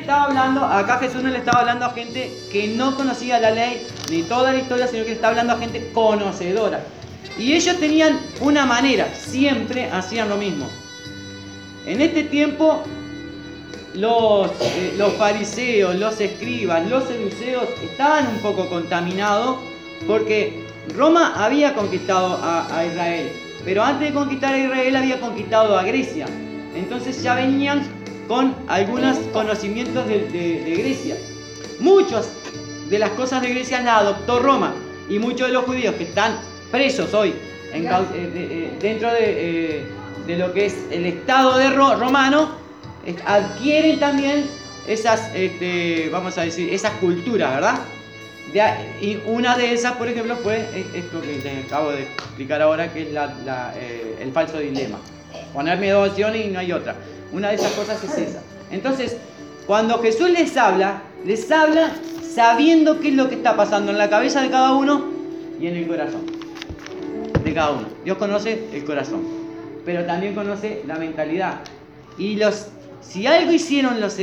estaba hablando, acá Jesús no le estaba hablando a gente que no conocía la ley ni toda la historia, sino que le estaba hablando a gente conocedora. Y ellos tenían una manera, siempre hacían lo mismo. En este tiempo, los fariseos, los escribas, los seduceos estaban un poco contaminados porque Roma había conquistado a Israel, pero antes de conquistar a Israel había conquistado a Grecia. Entonces ya venían con algunos conocimientos de Grecia. Muchas de las cosas de Grecia las adoptó Roma, y muchos de los judíos que están presos hoy dentro de lo que es el Estado romano, adquieren también esas, vamos a decir, esas culturas, ¿verdad? Y una de esas, por ejemplo, fue esto que les acabo de explicar ahora, que es el falso dilema. Ponerme dos opciones y no hay otra. Una de esas cosas es esa. Entonces, cuando Jesús les habla sabiendo qué es lo que está pasando en la cabeza de cada uno y en el corazón de cada uno. Dios conoce el corazón, pero también conoce la mentalidad. Y si algo hicieron los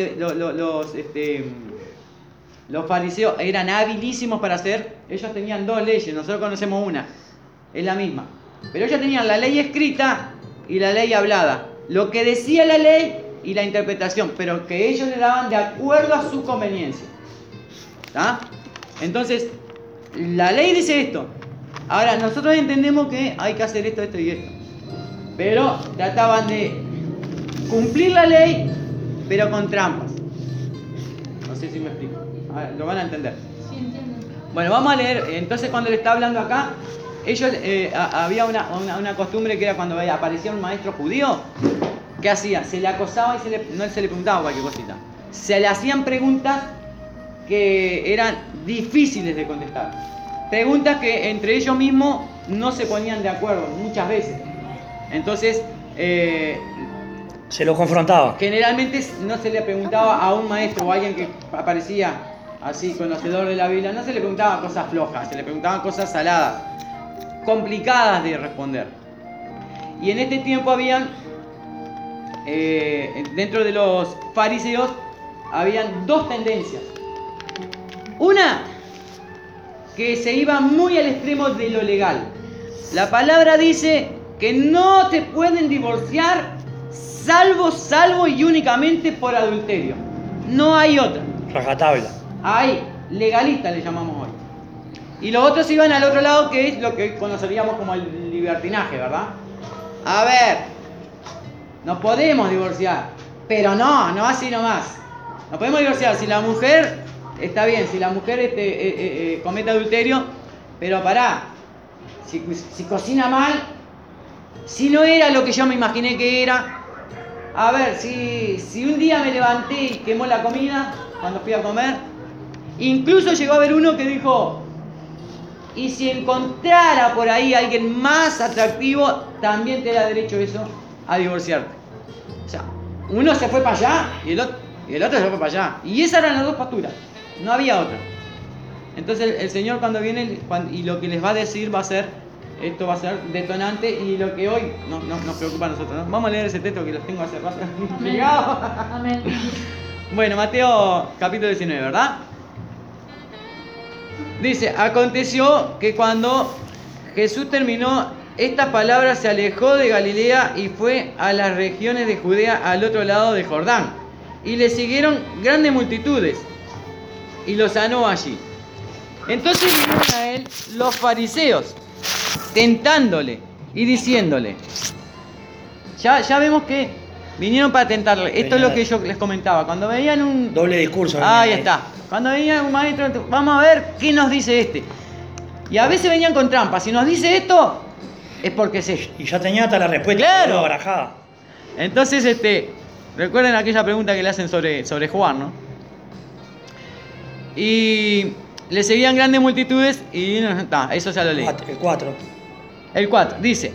fariseos, eran habilísimos para hacer. Ellos tenían dos leyes, nosotros conocemos una, es la misma. Pero ellos tenían la ley escrita y la ley hablada. Lo que decía la ley y la interpretación, pero que ellos le daban de acuerdo a su conveniencia. ¿Está? Entonces, la ley dice esto. Ahora, nosotros entendemos que hay que hacer esto, esto y esto. Pero trataban de cumplir la ley, pero con trampas. No sé si me explico. A ver, lo van a entender. Sí, entiendo. Bueno, vamos a leer. Entonces, cuando le está hablando acá, ellos había una costumbre que era cuando aparecía un maestro judío, ¿qué hacía? Se le acosaba y no se le preguntaba cualquier cosita. Se le hacían preguntas que eran difíciles de contestar. Preguntas que entre ellos mismos no se ponían de acuerdo muchas veces. Entonces, se lo confrontaba. Generalmente no se le preguntaba a un maestro o a alguien que aparecía así, conocedor de la Biblia, no se le preguntaba cosas flojas, se le preguntaban cosas saladas, complicadas de responder. Y en este tiempo habían, dentro de los fariseos, habían dos tendencias. Una, que se iba muy al extremo de lo legal. La palabra dice que no te pueden divorciar salvo y únicamente por adulterio. No hay otra. Rajatabla. Hay legalistas, le llamamos hoy. Y los otros iban al otro lado, que es lo que hoy conoceríamos como el libertinaje, ¿verdad? A ver, nos podemos divorciar, pero no así nomás. Nos podemos divorciar si la mujer, está bien, si la mujer comete adulterio, pero pará, si cocina mal, si no era lo que yo me imaginé que era. A ver, si un día me levanté y quemó la comida cuando fui a comer, incluso llegó a haber uno que dijo, y si encontrara por ahí a alguien más atractivo, también te da derecho eso a divorciarte. O sea, uno se fue para allá y el otro se fue para allá. Y esas eran las dos posturas, no había otra. Entonces el Señor cuando viene y lo que les va a decir va a ser, esto va a ser detonante, y lo que hoy nos preocupa a nosotros, ¿no? Vamos a leer ese texto que los tengo hace rato. Amén. Bueno, Mateo capítulo 19, ¿verdad? Dice, aconteció que cuando Jesús terminó estas palabras se alejó de Galilea y fue a las regiones de Judea al otro lado del Jordán. Y le siguieron grandes multitudes y lo sanó allí. Entonces vinieron a él los fariseos, tentándole y diciéndole. Ya vemos que vinieron para tentarle. Esto es lo que yo les comentaba. Cuando veían un... Doble discurso. Ahí está. Cuando venía un maestro, vamos a ver qué nos dice este. Y a veces venían con trampas. Si nos dice esto, es porque es ello. Y ya tenía hasta la respuesta. Claro. Barajada. Entonces, recuerden aquella pregunta que le hacen sobre Juan, ¿no? Y le seguían grandes multitudes y eso ya lo leí. El 4. El 4, dice.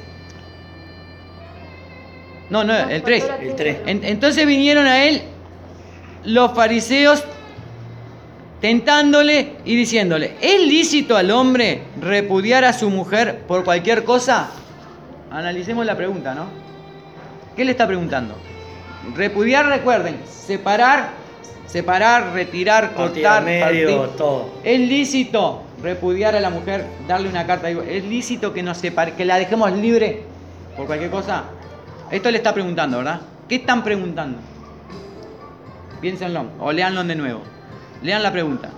No, el 3. El 3. Entonces vinieron a él los fariseos tentándole y diciéndole, ¿es lícito al hombre repudiar a su mujer por cualquier cosa? Analicemos la pregunta, ¿no? ¿Qué le está preguntando? Repudiar, recuerden, separar separar, retirar, Partir al cortar, medio, partir. todo. Es lícito repudiar a la mujer, darle una carta. Es lícito que nos separe, que la dejemos libre por cualquier cosa. Esto le está preguntando, ¿verdad? ¿Qué están preguntando? Piénsenlo o léanlo de nuevo. Lean la pregunta.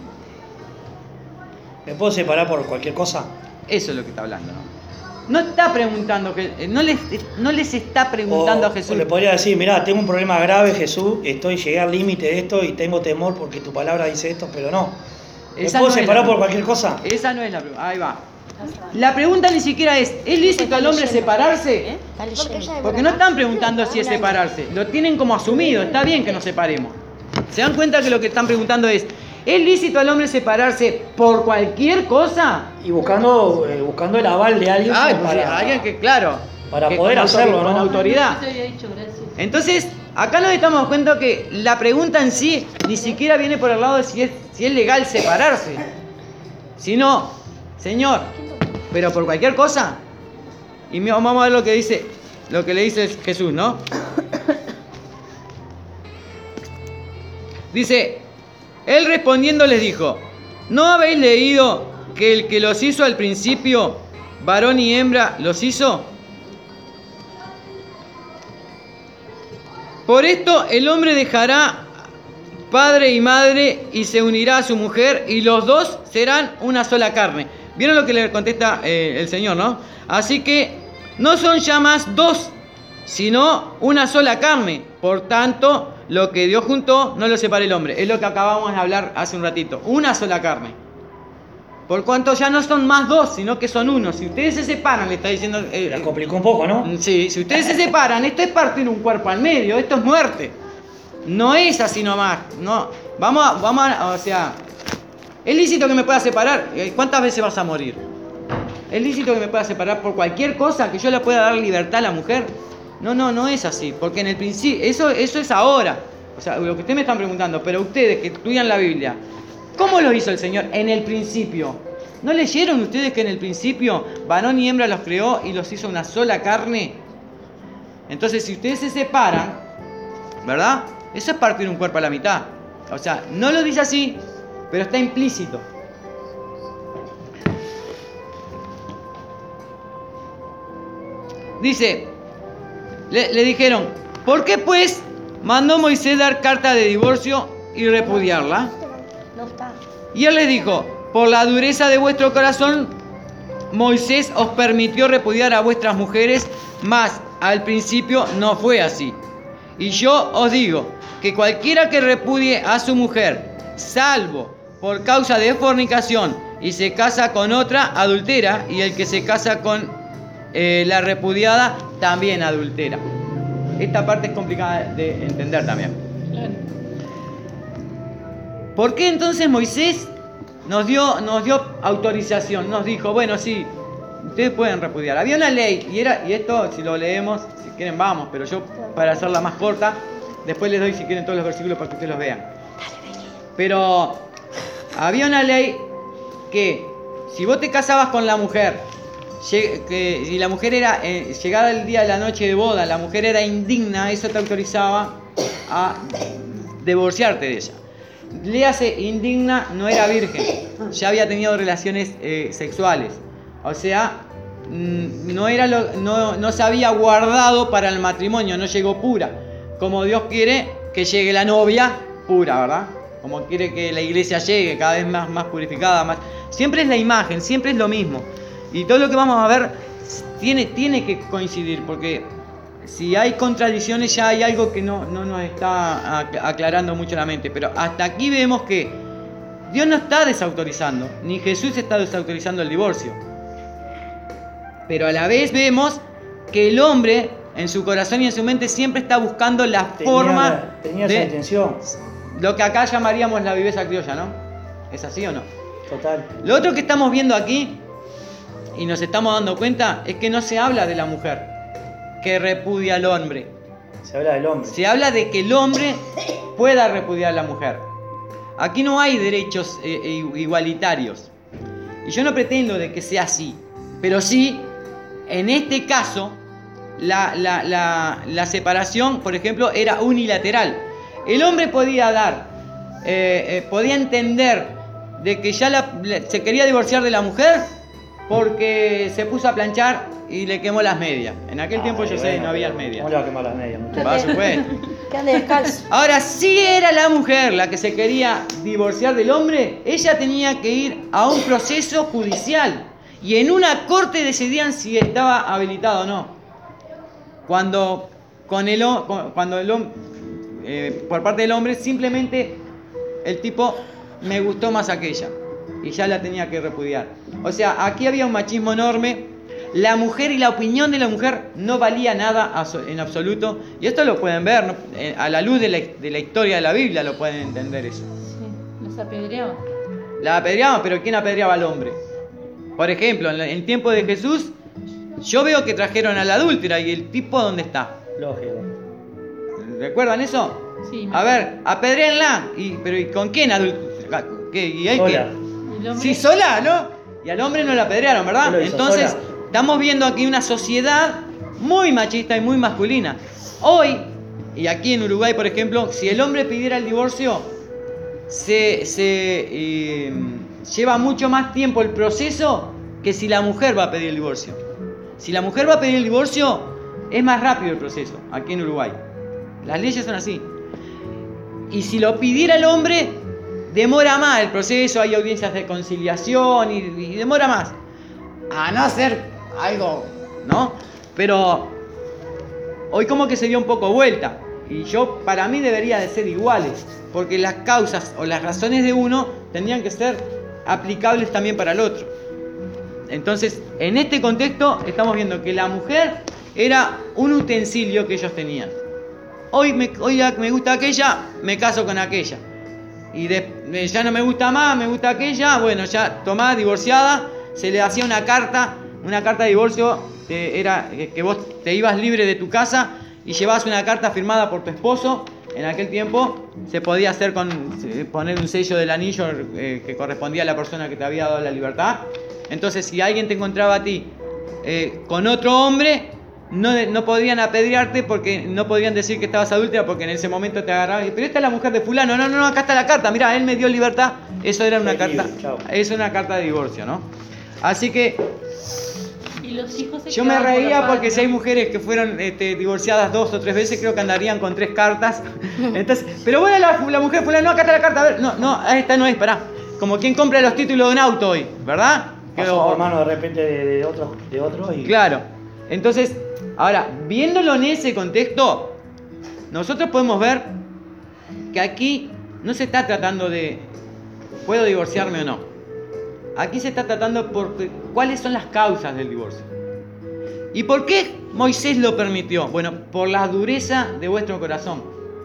¿Me puedo separar por cualquier cosa? Eso es lo que está hablando, ¿no? No está preguntando, no les está preguntando a Jesús. O le podría decir, mirá, tengo un problema grave, Jesús, llegué al límite de esto y tengo temor porque tu palabra dice esto, pero no. ¿Me Esa puedo no es separar la por pregunta. cualquier cosa? Esa no es la pregunta. Ahí va. La pregunta ni siquiera es lícito al hombre separarse? Porque no están preguntando si es separarse. Lo tienen como asumido. Está bien que nos separemos. ¿Se dan cuenta que lo que están preguntando es lícito al hombre separarse por cualquier cosa? Y buscando el aval de alguien Ay, como pues, alguien que, claro. para que poder con hacerlo, con ¿no? autoridad. Te había dicho, gracias. Entonces, acá nos estamos dando cuenta que la pregunta en sí ni siquiera viene por el lado de si es legal separarse. Sino, Señor, pero por cualquier cosa. Y vamos a ver lo que le dice Jesús, ¿no? Dice, él respondiendo les dijo, ¿no habéis leído que el que los hizo al principio, varón y hembra, los hizo? Por esto el hombre dejará padre y madre y se unirá a su mujer y los dos serán una sola carne. ¿Vieron lo que le contesta el Señor, no? Así que no son ya más dos, sino una sola carne. Por tanto, lo que Dios juntó no lo separe el hombre. Es lo que acabamos de hablar hace un ratito. Una sola carne. Por cuanto ya no son más dos, sino que son uno. Si ustedes se separan, le está diciendo... La complicó un poco, ¿no? Sí, si ustedes se separan, esto es partir un cuerpo al medio, esto es muerte. No es así nomás. No. O sea, ¿es lícito que me pueda separar? ¿Cuántas veces vas a morir? ¿Es lícito que me pueda separar por cualquier cosa? ¿Que yo le pueda dar libertad a la mujer? No es así. Porque en el principio, eso es ahora. O sea, lo que ustedes me están preguntando, pero ustedes que estudian la Biblia, ¿cómo lo hizo el Señor en el principio? ¿No leyeron ustedes que en el principio varón y hembra los creó y los hizo una sola carne? Entonces, si ustedes se separan, ¿verdad? Eso es partir un cuerpo a la mitad. O sea, no lo dice así, pero está implícito. Dice, le dijeron, ¿por qué pues mandó Moisés dar carta de divorcio y repudiarla? Y él les dijo, por la dureza de vuestro corazón, Moisés os permitió repudiar a vuestras mujeres, mas al principio no fue así. Y yo os digo que cualquiera que repudie a su mujer, salvo por causa de fornicación, y se casa con otra, adultera, y el que se casa con la repudiada, también adultera. Esta parte es complicada de entender también. Claro. ¿Por qué entonces Moisés nos dio autorización? Nos dijo, bueno, sí, ustedes pueden repudiar. Había una ley, y esto, si lo leemos, si quieren vamos, pero yo, para hacerla más corta, después les doy, si quieren, todos los versículos para que ustedes los vean. Pero había una ley que, si vos te casabas con la mujer, si la mujer era, llegada el día de la noche de boda, la mujer era indigna, eso te autorizaba a divorciarte de ella. Léase, indigna, no era virgen, ya había tenido relaciones sexuales, o sea, no se había guardado para el matrimonio, no llegó pura, como Dios quiere que llegue la novia pura, ¿verdad? Como quiere que la iglesia llegue cada vez más purificada, más. Siempre es la imagen, siempre es lo mismo, y todo lo que vamos a ver tiene que coincidir, porque si hay contradicciones ya hay algo que no nos está aclarando mucho la mente. Pero hasta aquí vemos que Dios no está desautorizando, ni Jesús está desautorizando el divorcio. Pero a la vez vemos que el hombre en su corazón y en su mente siempre está buscando la forma tenía esa intención. lo que acá llamaríamos la viveza criolla, ¿no? ¿Es así o no? Total. Lo otro que estamos viendo aquí y nos estamos dando cuenta es que no se habla de la mujer que repudia al hombre. Se habla del hombre. Se habla de que el hombre pueda repudiar a la mujer. Aquí no hay derechos igualitarios. Y yo no pretendo de que sea así. Pero sí, en este caso, la separación, por ejemplo, era unilateral. el hombre podía podía entender de que ya se quería divorciar de la mujer porque se puso a planchar y le quemó las medias. En aquel tiempo yo sé, no había medias. ¿Cómo le va a quemar las medias, muchacho? Por supuesto. Que ande descalzo. Ahora, si era la mujer la que se quería divorciar del hombre, ella tenía que ir a un proceso judicial y en una corte decidían si estaba habilitado o no. Cuando por parte del hombre simplemente el tipo me gustó más aquella y ya la tenía que repudiar. O sea, aquí había un machismo enorme. La mujer y la opinión de la mujer no valía nada en absoluto. Y esto lo pueden ver, ¿no? A la luz de la historia de la Biblia lo pueden entender eso. Sí, los apedreaban. La apedreaban, pero ¿quién apedreaba al hombre? Por ejemplo, en el tiempo de Jesús, yo veo que trajeron a la adúltera y el tipo ¿dónde está? Lógico. ¿Recuerdan eso? Sí, A ver, apedréenla. ¿Pero y con quién adúltera? ¿Qué? ¿Y él Sola. qué? el hombre- Sí, sola, ¿no? Y al hombre no la apedrearon, ¿verdad? ¿Qué lo hizo, Entonces, sola? estamos viendo aquí una sociedad muy machista y muy masculina. Hoy, y aquí en Uruguay, por ejemplo, si el hombre pidiera el divorcio, lleva mucho más tiempo el proceso que si la mujer va a pedir el divorcio. Si la mujer va a pedir el divorcio, es más rápido el proceso, aquí en Uruguay. Las leyes son así. Y si lo pidiera el hombre, demora más el proceso, hay audiencias de conciliación y demora más. A no ser algo, ¿no? Pero hoy como que se dio un poco vuelta. Y para mí debería de ser iguales. Porque las causas o las razones de uno tendrían que ser aplicables también para el otro. Entonces, en este contexto estamos viendo que la mujer era un utensilio que ellos tenían. Hoy me gusta aquella, me caso con aquella. Y ya no me gusta más, me gusta aquella, bueno, ya tomada, divorciada, se le hacía una carta de divorcio, era que vos te ibas libre de tu casa y llevabas una carta firmada por tu esposo. En aquel tiempo se podía hacer poner un sello del anillo que correspondía a la persona que te había dado la libertad. Entonces, si alguien te encontraba a ti con otro hombre, no podían apedrearte porque no podían decir que estabas adúltera porque en ese momento te agarraban. Pero esta es la mujer de fulano. No, acá está la carta. Mirá, él me dio libertad. Eso era una carta. Es una carta de divorcio, ¿no? Así que Y los hijos se yo me quedaban con reía los porque padres, si hay ¿no? mujeres que fueron divorciadas 2 o 3 veces, creo que andarían con 3 cartas. Entonces, pero bueno, la mujer fulano, acá está la carta. A ver, no, esta no es, pará. Como quien compra los títulos de un auto hoy, ¿verdad? Pasó hermano de repente de otros y... Claro. Entonces, ahora, viéndolo en ese contexto, nosotros podemos ver que aquí no se está tratando de ¿puedo divorciarme o no? Aquí se está tratando por cuáles son las causas del divorcio. ¿Y por qué Moisés lo permitió? Bueno, por la dureza de vuestro corazón.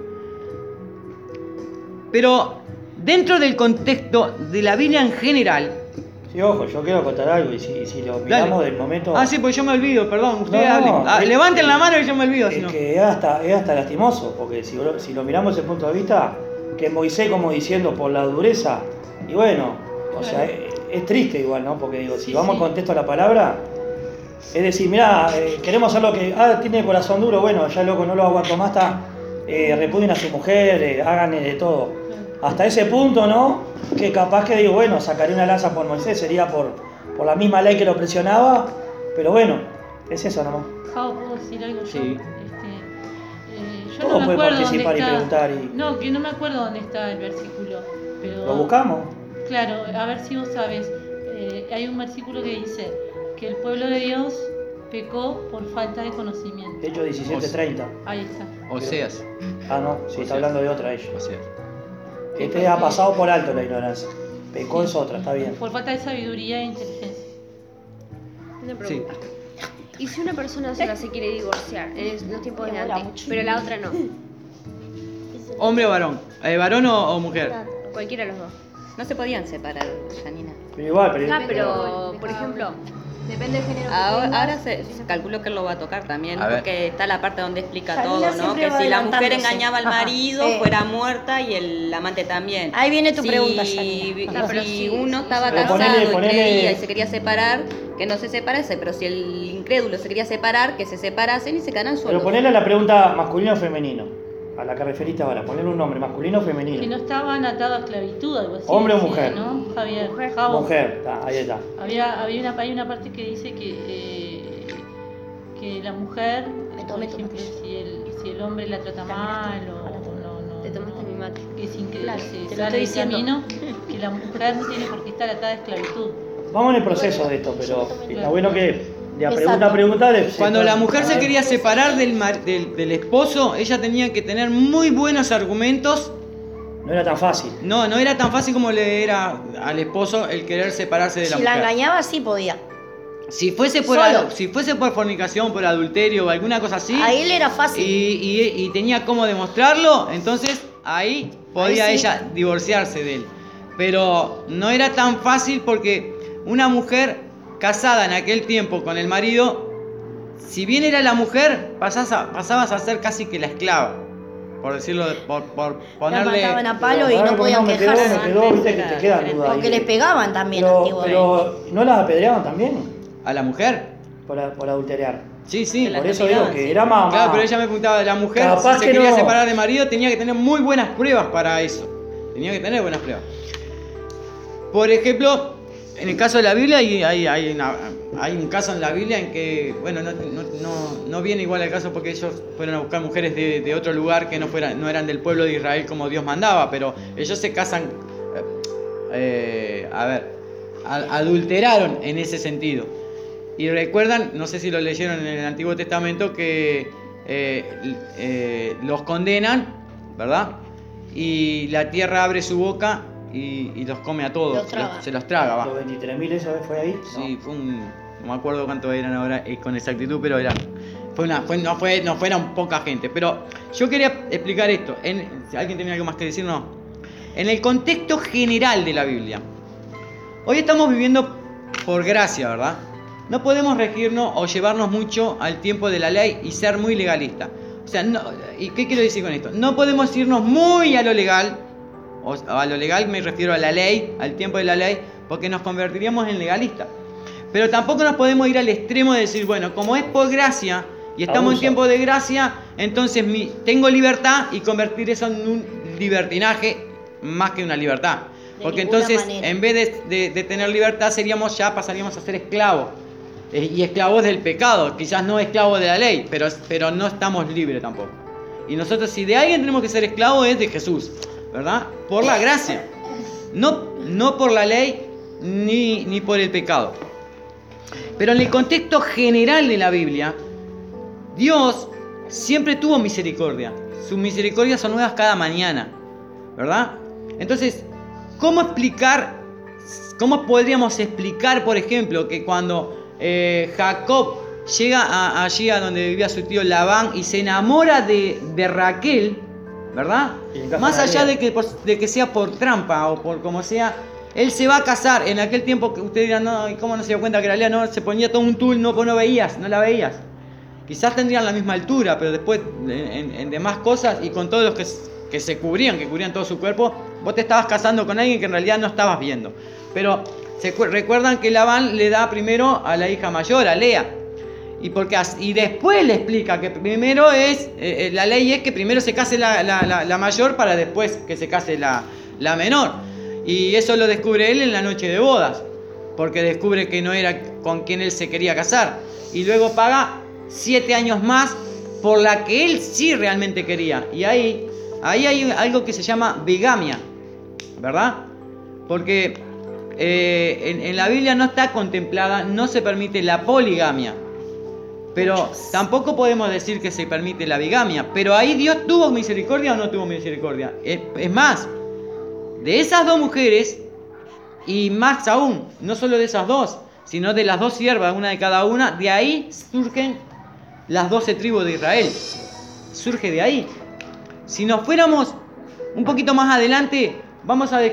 Pero dentro del contexto de la Biblia en general... Sí, ojo, yo quiero contar algo y si lo miramos del momento... Ah, sí, pues yo me olvido, perdón, ustedes No, hablen. Levanten la mano y yo me olvido. Es Si no. que es hasta lastimoso, porque si lo miramos desde el punto de vista, que Moisés como diciendo por la dureza, y bueno, o sea, es triste igual, ¿no? Porque digo, si vamos al contexto de la palabra, es decir, mirá, queremos hacer lo que, tiene el corazón duro, bueno, ya loco, no lo aguanto más, repudien a su mujer, hagan de todo. Hasta ese punto, ¿no? Que capaz que digo, bueno, sacaré una lanza por Moisés, sería por la misma ley que lo presionaba, pero bueno, es eso nomás. Jao, ¿puedo decir algo yo? Sí. Yo Todos no me pueden acuerdo dónde participar y está. preguntar No, que no me acuerdo dónde está el versículo. Pero... ¿Lo buscamos? Claro, a ver si vos sabes. Hay un versículo que dice que el pueblo de Dios pecó por falta de conocimiento. Hechos 17:30. Ahí está. Oseas. Ah, no, sí, está hablando de otra ella. Oseas. Este ha pasado por alto la ignorancia. Pecó es otra, está bien. Por falta de sabiduría e inteligencia. Una pregunta. ¿Y si una persona sola se quiere divorciar en los tiempos de antes, pero la otra no? ¿Hombre o varón? ¿Varón o mujer? Cualquiera de los dos. No se podían separar, Janina. Pero igual, Pero, por ejemplo, depende del género. Ahora calculo que él lo va a tocar también, A ver. porque está la parte donde explica Janina todo, ¿no? siempre Que va si la mujer adelantándose. engañaba al Ajá. marido, fuera muerta y el amante también. Ahí viene tu Si- pregunta, Janina. No, pero si sí, uno sí, estaba sí. Pero casado ponele- y ponele- creía y se quería separar, que no se separase, pero si el incrédulo se quería separar, que se separasen y se quedaran solos. Pero ponerle la pregunta masculino o femenino. a la que referiste ahora, ponerle un nombre masculino o femenino. Que no estaban atados a esclavitud, algo así. ¿Hombre o decía, mujer? ¿No, Javier? Mujer. Javo. Mujer, ahí está. Hay una parte que dice que la mujer, por ejemplo, si el hombre la trata mal o Te tomaste mi mate. que sin que Claro, se te lo sale estoy del diciendo. camino, que la mujer no tiene por qué estar atada a esclavitud. Vamos en el proceso de esto, pero está bueno que de a pregunta a Exacto. pregunta... Cuando la mujer se quería separar del esposo, ella tenía que tener muy buenos argumentos. No era tan fácil. No era tan fácil como le era al esposo el querer separarse de la Si la mujer. engañaba, sí podía. Si fuese por Solo. si fuese por fornicación, por adulterio o alguna cosa así, A él era fácil. y tenía cómo demostrarlo, entonces ahí podía Ahí sí. ella divorciarse de él. Pero no era tan fácil porque una mujer casada en aquel tiempo con el marido, si bien era la mujer, pasabas a ser casi que la esclava, por decirlo, por La ponerle... mataban a palo y Pero, no podían me quejarse. quedó, viste que te quedan dudas. Porque ahí. les pegaban también pero, antiguamente. pero, ¿no las apedreaban también? ¿A la mujer? Por adulterear. Sí, sí. Por eso digo que era más... Claro, pero ella me preguntaba, la mujer Capaz si se que quería no. separar de marido tenía que tener muy buenas pruebas para eso. Tenía que tener buenas pruebas. Por ejemplo, en el caso de la Biblia hay un caso en la Biblia en que, bueno, no viene igual el caso porque ellos fueron a buscar mujeres de otro lugar que no eran del pueblo de Israel como Dios mandaba, pero ellos se casan, adulteraron en ese sentido. Y recuerdan, no sé si lo leyeron en el Antiguo Testamento, que los condenan, ¿verdad? Y la tierra abre su boca y los come a todos, Los traga. se los traga, va. Los 23.000 esa vez fue ahí. Sí, no me acuerdo cuántos eran ahora con exactitud, pero no fueron poca gente. Pero yo quería explicar esto. Si alguien tenía algo más que decir, no. En el contexto general de la Biblia. Hoy estamos viviendo por gracia, ¿verdad? No podemos regirnos o llevarnos mucho al tiempo de la ley y ser muy legalistas. O sea, ¿y qué quiero decir con esto? No podemos irnos muy a lo legal. O a lo legal me refiero a la ley, al tiempo de la ley, porque nos convertiríamos en legalistas. Pero tampoco nos podemos ir al extremo de decir, bueno, como es por gracia y estamos en tiempo de gracia, entonces tengo libertad y convertir eso en un libertinaje más que una libertad. Porque ninguna entonces, manera. en vez de tener libertad, pasaríamos a ser esclavos. Y esclavos del pecado, quizás no esclavos de la ley, pero no estamos libres tampoco. Y nosotros, si de alguien tenemos que ser esclavos, es de Jesús, ¿verdad? Por la gracia, no por la ley ni por el pecado. Pero en el contexto general de la Biblia, Dios siempre tuvo misericordia. Sus misericordias son nuevas cada mañana, ¿verdad? Entonces, ¿cómo podríamos explicar, por ejemplo, que cuando Jacob llega allí a donde vivía su tío Labán y se enamora de Raquel, ¿verdad? Más allá de que sea por trampa o por como sea, él se va a casar. En aquel tiempo que ustedes dirán, no, ¿cómo no se dio cuenta que en realidad no se ponía todo un tul, no la veías? Quizás tendrían la misma altura, pero después en demás cosas y con todos los que se cubrían todo su cuerpo, vos te estabas casando con alguien que en realidad no estabas viendo. Pero recuerdan que Labán le da primero a la hija mayor, a Lea. Y después le explica que primero la ley es que primero se case la mayor para después que se case la menor. Y eso lo descubre él en la noche de bodas, porque descubre que no era con quien él se quería casar. Y luego paga 7 años más por la que él sí realmente quería. Y ahí hay algo que se llama bigamia, ¿verdad? Porque en la Biblia no está contemplada, no se permite la poligamia. Pero tampoco podemos decir que se permite la bigamia. Pero ahí Dios tuvo misericordia o no tuvo misericordia. Es más, de esas dos mujeres, y más aún, no solo de esas dos, sino de las dos siervas, una de cada una, de ahí surgen las 12 tribus de Israel. Surge de ahí. Si nos fuéramos un poquito más adelante, vamos a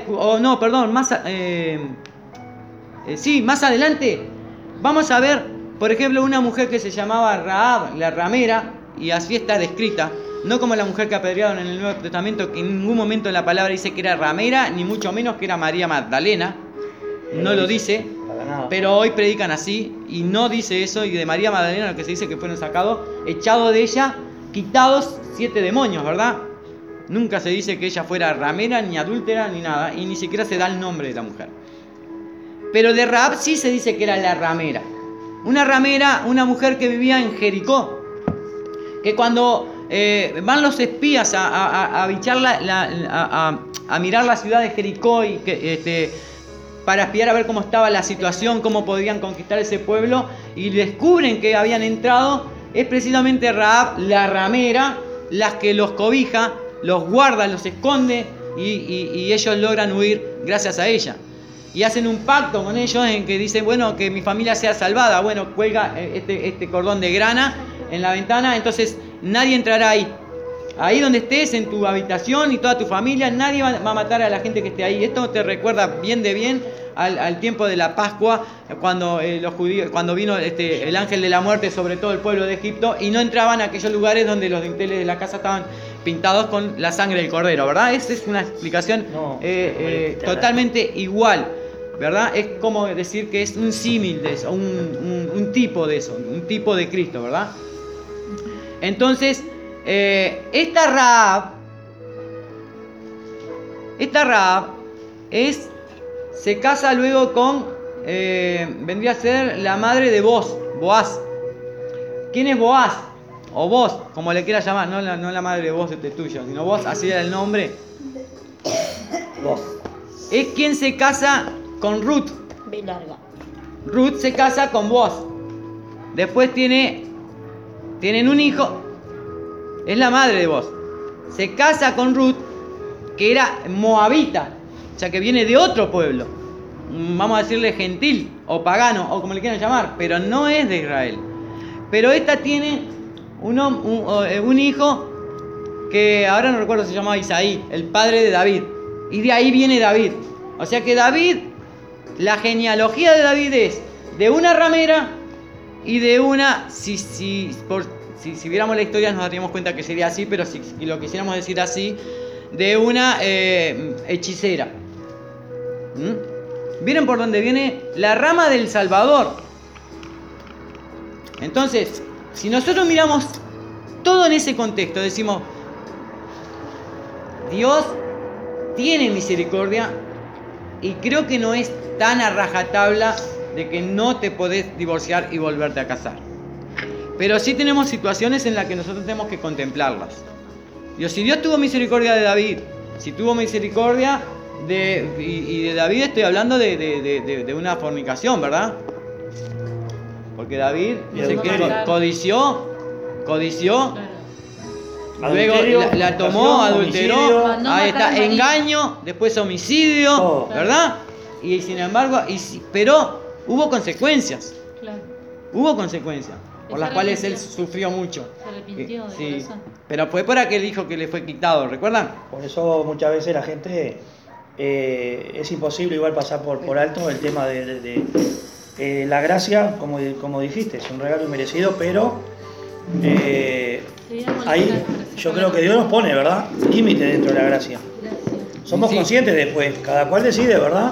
más adelante, vamos a ver, por ejemplo, una mujer que se llamaba Rahab, la ramera, y así está descrita, no como la mujer que apedrearon en el Nuevo Testamento, que en ningún momento en la palabra dice que era ramera, ni mucho menos que era María Magdalena, no lo dice, pero hoy predican así, y no dice eso, y de María Magdalena lo que se dice que fueron sacados, echados de ella, quitados 7 demonios, ¿verdad? Nunca se dice que ella fuera ramera, ni adúltera, ni nada, y ni siquiera se da el nombre de la mujer. Pero de Rahab sí se dice que era la ramera. Una ramera, una mujer que vivía en Jericó, que cuando van los espías a bichar a mirar la ciudad de Jericó y que, para espiar a ver cómo estaba la situación, cómo podían conquistar ese pueblo, y descubren que habían entrado, es precisamente Rahab, la ramera, las que los cobija, los guarda, los esconde, y ellos logran huir gracias a ella. Y hacen un pacto con ellos en que dicen, bueno, que mi familia sea salvada. Bueno, cuelga este cordón de grana en la ventana, entonces nadie entrará ahí. Ahí donde estés, en tu habitación y toda tu familia, nadie va a matar a la gente que esté ahí. Esto te recuerda bien al tiempo de la Pascua, cuando los judíos, cuando vino el ángel de la muerte sobre todo el pueblo de Egipto, y no entraban a aquellos lugares donde los dinteles de la casa estaban pintados con la sangre del cordero, ¿verdad? Esa es una explicación totalmente igual, ¿verdad? Es como decir que es un símil de eso, un tipo de eso, un tipo de Cristo, ¿verdad? Entonces, esta Rahab se casa luego con, vendría a ser la madre de Boaz. ¿Quién es Boaz? O vos, como le quieras llamar, no la madre de vos, tuyo, sino vos, así era el nombre. Vos. Es quien se casa con Ruth. Ve larga. Ruth se casa con Boaz. Después tienen un hijo. Es la madre de Boaz. Se casa con Ruth, que era moabita, o sea que viene de otro pueblo. Vamos a decirle gentil o pagano o como le quieran llamar, pero no es de Israel. Pero esta tiene un hijo que ahora no recuerdo, se llamaba Isaí, el padre de David. Y de ahí viene David. O sea que David, la genealogía de David es de una ramera y de una, si viéramos la historia nos daríamos cuenta que sería así, pero si lo quisiéramos decir así, de una hechicera. ¿Miren por dónde viene la rama del Salvador? Entonces, si nosotros miramos todo en ese contexto, decimos, Dios tiene misericordia y creo que no es tan a rajatabla de que no te podés divorciar y volverte a casar. Pero sí tenemos situaciones en las que nosotros tenemos que contemplarlas. Si Dios tuvo misericordia de David, si tuvo misericordia de David, estoy hablando de una fornicación, ¿verdad? Porque David dice que codició, luego la tomó, adulteró, ahí está, engaño, después homicidio, ¿verdad? Y sin embargo, pero hubo consecuencias. Claro. Hubo consecuencias por las cuales él sufrió mucho. Se arrepintió de Sí, corazón. pero fue por aquel hijo que le fue quitado, ¿recuerdan? Por eso muchas veces la gente es imposible igual pasar por alto el tema de la gracia, como dijiste, es un regalo inmerecido, pero ahí yo creo que Dios nos pone, ¿verdad? Límite dentro de la gracia. Somos conscientes después, cada cual decide, ¿verdad?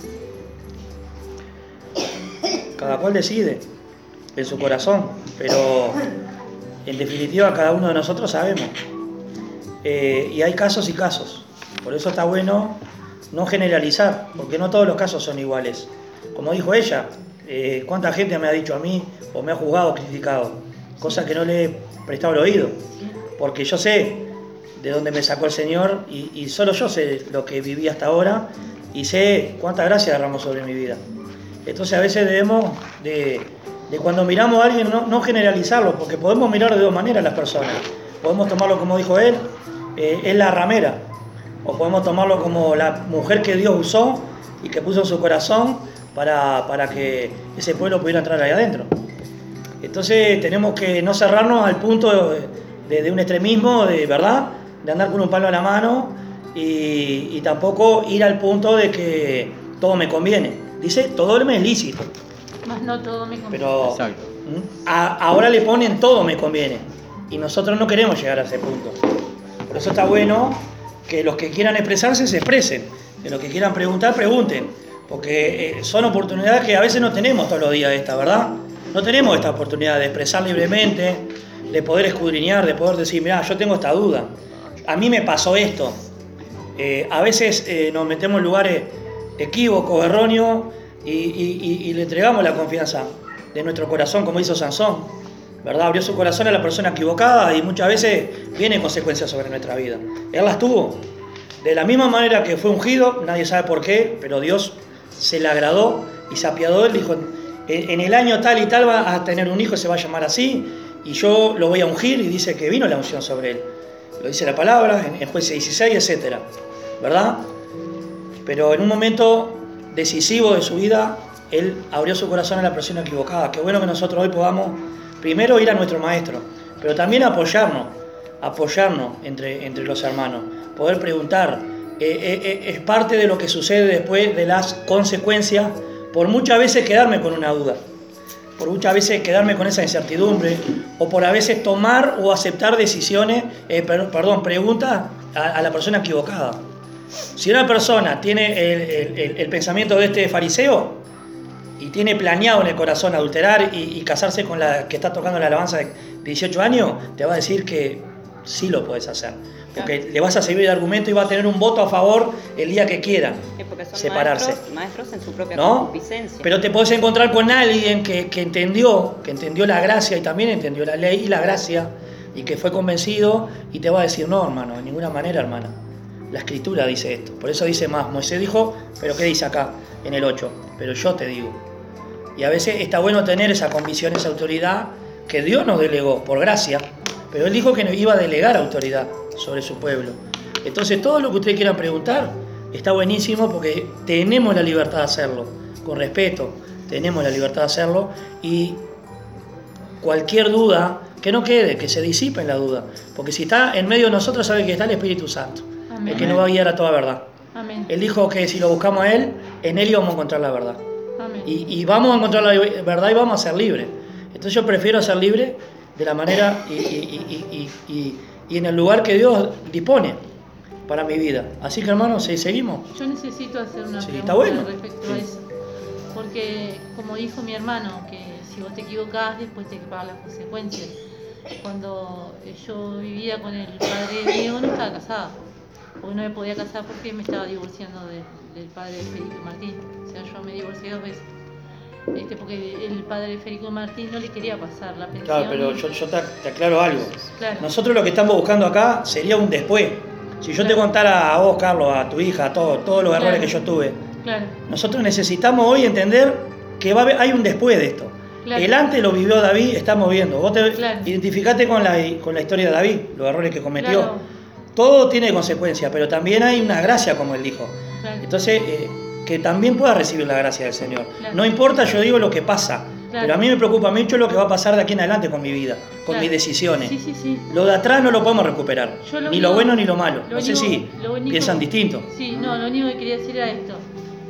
Cada cual decide en su corazón, pero en definitiva cada uno de nosotros sabemos. Y hay casos y casos, por eso está bueno no generalizar, porque no todos los casos son iguales. Como dijo ella, cuánta gente me ha dicho a mí, o me ha juzgado, criticado, cosas que no le he prestado el oído, porque yo sé de dónde me sacó el Señor y solo yo sé lo que viví hasta ahora y sé cuánta gracia derramó sobre mi vida. Entonces a veces debemos de cuando miramos a alguien no generalizarlo, porque podemos mirar de dos maneras a las personas. Podemos tomarlo como dijo él, es la ramera, o podemos tomarlo como la mujer que Dios usó y que puso en su corazón para que ese pueblo pudiera entrar ahí adentro. Entonces tenemos que no cerrarnos al punto de un extremismo, ¿verdad? De andar con un palo a la mano y tampoco ir al punto de que todo me conviene. Dice, todo me es lícito. Más no todo me conviene. Pero Exacto. ahora le ponen todo me conviene. Y nosotros no queremos llegar a ese punto. Por eso está bueno que los que quieran expresarse se expresen. Que los que quieran preguntar, pregunten. Porque son oportunidades que a veces no tenemos todos los días ¿verdad? No tenemos esta oportunidad de expresar libremente, de poder escudriñar, de poder decir, mirá, yo tengo esta duda. a mí me pasó esto. A veces nos metemos en lugares equívocos, erróneos, y le entregamos la confianza de nuestro corazón, como hizo Sansón, ¿verdad? Abrió su corazón a la persona equivocada y muchas veces vienen consecuencias sobre nuestra vida. Él las tuvo. De la misma manera que fue ungido, nadie sabe por qué, pero Dios se le agradó y se apiadó. Él dijo, en el año tal y tal va a tener un hijo, se va a llamar así, y yo lo voy a ungir, y dice que vino la unción sobre él. Lo dice la palabra, en Jueces 16, etc. ¿Verdad? Pero en un momento decisivo de su vida, él abrió su corazón a la persona equivocada. Qué bueno que nosotros hoy podamos primero ir a nuestro maestro, pero también apoyarnos entre los hermanos, poder preguntar. Es parte de lo que sucede después de las consecuencias, por muchas veces quedarme con una duda, por muchas veces quedarme con esa incertidumbre, o por a veces tomar o aceptar decisiones, preguntas a la persona equivocada. Si una persona tiene el pensamiento de este fariseo y tiene planeado en el corazón adulterar y casarse con la que está tocando la alabanza de 18 años, te va a decir que sí lo puedes hacer. Porque le vas a servir de argumento y va a tener un voto a favor el día que quiera Porque son separarse. maestros en su propia ¿No? concupiscencia. Pero te podés encontrar con alguien que entendió la gracia y también entendió la ley y la gracia, y que fue convencido, y te va a decir, no, hermano, de ninguna manera, hermana. La Escritura dice esto. Por eso dice más. Moisés dijo, pero ¿qué dice acá en el 8? Pero yo te digo. Y a veces está bueno tener esa convicción, esa autoridad que Dios nos delegó por gracia, pero Él dijo que nos iba a delegar autoridad sobre su pueblo. Entonces todo lo que ustedes quieran preguntar está buenísimo, porque tenemos la libertad de hacerlo, con respeto, tenemos la libertad de hacerlo, y cualquier duda, que no quede, que se disipe la duda, porque si está en medio de nosotros, sabe que está el Espíritu Santo, Amén. el que nos va a guiar a toda verdad. Amén. Él dijo que si lo buscamos a Él, en Él íbamos a encontrar la verdad. Amén. Y vamos a encontrar la verdad y vamos a ser libres. Entonces yo prefiero ser libre de la manera y en el lugar que Dios dispone para mi vida. Así que, hermanos, seguimos. Yo necesito hacer una Sí, pregunta está bueno. respecto a Sí. eso. Porque, como dijo mi hermano, que si vos te equivocás, después te pagas las consecuencias. Cuando yo vivía con el padre de Diego, no estaba casada. Porque no me podía casar porque me estaba divorciando del padre de Federico Martín. O sea, yo me divorcié 2 veces. Porque el padre de Federico Martín no le quería pasar la pensión. Claro, pero yo te aclaro algo. Claro. Nosotros lo que estamos buscando acá sería un después. Si yo te contara a vos, Carlos, a tu hija, a todos los errores que yo tuve, Claro. nosotros necesitamos hoy entender que hay un después de esto. Claro. El antes lo vivió David, estamos viendo. Vos Claro. identificate con la historia de David, los errores que cometió. Claro. Todo tiene consecuencias, pero también hay una gracia, como él dijo. Claro. Entonces, que también pueda recibir la gracia del Señor. Claro. No importa, yo digo, lo que pasa, Claro. pero a mí me preocupa mucho lo que va a pasar de aquí en adelante con mi vida, con Claro. mis decisiones. Sí, sí, sí. Lo de atrás no lo podemos recuperar, Yo ni lo bueno ni lo malo. lo No sé único- si lo único- piensan distinto. Sí, no, lo único que quería decir era esto,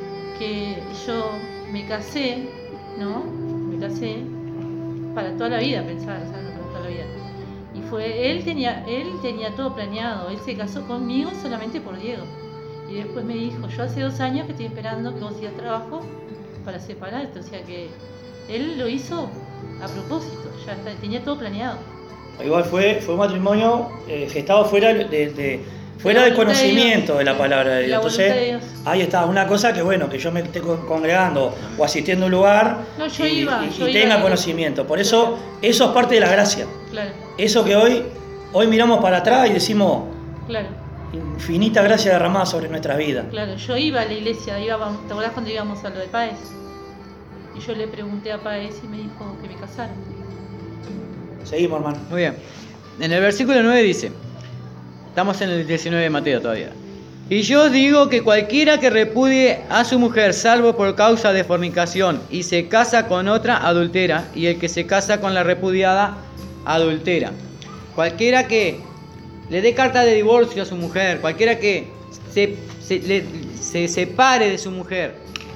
que yo me casé, ¿no? Me casé para toda la vida, pensaba, o sea, para toda la vida. Y él tenía todo planeado, él se casó conmigo solamente por Diego. Y después me dijo, yo hace 2 años que estoy esperando que vos sigas trabajo para separarte, o sea que él lo hizo a propósito, tenía todo planeado. Igual fue un matrimonio gestado fuera del conocimiento de la palabra de Dios. La voluntad de Entonces, Dios. ahí está, una cosa que bueno, que yo me esté congregando o asistiendo a un lugar No, yo y iba tenga y- conocimiento. Por eso es parte de la gracia. Claro, Eso que hoy miramos para atrás y decimos, claro. infinita gracia derramada sobre nuestras vidas. Claro, yo iba a la iglesia, ¿te acordás cuando íbamos a lo de Páez? Y yo le pregunté a Páez y me dijo que me casara. Seguimos, hermano. Muy bien. En el versículo 9 dice, estamos en el 19 de Mateo todavía. Y yo os digo que cualquiera que repudie a su mujer salvo por causa de fornicación y se casa con otra, adultera, y el que se casa con la repudiada, adultera. Cualquiera que le dé carta de divorcio a su mujer, cualquiera que se separe de su mujer,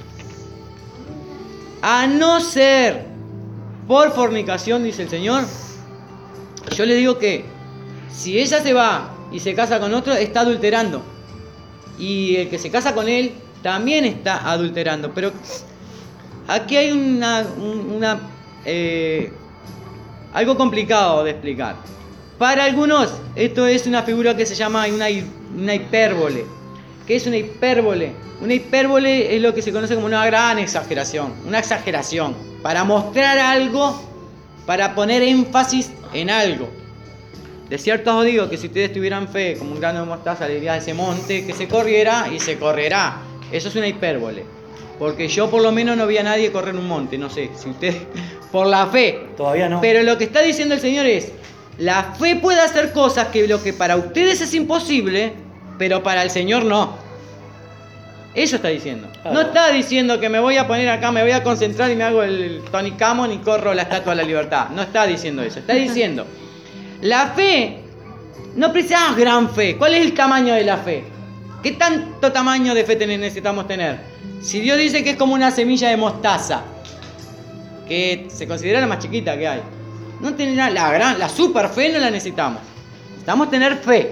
a no ser por fornicación, dice el Señor, yo le digo que si ella se va y se casa con otro, está adulterando. Y el que se casa con él también está adulterando. Pero aquí hay algo complicado de explicar. Para algunos, esto es una figura que se llama una hipérbole. ¿Qué es una hipérbole? Una hipérbole es lo que se conoce como una gran exageración. Una exageración. Para mostrar algo, para poner énfasis en algo. De cierto os digo que si ustedes tuvieran fe como un grano de mostaza, le diría a ese monte que se corriera y se correrá. Eso es una hipérbole. Porque yo por lo menos no vi a nadie correr un monte. No sé, si ustedes... Por la fe. Todavía no. Pero lo que está diciendo el Señor es... La fe puede hacer cosas que lo que para ustedes es imposible, pero para el Señor no. Eso está diciendo. Claro. No está diciendo que me voy a poner acá, me voy a concentrar y me hago el Tony Camon y corro la Estatua de la Libertad. No está diciendo eso. Está diciendo, la fe no precisa gran fe. ¿Cuál es el tamaño de la fe? ¿Qué tanto tamaño de fe necesitamos tener? Si Dios dice que es como una semilla de mostaza, que se considera la más chiquita que hay. No tener la super fe no la necesitamos. Necesitamos tener fe.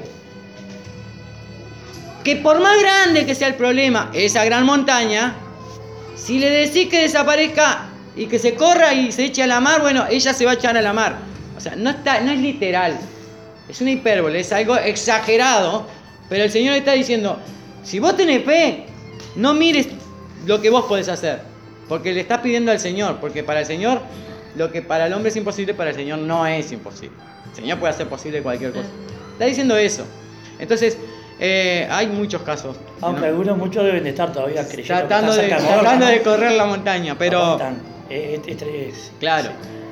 Que por más grande que sea el problema, esa gran montaña, si le decís que desaparezca y que se corra y se eche a la mar, bueno, ella se va a echar a la mar. O sea, no es literal. Es una hipérbole, es algo exagerado. Pero el Señor está diciendo, si vos tenés fe, no mires lo que vos podés hacer. Porque le estás pidiendo al Señor. Porque para el Señor... Lo que para el hombre es imposible, para el Señor no es imposible. El Señor puede hacer posible cualquier cosa. Está diciendo eso. Entonces, hay muchos casos. Aunque muchos deben de estar todavía creyendo tratando de correr la montaña, pero... Claro.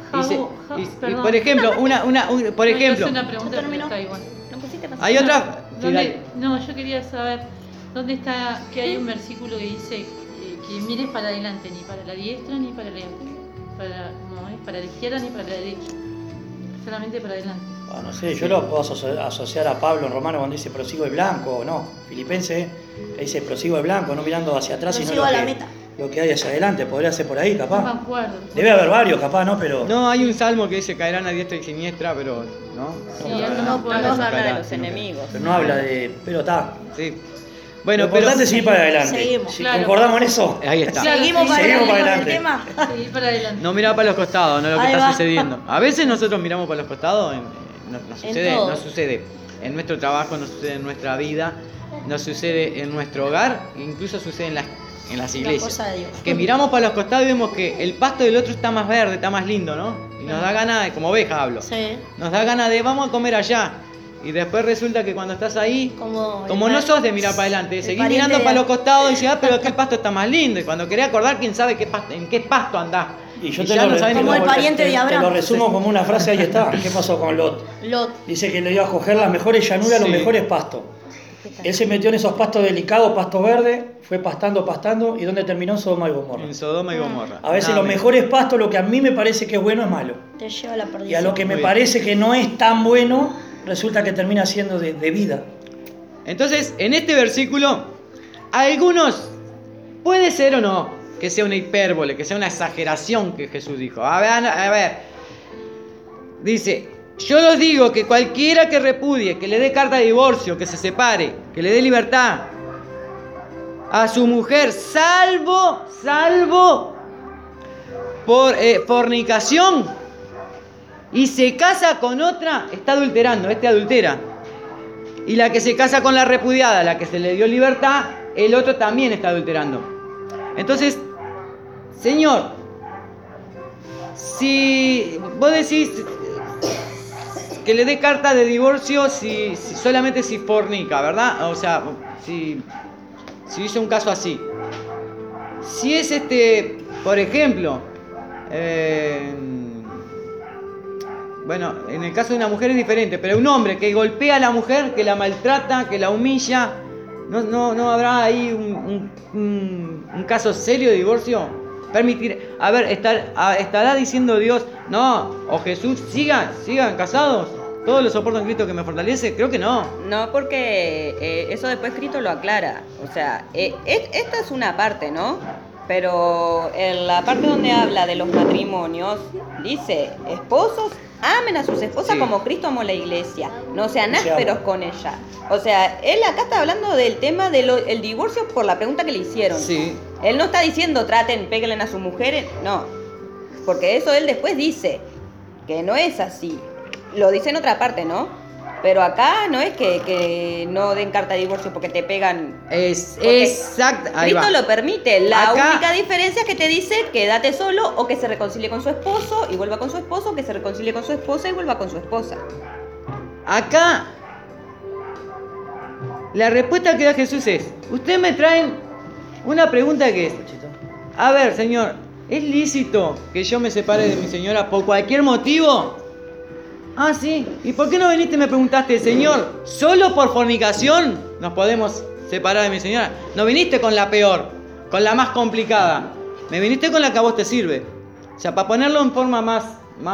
Y por ejemplo, por ejemplo... Es una pregunta que está igual. Hay otra... No, yo quería saber dónde está, que hay un versículo que dice que mires para adelante, ni para la diestra ni para la para la izquierda ni para la derecha, solamente para adelante. Bueno, no sé, yo lo puedo asociar a Pablo en Romano cuando dice prosigo el blanco, no, Filipenses que dice prosigo el blanco, no mirando hacia atrás, prosigo sino lo que hay hacia adelante, podría ser por ahí, capaz. No me acuerdo. Debe haber varios, capaz, ¿no? Pero... No, hay un salmo que dice caerán a diestra y siniestra, pero ¿no? Sí, no habla de los enemigos. Pero no habla de... Pero está. Sí. Bueno, lo importante es seguir para adelante. Seguimos. Si concordamos en eso. Ahí está. Seguimos para adelante. Seguir para adelante. No mirar para los costados, no lo que Ahí está va. sucediendo. A veces nosotros miramos para los costados, no sucede en nuestro trabajo, no sucede en nuestra vida, no sucede en nuestro hogar, incluso sucede en las iglesias. Cosa de Dios. Que miramos para los costados y vemos que el pasto del otro está más verde, está más lindo, ¿no? Y nos da ganas de, como ovejas hablo, Sí. nos da ganas de vamos a comer allá. Y después resulta que cuando estás ahí, como no sos de mirar para adelante, seguís mirando para los costados y decís, pero qué pasto está más lindo. Y cuando querés acordar, quién sabe en qué pasto andás. Y yo ya no sabés ni como cómo el pariente de te Abraham. lo resumo como una frase, ahí está. ¿Qué pasó con Lot? Dice que le dio a coger las mejores llanuras, Sí. los mejores pastos. Él se metió en esos pastos delicados, pasto verde, fue pastando, y ¿dónde terminó? Sodoma y Gomorra. En Sodoma y Gomorra. A veces Nada los menos. mejores pastos, lo que a mí me parece que es bueno, es malo. Te lleva a la perdición. Y a lo que me Muy bien. parece que no es tan bueno, resulta que termina siendo de vida. Entonces, en este versículo, algunos, puede ser o no, que sea una hipérbole, que sea una exageración que Jesús dijo. A ver, dice, yo os digo que cualquiera que repudie, que le dé carta de divorcio, que se separe, que le dé libertad a su mujer, salvo por fornicación, y se casa con otra, está adulterando, adultera. Y la que se casa con la repudiada, la que se le dio libertad, el otro también está adulterando. Entonces, Señor, si vos decís que le dé carta de divorcio solamente si fornica, ¿verdad? O sea, si hizo un caso así. Si es por ejemplo, bueno, en el caso de una mujer es diferente, pero un hombre que golpea a la mujer, que la maltrata, que la humilla, ¿no habrá ahí un caso serio de divorcio? ¿Estará diciendo Dios, no, o Jesús, sigan casados? ¿Todo lo soporto en Cristo que me fortalece? Creo que no. No, porque eso después Cristo lo aclara. O sea, esta es una parte, ¿no? Pero en la parte donde habla de los matrimonios, dice, esposos, amen a sus esposas como Cristo amó la iglesia. No sean ásperos con ella. O sea, él acá está hablando del tema del divorcio por la pregunta que le hicieron. Sí. Él no está diciendo péguenle a sus mujeres, no. Porque eso él después dice, que no es así. lo dice en otra parte, ¿no? Pero acá no es que no den carta de divorcio porque te pegan. Exacto. Ahí Cristo va. lo permite. La Acá- única diferencia es que te dice quédate solo o que se reconcilie con su esposo y vuelva con su esposo, o que se reconcilie con su esposa y vuelva con su esposa. Acá la respuesta que da Jesús es, ustedes me traen una pregunta que es, a ver, Señor, ¿es lícito que yo me separe de mi señora por cualquier motivo? Ah, sí. ¿Y por qué no viniste y me preguntaste, Señor, solo por fornicación nos podemos separar de mi señora? No viniste con la peor, con la más complicada. Me viniste con la que a vos te sirve. O sea, para ponerlo en forma más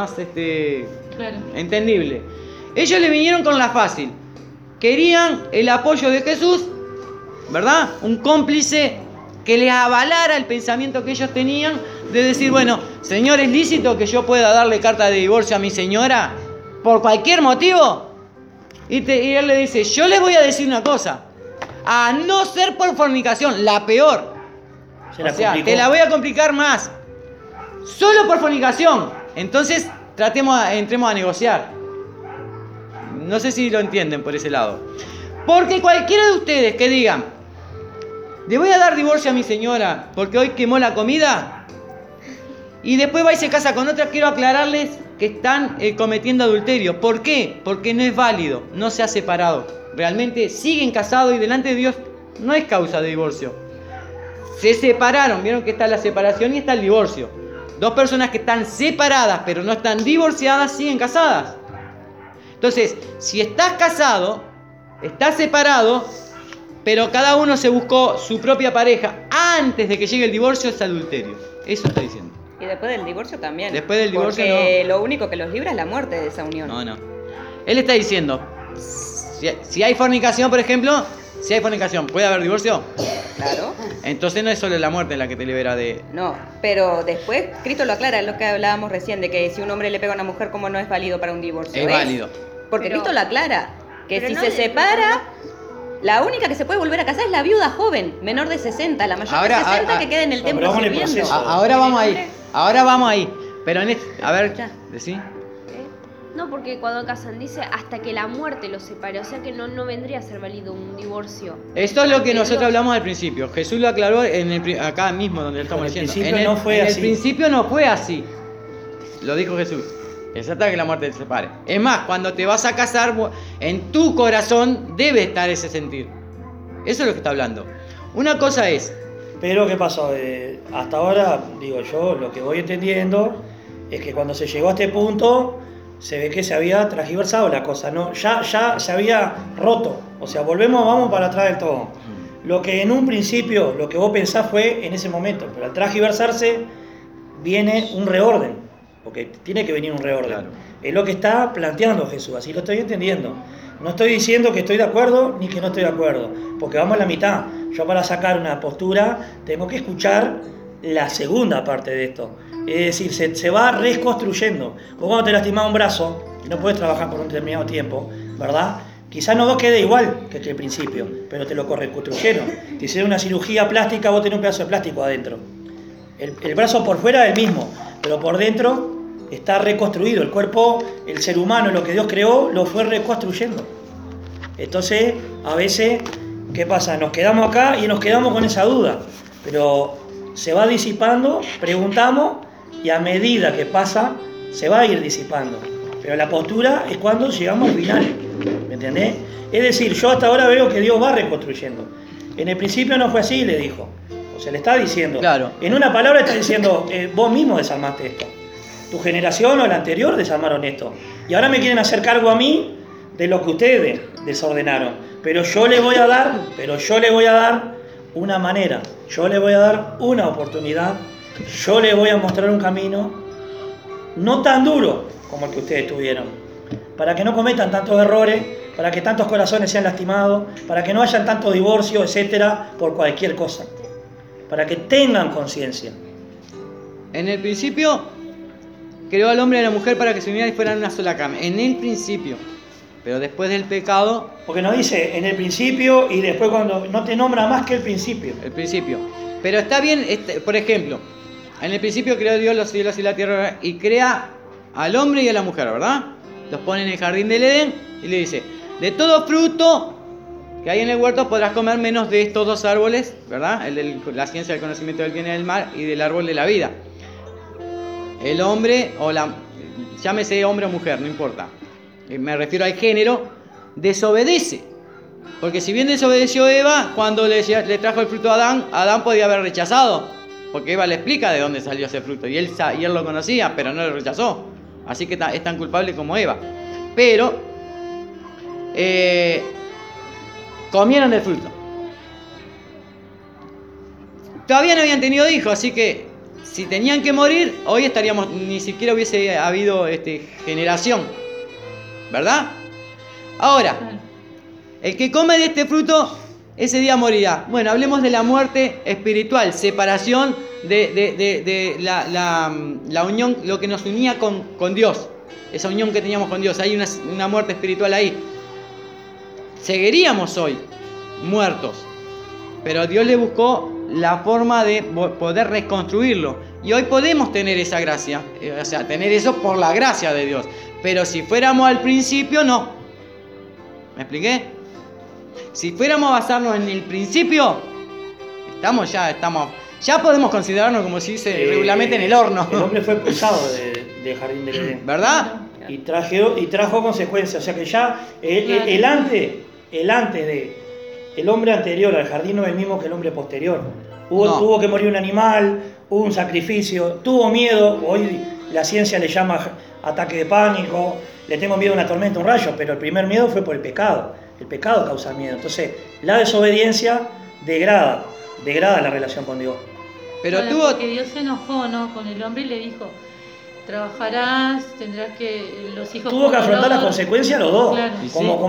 Claro. entendible. Ellos le vinieron con la fácil. Querían el apoyo de Jesús, ¿verdad? Un cómplice que les avalara el pensamiento que ellos tenían de decir, bueno, Señor, ¿es lícito que yo pueda darle carta de divorcio a mi señora por cualquier motivo? Y él le dice, yo les voy a decir una cosa, a no ser por fornicación, la peor. Se la O sea, complicó. te la voy a complicar más. Solo por fornicación. Entonces, entremos a negociar. No sé si lo entienden por ese lado. Porque cualquiera de ustedes que digan, le voy a dar divorcio a mi señora porque hoy quemó la comida, y después va y se casa con otra, quiero aclararles que están cometiendo adulterio. ¿Por qué? Porque no es válido, no se ha separado. Realmente siguen casados y delante de Dios no es causa de divorcio. Se separaron, vieron que está la separación y está el divorcio. Dos personas que están separadas pero no están divorciadas siguen casadas. Entonces, si estás casado, estás separado, pero cada uno se buscó su propia pareja antes de que llegue el divorcio, es adulterio. Eso está diciendo. Y después del divorcio también. Después del divorcio porque lo único que los libra es la muerte de esa unión. No. Él está diciendo, si hay fornicación, por ejemplo, si hay fornicación, ¿puede haber divorcio? Claro. Entonces no es solo la muerte la que te libera de... No, pero después Cristo lo aclara, es lo que hablábamos recién, de que si un hombre le pega a una mujer, ¿cómo no es válido para un divorcio? Es válido. Porque Pero- Cristo lo aclara, que pero si no se le- separa, la única que se puede volver a casar es la viuda joven, menor de 60, la mayor Ahora, de 60 ah, que queda en el no, templo pero vamos en el sirviendo. proceso. Ahora vamos ahí. Pero a ver, Ya. decí. ¿Eh? No, porque cuando casan dice hasta que la muerte los separe, o sea que no vendría a ser válido un divorcio. Esto es lo que Ante nosotros Dios. hablamos al principio. Jesús lo aclaró acá mismo donde lo estamos En el diciendo. principio no fue en así. el principio no fue así. Lo dijo Jesús. Es hasta que la muerte te separe. Es más, cuando te vas a casar, en tu corazón debe estar ese sentir. Eso es lo que está hablando. Una cosa es, Pero, ¿qué pasó? Hasta ahora, digo yo, lo que voy entendiendo es que cuando se llegó a este punto, se ve que se había transgiversado la cosa, ¿no? Ya se había roto. O sea, vamos para atrás del todo. Lo que en un principio, lo que vos pensás fue en ese momento, pero al transgiversarse viene un reorden, porque tiene que venir un reorden. Claro. Es lo que está planteando Jesús, así lo estoy entendiendo. No estoy diciendo que estoy de acuerdo ni que no estoy de acuerdo, porque vamos a la mitad. Yo para sacar una postura tengo que escuchar la segunda parte de esto. Es decir, se va reconstruyendo. Vos cuando te lastimás un brazo y no puedes trabajar por un determinado tiempo, ¿verdad? Quizás no quede igual que el principio, pero te lo reconstruyeron. Te hicieron una cirugía plástica, vos tenés un pedazo de plástico adentro. El brazo por fuera es el mismo, pero por dentro está reconstruido. El cuerpo, el ser humano, lo que Dios creó, lo fue reconstruyendo. Entonces, a veces, ¿qué pasa? Nos quedamos acá y nos quedamos con esa duda, pero se va disipando, preguntamos y a medida que pasa, se va a ir disipando. Pero la postura es cuando llegamos al final, ¿me entendés? Es decir, yo hasta ahora veo que Dios va reconstruyendo. En el principio no fue así, le dijo. O sea, le está diciendo. Claro. En una palabra está diciendo, vos mismo desarmaste esto. Tu generación o la anterior desarmaron esto. Y ahora me quieren hacer cargo a mí de lo que ustedes desordenaron. Pero yo le voy a dar una manera. Yo le voy a dar una oportunidad. Yo le voy a mostrar un camino no tan duro como el que ustedes tuvieron. Para que no cometan tantos errores, para que tantos corazones sean lastimados, para que no hayan tantos divorcios, etcétera, por cualquier cosa. Para que tengan conciencia. en el principio, creó al hombre y a la mujer para que se unieran y fueran una sola carne. En el principio. Pero después del pecado, Porque nos dice en el principio y después cuando no te nombra más que el principio. el principio. Pero está bien, por ejemplo, en el principio creó Dios los cielos y la tierra y crea al hombre y a la mujer, ¿verdad? los pone en el jardín del Edén y le dice, de todo fruto que hay en el huerto podrás comer menos de estos dos árboles, ¿verdad? La ciencia del conocimiento del bien y del mal y del árbol de la vida. El hombre, llámese hombre o mujer, no importa, me refiero al género, desobedece. Porque si bien desobedeció Eva, cuando le trajo el fruto a Adán podía haber rechazado. Porque Eva le explica de dónde salió ese fruto. Y él lo conocía, pero no lo rechazó. Así que es tan culpable como Eva. Pero comieron del fruto. Todavía no habían tenido hijos, así que si tenían que morir, hoy ni siquiera hubiese habido generación. ¿Verdad? Ahora, el que come de este fruto, ese día morirá. Bueno, hablemos de la muerte espiritual, separación de la unión, lo que nos unía con Dios. Esa unión que teníamos con Dios, hay una muerte espiritual ahí. Seguiríamos hoy muertos, pero Dios le buscó la forma de poder reconstruirlo. Y hoy podemos tener esa gracia, o sea, tener eso por la gracia de Dios. Pero si fuéramos al principio, no. ¿Me expliqué? Si fuéramos a basarnos en el principio, ya podemos considerarnos, como se dice regularmente, en el horno. El hombre fue expulsado del jardín del Edén. ¿Verdad? Y trajo consecuencias. O sea que ya el antes de el hombre anterior al jardín no es el mismo que el hombre posterior. Tuvo que morir un animal, hubo un sacrificio, tuvo miedo. Hoy la ciencia le llama ataque de pánico, le tengo miedo a una tormenta, un rayo, pero el primer miedo fue por el pecado. El pecado causa miedo. Entonces, la desobediencia degrada la relación con Dios. Pero porque Dios se enojó, ¿no?, con el hombre y le dijo, trabajarás, tendrás que los hijos. Tuvo que afrontar las consecuencias los dos, claro.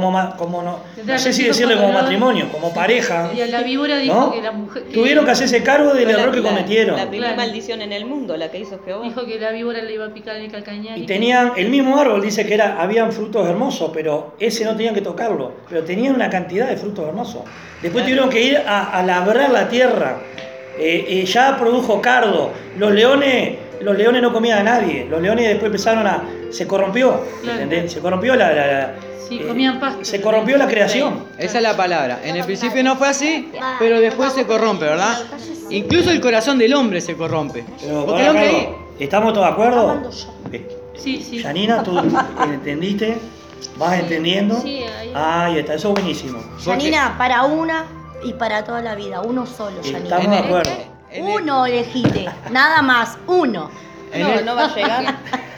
No sé si decirle como matrimonio, como pareja. Y a la víbora dijo, ¿no?, que la mujer tuvieron que hacerse cargo del error que cometieron. La primera maldición en el mundo, la que hizo Jehová. Dijo que la víbora le iba a picar en el calcañar. Y tenían el mismo árbol, dice que habían frutos hermosos, pero ese no tenían que tocarlo, pero tenían una cantidad de frutos hermosos. Después tuvieron que ir a labrar la tierra. Ya produjo cardo. Los leones no comían a nadie. Los leones después empezaron se corrompió. Claro. ¿Entendés? Se corrompió comían pasto. Se corrompió la creación. Esa es la palabra. En el principio no fue así, pero después se corrompe, ¿verdad? Incluso el corazón del hombre se corrompe. Pero, porque el hombre Carlos, ¿estamos todos de acuerdo? Sí. Janina, ¿tú entendiste? ¿Vas entendiendo? Sí, ahí está, eso es buenísimo. Janina, para una y para toda la vida, uno solo, Janina. Estamos de acuerdo. Uno elegite, nada más, uno. No va a llegar.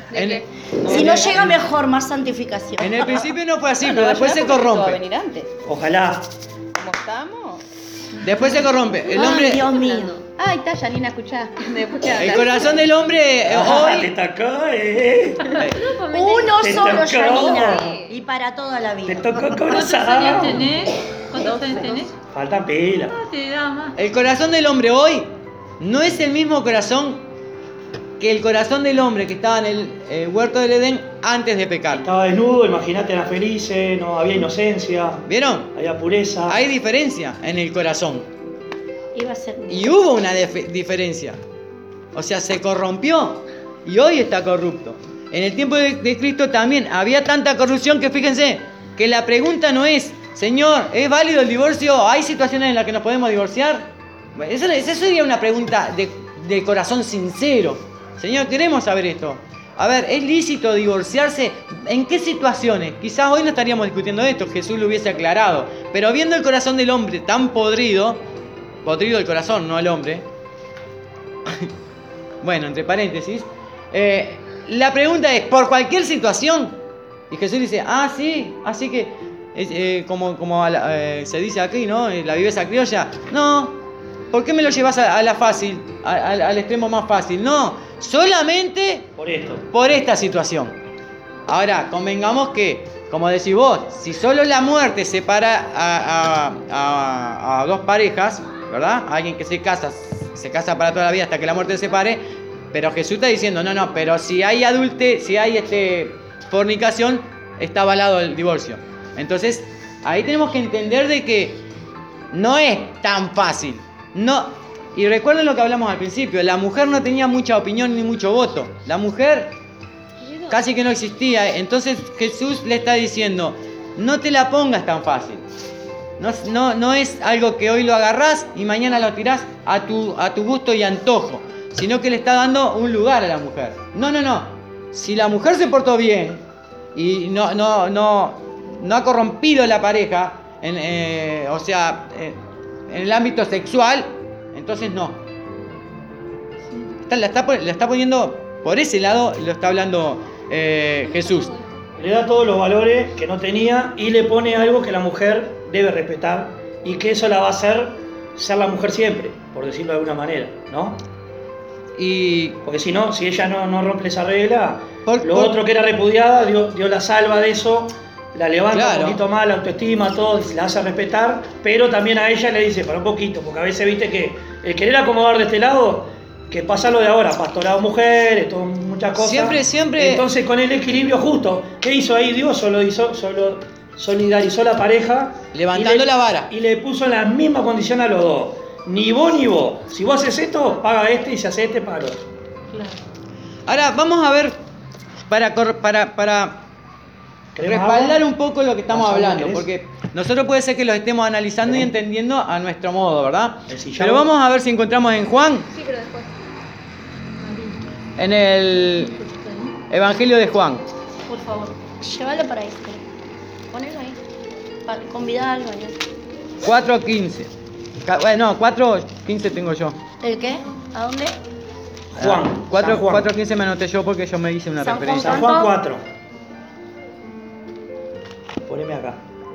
Si no llega, mejor, más santificación. En el principio no fue así, No pero va a después se llegar porque esto va a corrompe. venir antes. Ojalá. ¿Cómo estamos? Después se corrompe. El Ay, hombre, Dios mío. Ahí está, Janina, escuchá. el corazón del hombre Te hoy. tocó, Uno Te solo, tocó. Janina. Y para toda la Te vida. tocó ¿Cuántos años corazón. tenés? ¿Cuántos años tenés? Falta pila. Te da más. El corazón del hombre hoy no es el mismo corazón que el corazón del hombre que estaba en el huerto del Edén antes de pecar. Estaba desnudo, imagínate, eran felices, no había inocencia, ¿Vieron? había pureza. Hay diferencia en el corazón. Iba a ser. Y hubo una diferencia. O sea, se corrompió y hoy está corrupto. En el tiempo de Cristo también había tanta corrupción que fíjense que la pregunta no es, Señor, ¿es válido el divorcio? ¿Hay situaciones en las que nos podemos divorciar? Esa sería una pregunta de corazón sincero. Señor, queremos saber esto. A ver, ¿es lícito divorciarse? ¿En qué situaciones? Quizás hoy no estaríamos discutiendo esto, Jesús lo hubiese aclarado. Pero viendo el corazón del hombre tan podrido el corazón, no el hombre. Bueno, entre paréntesis. La pregunta es, ¿por cualquier situación? Y Jesús dice, sí, así que, como se dice aquí, ¿no? La viveza criolla. No, ¿por qué me lo llevas a la fácil, al extremo más fácil? No, solamente por esta situación. Ahora, convengamos que, como decís vos, si solo la muerte separa a dos parejas, ¿verdad? Alguien que se casa para toda la vida hasta que la muerte se separe, pero Jesús está diciendo, no, pero si hay fornicación, está avalado el divorcio. Entonces, ahí tenemos que entender de que no es tan fácil. No, y recuerden lo que hablamos al principio, la mujer no tenía mucha opinión ni mucho voto. La mujer casi que no existía. Entonces Jesús le está diciendo, no te la pongas tan fácil. No es algo que hoy lo agarrás y mañana lo tirás a tu gusto y antojo, sino que le está dando un lugar a la mujer. No. Si la mujer se portó bien y no ha corrompido la pareja, en el ámbito sexual, entonces no. La está poniendo por ese lado, lo está hablando Jesús. Le da todos los valores que no tenía y le pone algo que la mujer debe respetar y que eso la va a hacer ser la mujer siempre, por decirlo de alguna manera, ¿no? Porque si no, si ella no rompe esa regla, otro que era repudiada, Dios la salva de eso, la levanta un poquito más, la autoestima, todo, la hace respetar, pero también a ella le dice, para un poquito, porque a veces viste que el querer acomodar de este lado, que pasa lo de ahora, pastorado mujeres, muchas cosas. Siempre. Entonces con el equilibrio justo, ¿qué hizo ahí Dios? Solo solidarizó la pareja. Levantando la vara. Y le puso la misma condición a los dos. Ni vos ni vos. Si vos haces esto, paga este, y si haces este, paga el otro. Claro. Ahora vamos a ver, para respaldar un poco lo que estamos hablando, porque nosotros puede ser que lo estemos analizando y entendiendo a nuestro modo, ¿verdad? Pero vamos a ver si encontramos en Juan. Sí, pero después. En el Evangelio de Juan. Por favor. Llévalo para ahí. Ponelo ahí. Convidá algo ahí. 4:15. Bueno, 4:15 tengo yo. ¿El qué? ¿A dónde? Juan. 4:15 me anoté yo porque yo me hice una San Juan. referencia. San Juan 4. Poneme acá.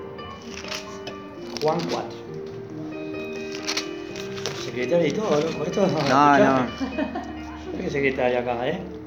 Juan 4. Secretaria y todo, loco. Esto No. ¿Qué secretaria acá,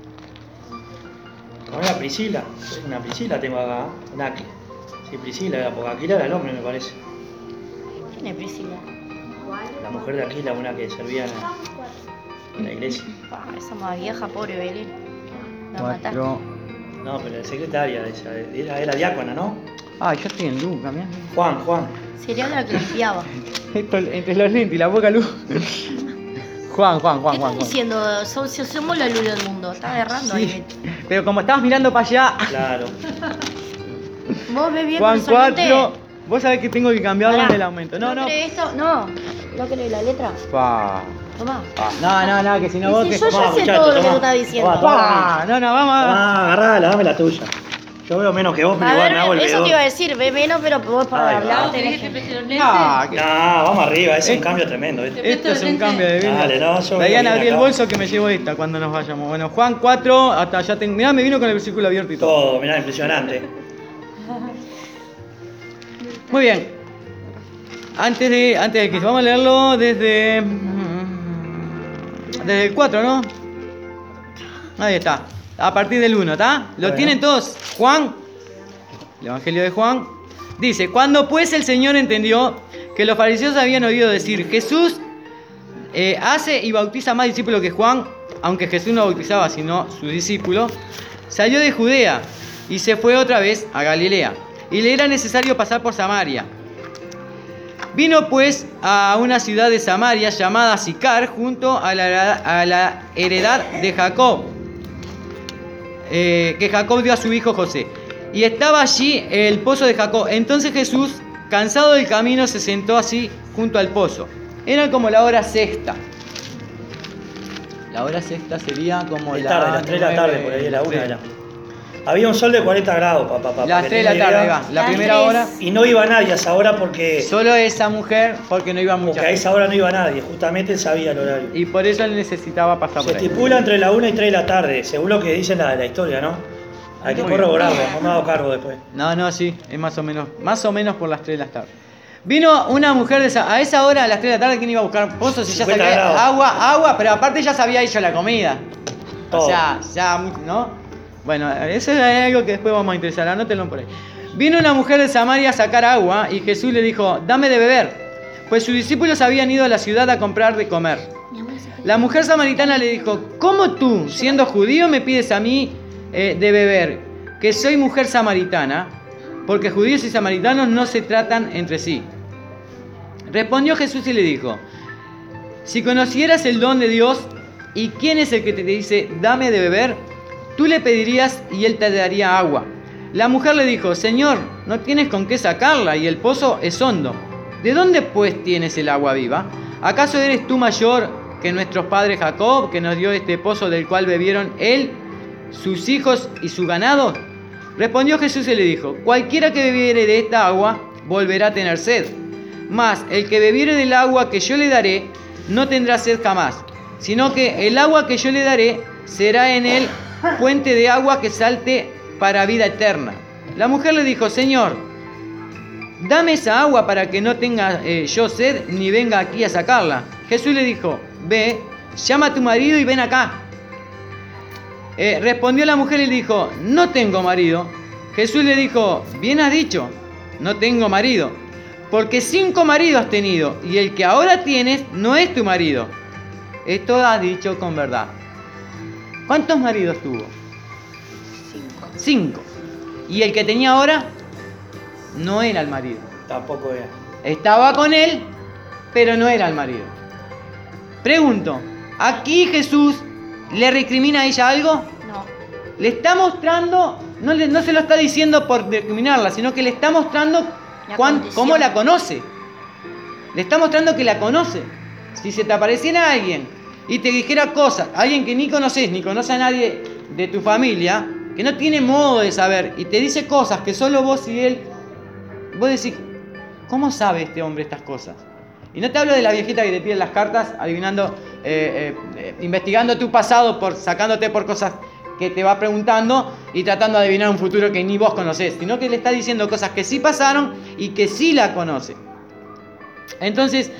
Una Priscila. Una Priscila tengo acá. Sí, Priscila, porque Aquila era el hombre, me parece. ¿Quién es Priscila? La mujer de Aquila, una que servía en la iglesia. Esa más vieja, pobre Belén. La mataste. 4. No, pero la secretaria esa, era diácona, ¿no? Ah, yo estoy en luz, también. Juan. Sería la que limpiaba. Esto entre los lentes y la poca luz. Juan. ¿Qué estás diciendo? Somos la luz del mundo. Estás errando ahí. Pero como estabas mirando para allá. Claro. Vos ves bien Juan personalmente. 4. Vos sabés que tengo que cambiarlo en el aumento. No. ¿Querés esto? No querés la letra. Pa. Tomá. No, que si no vos Y que. si yo ya Tomá, sé muchacho, todo lo que tomá. vos estás diciendo. Tomá. Pa. No, vamos a. Agarrala, dame la tuya. Yo veo menos que vos, pero A igual me hago ver, el eso te veedor. iba a decir, ve menos, pero vos para Ay, hablar No, tenés tenés que que... meter los lentes. Ah, No, vamos arriba, es un cambio tremendo, ¿viste? esto es un cambio de vida. Dale, no, yo Dayan, voy a ir abrí el acá. bolso que me llevo esta cuando nos vayamos. Bueno, Juan 4, hasta allá tengo. Mirá, me vino con el versículo abierto y todo. Todo, mirá, impresionante. Muy bien. Antes de que vamos a leerlo desde el 4, ¿no? Ahí está. A partir del 1, ¿está? ¿Lo Bueno. tienen todos? Juan, el Evangelio de Juan, dice: cuando pues el Señor entendió que los fariseos habían oído decir, Jesús hace y bautiza más discípulos que Juan, aunque Jesús no bautizaba sino sus discípulos, salió de Judea y se fue otra vez a Galilea, y le era necesario pasar por Samaria. Vino pues a una ciudad de Samaria llamada Sicar, junto a la heredad de Jacob, que Jacob dio a su hijo José. Y estaba allí el pozo de Jacob. Entonces Jesús, cansado del camino, se sentó así junto al pozo. Era como la hora sexta. La hora sexta sería como Es tarde, las 3 de la tarde, por ahí, la 1 era. Había un sol de 40 grados, papá. Las 3 de la tarde, ahí va. La Las primera 3. hora. Y no iba nadie a esa hora porque Solo esa mujer, porque no iba mucha a esa hora no iba nadie, justamente él sabía el horario. y por eso él necesitaba pasar Se por ahí. estipula entre la 1 y 3 de la tarde, según lo que dice la historia, ¿no? Hay que Muy bien. corroborarlo, no me hago cargo después. No, sí, es más o menos por las 3 de la tarde. Vino una mujer a esa hora, a las 3 de la tarde, ¿quién iba a buscar pozos? Si ya 50 sabía grados. agua, pero aparte ya se había hecho la comida. Todo. O sea, ya, ¿no? Bueno, eso es algo que después vamos a interesar, anótenlo por ahí. Vino una mujer de Samaria a sacar agua y Jesús le dijo, dame de beber, pues sus discípulos habían ido a la ciudad a comprar de comer. La mujer samaritana le dijo, ¿cómo tú, siendo judío, me pides a mí de beber, que soy mujer samaritana? Porque judíos y samaritanos no se tratan entre sí. Respondió Jesús y le dijo, si conocieras el don de Dios y quién es el que te dice, dame de beber, tú le pedirías y él te daría agua. La mujer le dijo, Señor, no tienes con qué sacarla y el pozo es hondo. ¿De dónde pues tienes el agua viva? ¿Acaso eres tú mayor que nuestros padres Jacob, que nos dio este pozo del cual bebieron él, sus hijos y su ganado? Respondió Jesús y le dijo, cualquiera que bebiere de esta agua volverá a tener sed. Mas el que bebiere del agua que yo le daré no tendrá sed jamás, sino que el agua que yo le daré será en él fuente de agua que salte para vida eterna. La mujer le dijo, Señor, dame esa agua para que no tenga yo sed ni venga aquí a sacarla. Jesús le dijo, ve, llama a tu marido y ven acá. Respondió la mujer y le dijo, no tengo marido. Jesús le dijo, bien has dicho, no tengo marido, porque 5 maridos has tenido y el que ahora tienes no es tu marido. Esto has dicho con verdad. ¿Cuántos maridos tuvo? 5. Y el que tenía ahora no era el marido. Tampoco era. Estaba con él, pero no era el marido. Pregunto, ¿aquí Jesús le recrimina a ella algo? No. Le está mostrando, no se lo está diciendo por recriminarla, sino que le está mostrando cómo la conoce. Le está mostrando que la conoce. Si se te apareciera alguien y te dijera cosas, alguien que ni conoces, ni conoce a nadie de tu familia, que no tiene modo de saber, y te dice cosas que solo vos y él, vos decís, ¿cómo sabe este hombre estas cosas? Y no te hablo de la viejita que te tira las cartas, adivinando, investigando tu pasado, sacándote por cosas que te va preguntando y tratando de adivinar un futuro que ni vos conocés, sino que le está diciendo cosas que sí pasaron y que sí la conoce. Entonces,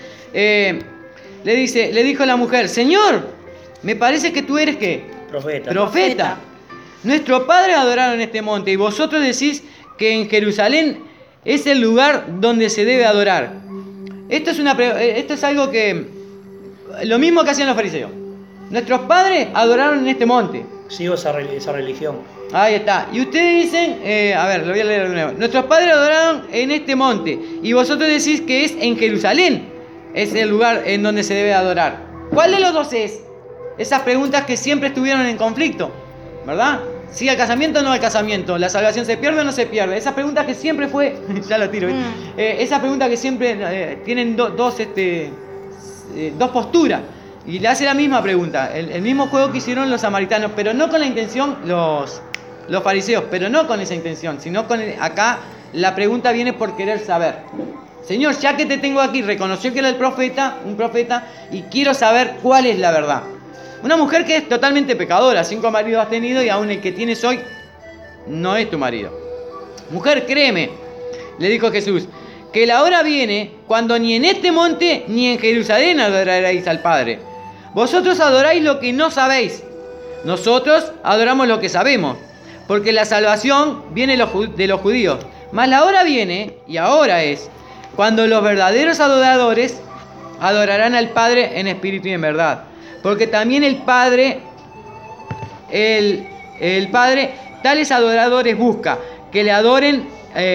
le dijo la mujer, Señor, me parece que tú eres ¿qué? Profeta. Nuestro padre adoraron en este monte y vosotros decís que en Jerusalén es el lugar donde se debe adorar. Esto es algo que, lo mismo que hacían los fariseos. Nuestros padres adoraron en este monte. Sigo esa religión. Ahí está. Y ustedes dicen, lo voy a leer de nuevo. Nuestros padres adoraron en este monte y vosotros decís que es en Jerusalén. Es el lugar en donde se debe adorar. ¿Cuál de los dos es? Esas preguntas que siempre estuvieron en conflicto, ¿verdad? ¿Sí al casamiento o no al casamiento? ¿La salvación se pierde o no se pierde? Esas preguntas que siempre fue... ya lo tiro. Esas preguntas que siempre tienen dos posturas. Y le hace la misma pregunta. El mismo juego que hicieron los samaritanos, pero no con la intención, los fariseos, pero no con esa intención, sino acá la pregunta viene por querer saber. Señor, ya que te tengo aquí, reconoció que era un profeta, y quiero saber cuál es la verdad. Una mujer que es totalmente pecadora, 5 maridos has tenido y aún el que tienes hoy no es tu marido. Mujer, créeme, le dijo Jesús, que la hora viene cuando ni en este monte ni en Jerusalén adoraréis al Padre. Vosotros adoráis lo que no sabéis, nosotros adoramos lo que sabemos, porque la salvación viene de los judíos. Mas la hora viene, y ahora es, cuando los verdaderos adoradores adorarán al Padre en espíritu y en verdad. Porque también el Padre tales adoradores busca, que le adoren.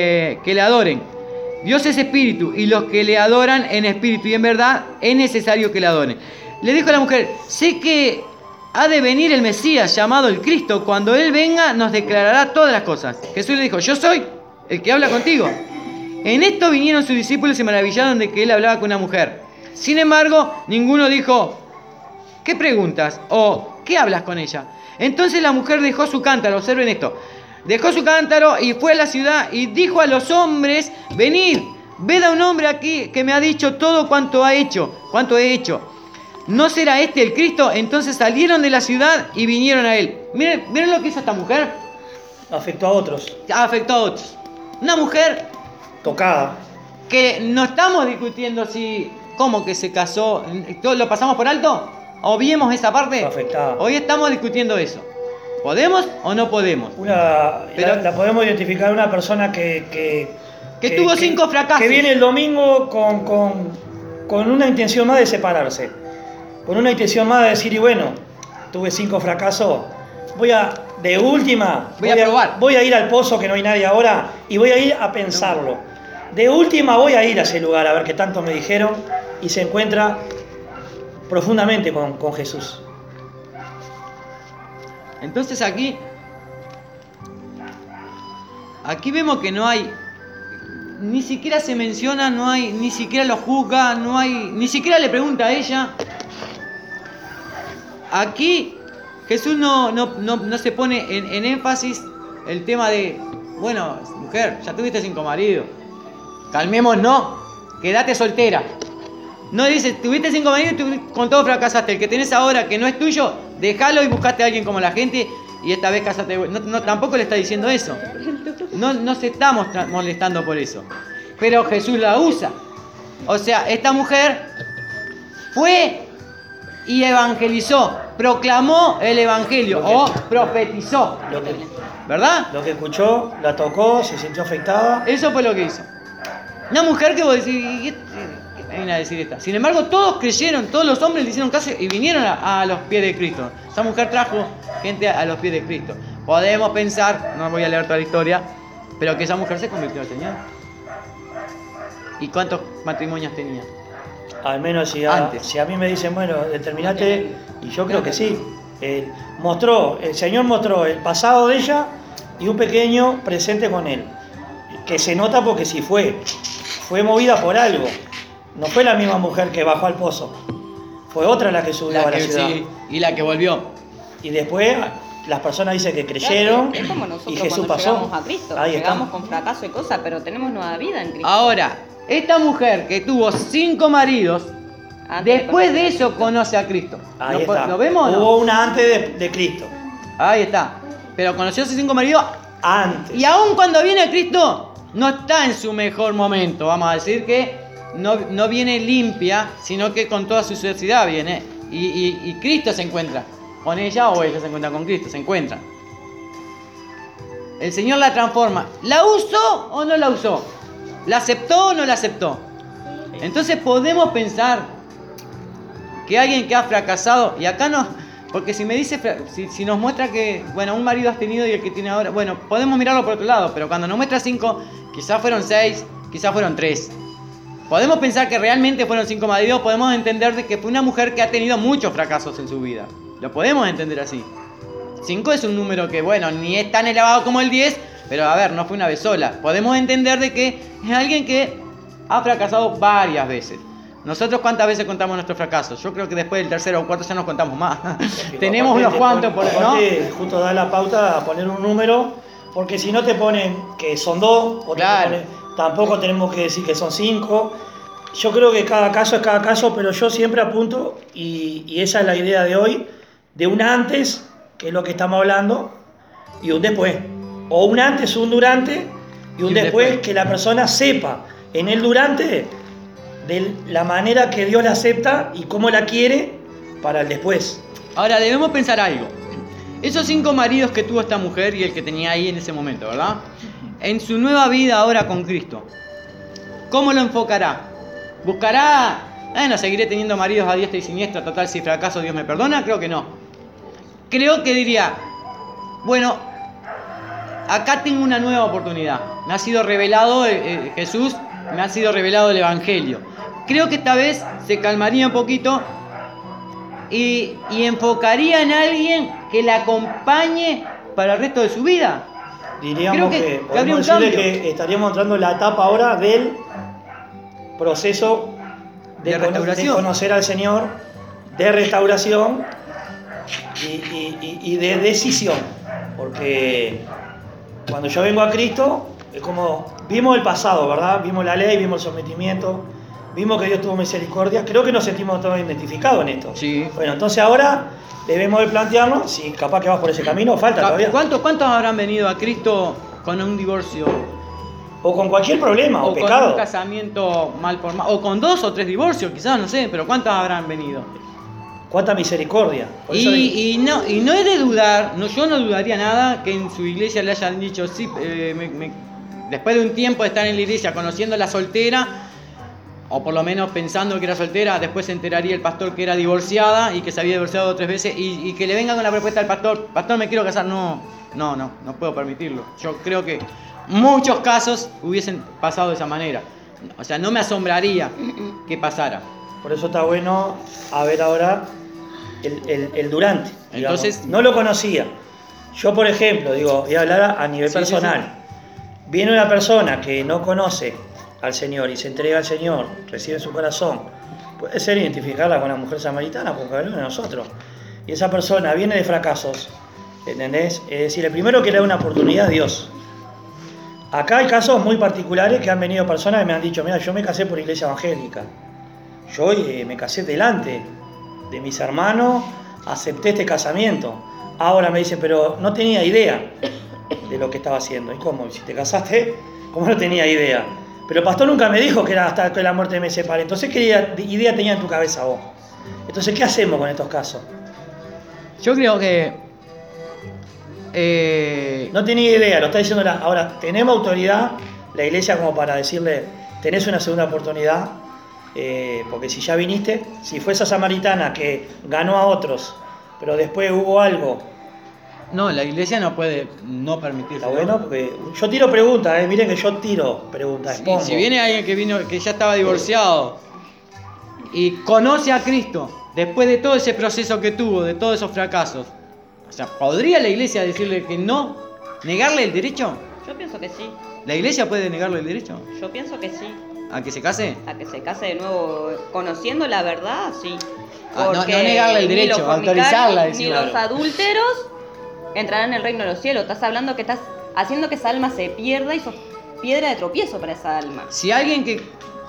Dios es espíritu, y los que le adoran en espíritu y en verdad, es necesario que le adoren. Le dijo a la mujer, sé que ha de venir el Mesías, llamado el Cristo. Cuando Él venga, nos declarará todas las cosas. Jesús le dijo, yo soy el que habla contigo. En esto vinieron sus discípulos y se maravillaron de que Él hablaba con una mujer. Sin embargo, ninguno dijo, ¿qué preguntas? O ¿qué hablas con ella? Entonces la mujer dejó su cántaro, observen esto. Dejó su cántaro y fue a la ciudad y dijo a los hombres, venid, ved a un hombre aquí que me ha dicho todo cuanto he hecho. ¿No será este el Cristo? Entonces salieron de la ciudad y vinieron a él. Miren lo que hizo esta mujer. Afectó a otros. Afectó a otros. Una mujer tocada. Que no estamos discutiendo si, cómo que se casó, ¿lo pasamos por alto? ¿O vimos esa parte? Afectada. Hoy estamos discutiendo eso. ¿Podemos o no podemos? La podemos identificar una persona que tuvo 5 fracasos. Que viene el domingo con una intención más de separarse. Con una intención más de decir, y bueno, tuve 5 fracasos, voy a probar. Voy a ir al pozo que no hay nadie ahora y voy a ir a pensarlo. De última voy a ir a ese lugar a ver qué tanto me dijeron, y se encuentra profundamente con Jesús. Entonces aquí aquí vemos que no hay, ni siquiera se menciona, no hay, ni siquiera lo juzga, no hay, ni siquiera le pregunta a ella. Aquí Jesús no se pone en énfasis el tema de, bueno, mujer, ya tuviste 5 maridos, calmémonos, quédate soltera. No dice, tuviste 5 maridos y con todo fracasaste, el que tenés ahora que no es tuyo, déjalo y buscaste a alguien como la gente y esta vez casate. Tampoco le está diciendo eso. No se está molestando por eso. Pero Jesús la usa. O sea, esta mujer fue y evangelizó, proclamó el evangelio o profetizó. ¿Verdad? Lo que escuchó, la tocó, se sintió afectada. Eso fue lo que hizo. Una mujer que vos decís, ¿qué viene a decir esta? Sin embargo, todos creyeron, todos los hombres le hicieron caso y vinieron a los pies de Cristo. Esa mujer trajo gente a los pies de Cristo. Podemos pensar, no voy a leer toda la historia, pero que esa mujer se convirtió al Señor. ¿Y cuántos matrimonios tenía? Al menos si a mí me dicen, bueno, determinate, y yo creo que sí. El Señor mostró el pasado de ella y un pequeño presente con él. Que se nota porque sí fue movida por algo. No fue la misma mujer que bajó al pozo. Fue otra la que subió a la ciudad. Sí, y la que volvió. Y después las personas dicen que creyeron es como nosotros y Jesús cuando pasó. llegamos a Cristo. Ahí llegamos está. con fracaso y cosas, pero tenemos nueva vida en Cristo. Ahora, esta mujer que tuvo 5 maridos, después de eso conoce a Cristo. Ahí está. ¿Lo vemos o no? Hubo una antes de Cristo. Ahí está. Pero conoció a sus 5 maridos Antes. y aún cuando viene a Cristo, no está en su mejor momento. Vamos a decir que no viene limpia, sino que con toda su suciedad viene. Y Cristo se encuentra con ella o ella se encuentra con Cristo, se encuentran. El Señor la transforma. ¿La usó o no la usó? ¿La aceptó o no la aceptó? Entonces podemos pensar que alguien que ha fracasado, y acá no, porque si me dice, si nos muestra que, bueno, un marido has tenido y el que tiene ahora, bueno, podemos mirarlo por otro lado, pero cuando nos muestra 5, quizás fueron 6, quizás fueron 3. Podemos pensar que realmente fueron 5 maridos, podemos entender de que fue una mujer que ha tenido muchos fracasos en su vida. Lo podemos entender así. 5 es un número que, bueno, ni es tan elevado como el 10, pero a ver, no fue una vez sola. Podemos entender de que es alguien que ha fracasado varias veces. Nosotros, ¿cuántas veces contamos nuestros fracasos? Yo creo que después del tercero o cuarto ya nos contamos más. Tenemos unos cuantos, ¿no? Justo da la pauta a poner un número, porque si no te ponen que son 2, o claro. Tampoco tenemos que decir que son 5. Yo creo que cada caso es cada caso, pero yo siempre apunto, y esa es la idea de hoy, de un antes, que es lo que estamos hablando, y un después. O un antes, un durante, y un después, que la persona sepa en el durante de la manera que Dios la acepta y cómo la quiere para el después. Ahora, debemos pensar algo. Esos 5 maridos que tuvo esta mujer y el que tenía ahí en ese momento, ¿verdad? En su nueva vida ahora con Cristo, ¿cómo lo enfocará? ¿Buscará, bueno, seguiré teniendo maridos a diestra y siniestra, total, si fracaso Dios me perdona? Creo que no. Creo que diría, bueno, acá tengo una nueva oportunidad. Me ha sido revelado Jesús, me ha sido revelado el Evangelio. Creo que esta vez se calmaría un poquito y enfocaría en alguien que la acompañe para el resto de su vida. Diríamos que podemos decirle que estaríamos entrando en la etapa ahora del proceso de restauración, de conocer al Señor, de restauración y de decisión. Porque cuando yo vengo a Cristo, es como vimos el pasado, ¿verdad? Vimos la ley, vimos el sometimiento, vimos que Dios tuvo misericordia. Creo que nos sentimos todos identificados en esto. Sí. Bueno, entonces ahora debemos de plantearnos si capaz que vas por ese camino o falta todavía. ¿Cuántos habrán venido a Cristo con un divorcio? O con cualquier problema o pecado. Con un casamiento mal formado. O con 2 o 3 divorcios, quizás, no sé, pero ¿cuántos habrán venido? Cuánta misericordia. Por eso Y no es de dudar, yo no dudaría nada que en su iglesia le hayan dicho, sí, después de un tiempo de estar en la iglesia conociendo a la soltera, o por lo menos pensando que era soltera, después se enteraría el pastor que era divorciada y que se había divorciado 3 veces y que le venga con la propuesta al pastor, me quiero casar. No puedo permitirlo. Yo creo que muchos casos hubiesen pasado de esa manera. O sea, no me asombraría que pasara. Por eso está bueno a ver ahora el durante. Digamos. Entonces, no lo conocía. Yo, por ejemplo, voy a hablar a nivel personal. viene una persona que no conoce al Señor y se entrega al Señor, recibe en su corazón, puede ser identificarla con la mujer samaritana, porque habló de nosotros. Y esa persona viene de fracasos, ¿entendés? Es decir, el primero que le da una oportunidad a Dios. Acá hay casos muy particulares que han venido personas que me han dicho, mira, yo me casé por iglesia evangélica. Yo me casé delante de mis hermanos, acepté este casamiento. Ahora me dicen, pero no tenía idea de lo que estaba haciendo. ¿Y cómo? Si te casaste, ¿cómo no tenía idea? Pero el pastor nunca me dijo que era hasta que la muerte me separe. Entonces, ¿qué idea tenía en tu cabeza vos? Entonces, ¿qué hacemos con estos casos? Yo creo que... No tenía idea, lo está diciendo ahora, tenemos autoridad, la iglesia, como para decirle, tenés una segunda oportunidad, porque si ya viniste, si fue esa samaritana que ganó a otros, pero después hubo algo. No, la iglesia no puede no permitirlo. Está bueno, porque yo tiro preguntas, miren que yo tiro preguntas, expongo. Si viene alguien que ya estaba divorciado y conoce a Cristo, después de todo ese proceso que tuvo, de todos esos fracasos, o sea, ¿podría la iglesia decirle que no? ¿Negarle el derecho? Yo pienso que sí. ¿La iglesia puede negarle el derecho? Yo pienso que sí. ¿A que se case? A que se case de nuevo, conociendo la verdad, sí. No negarle el derecho, ni los autorizarla, fornicarios, ni los adúlteros entrarán en el reino de los cielos. Estás hablando que estás haciendo que esa alma se pierda y sos piedra de tropiezo para esa alma. Si alguien que,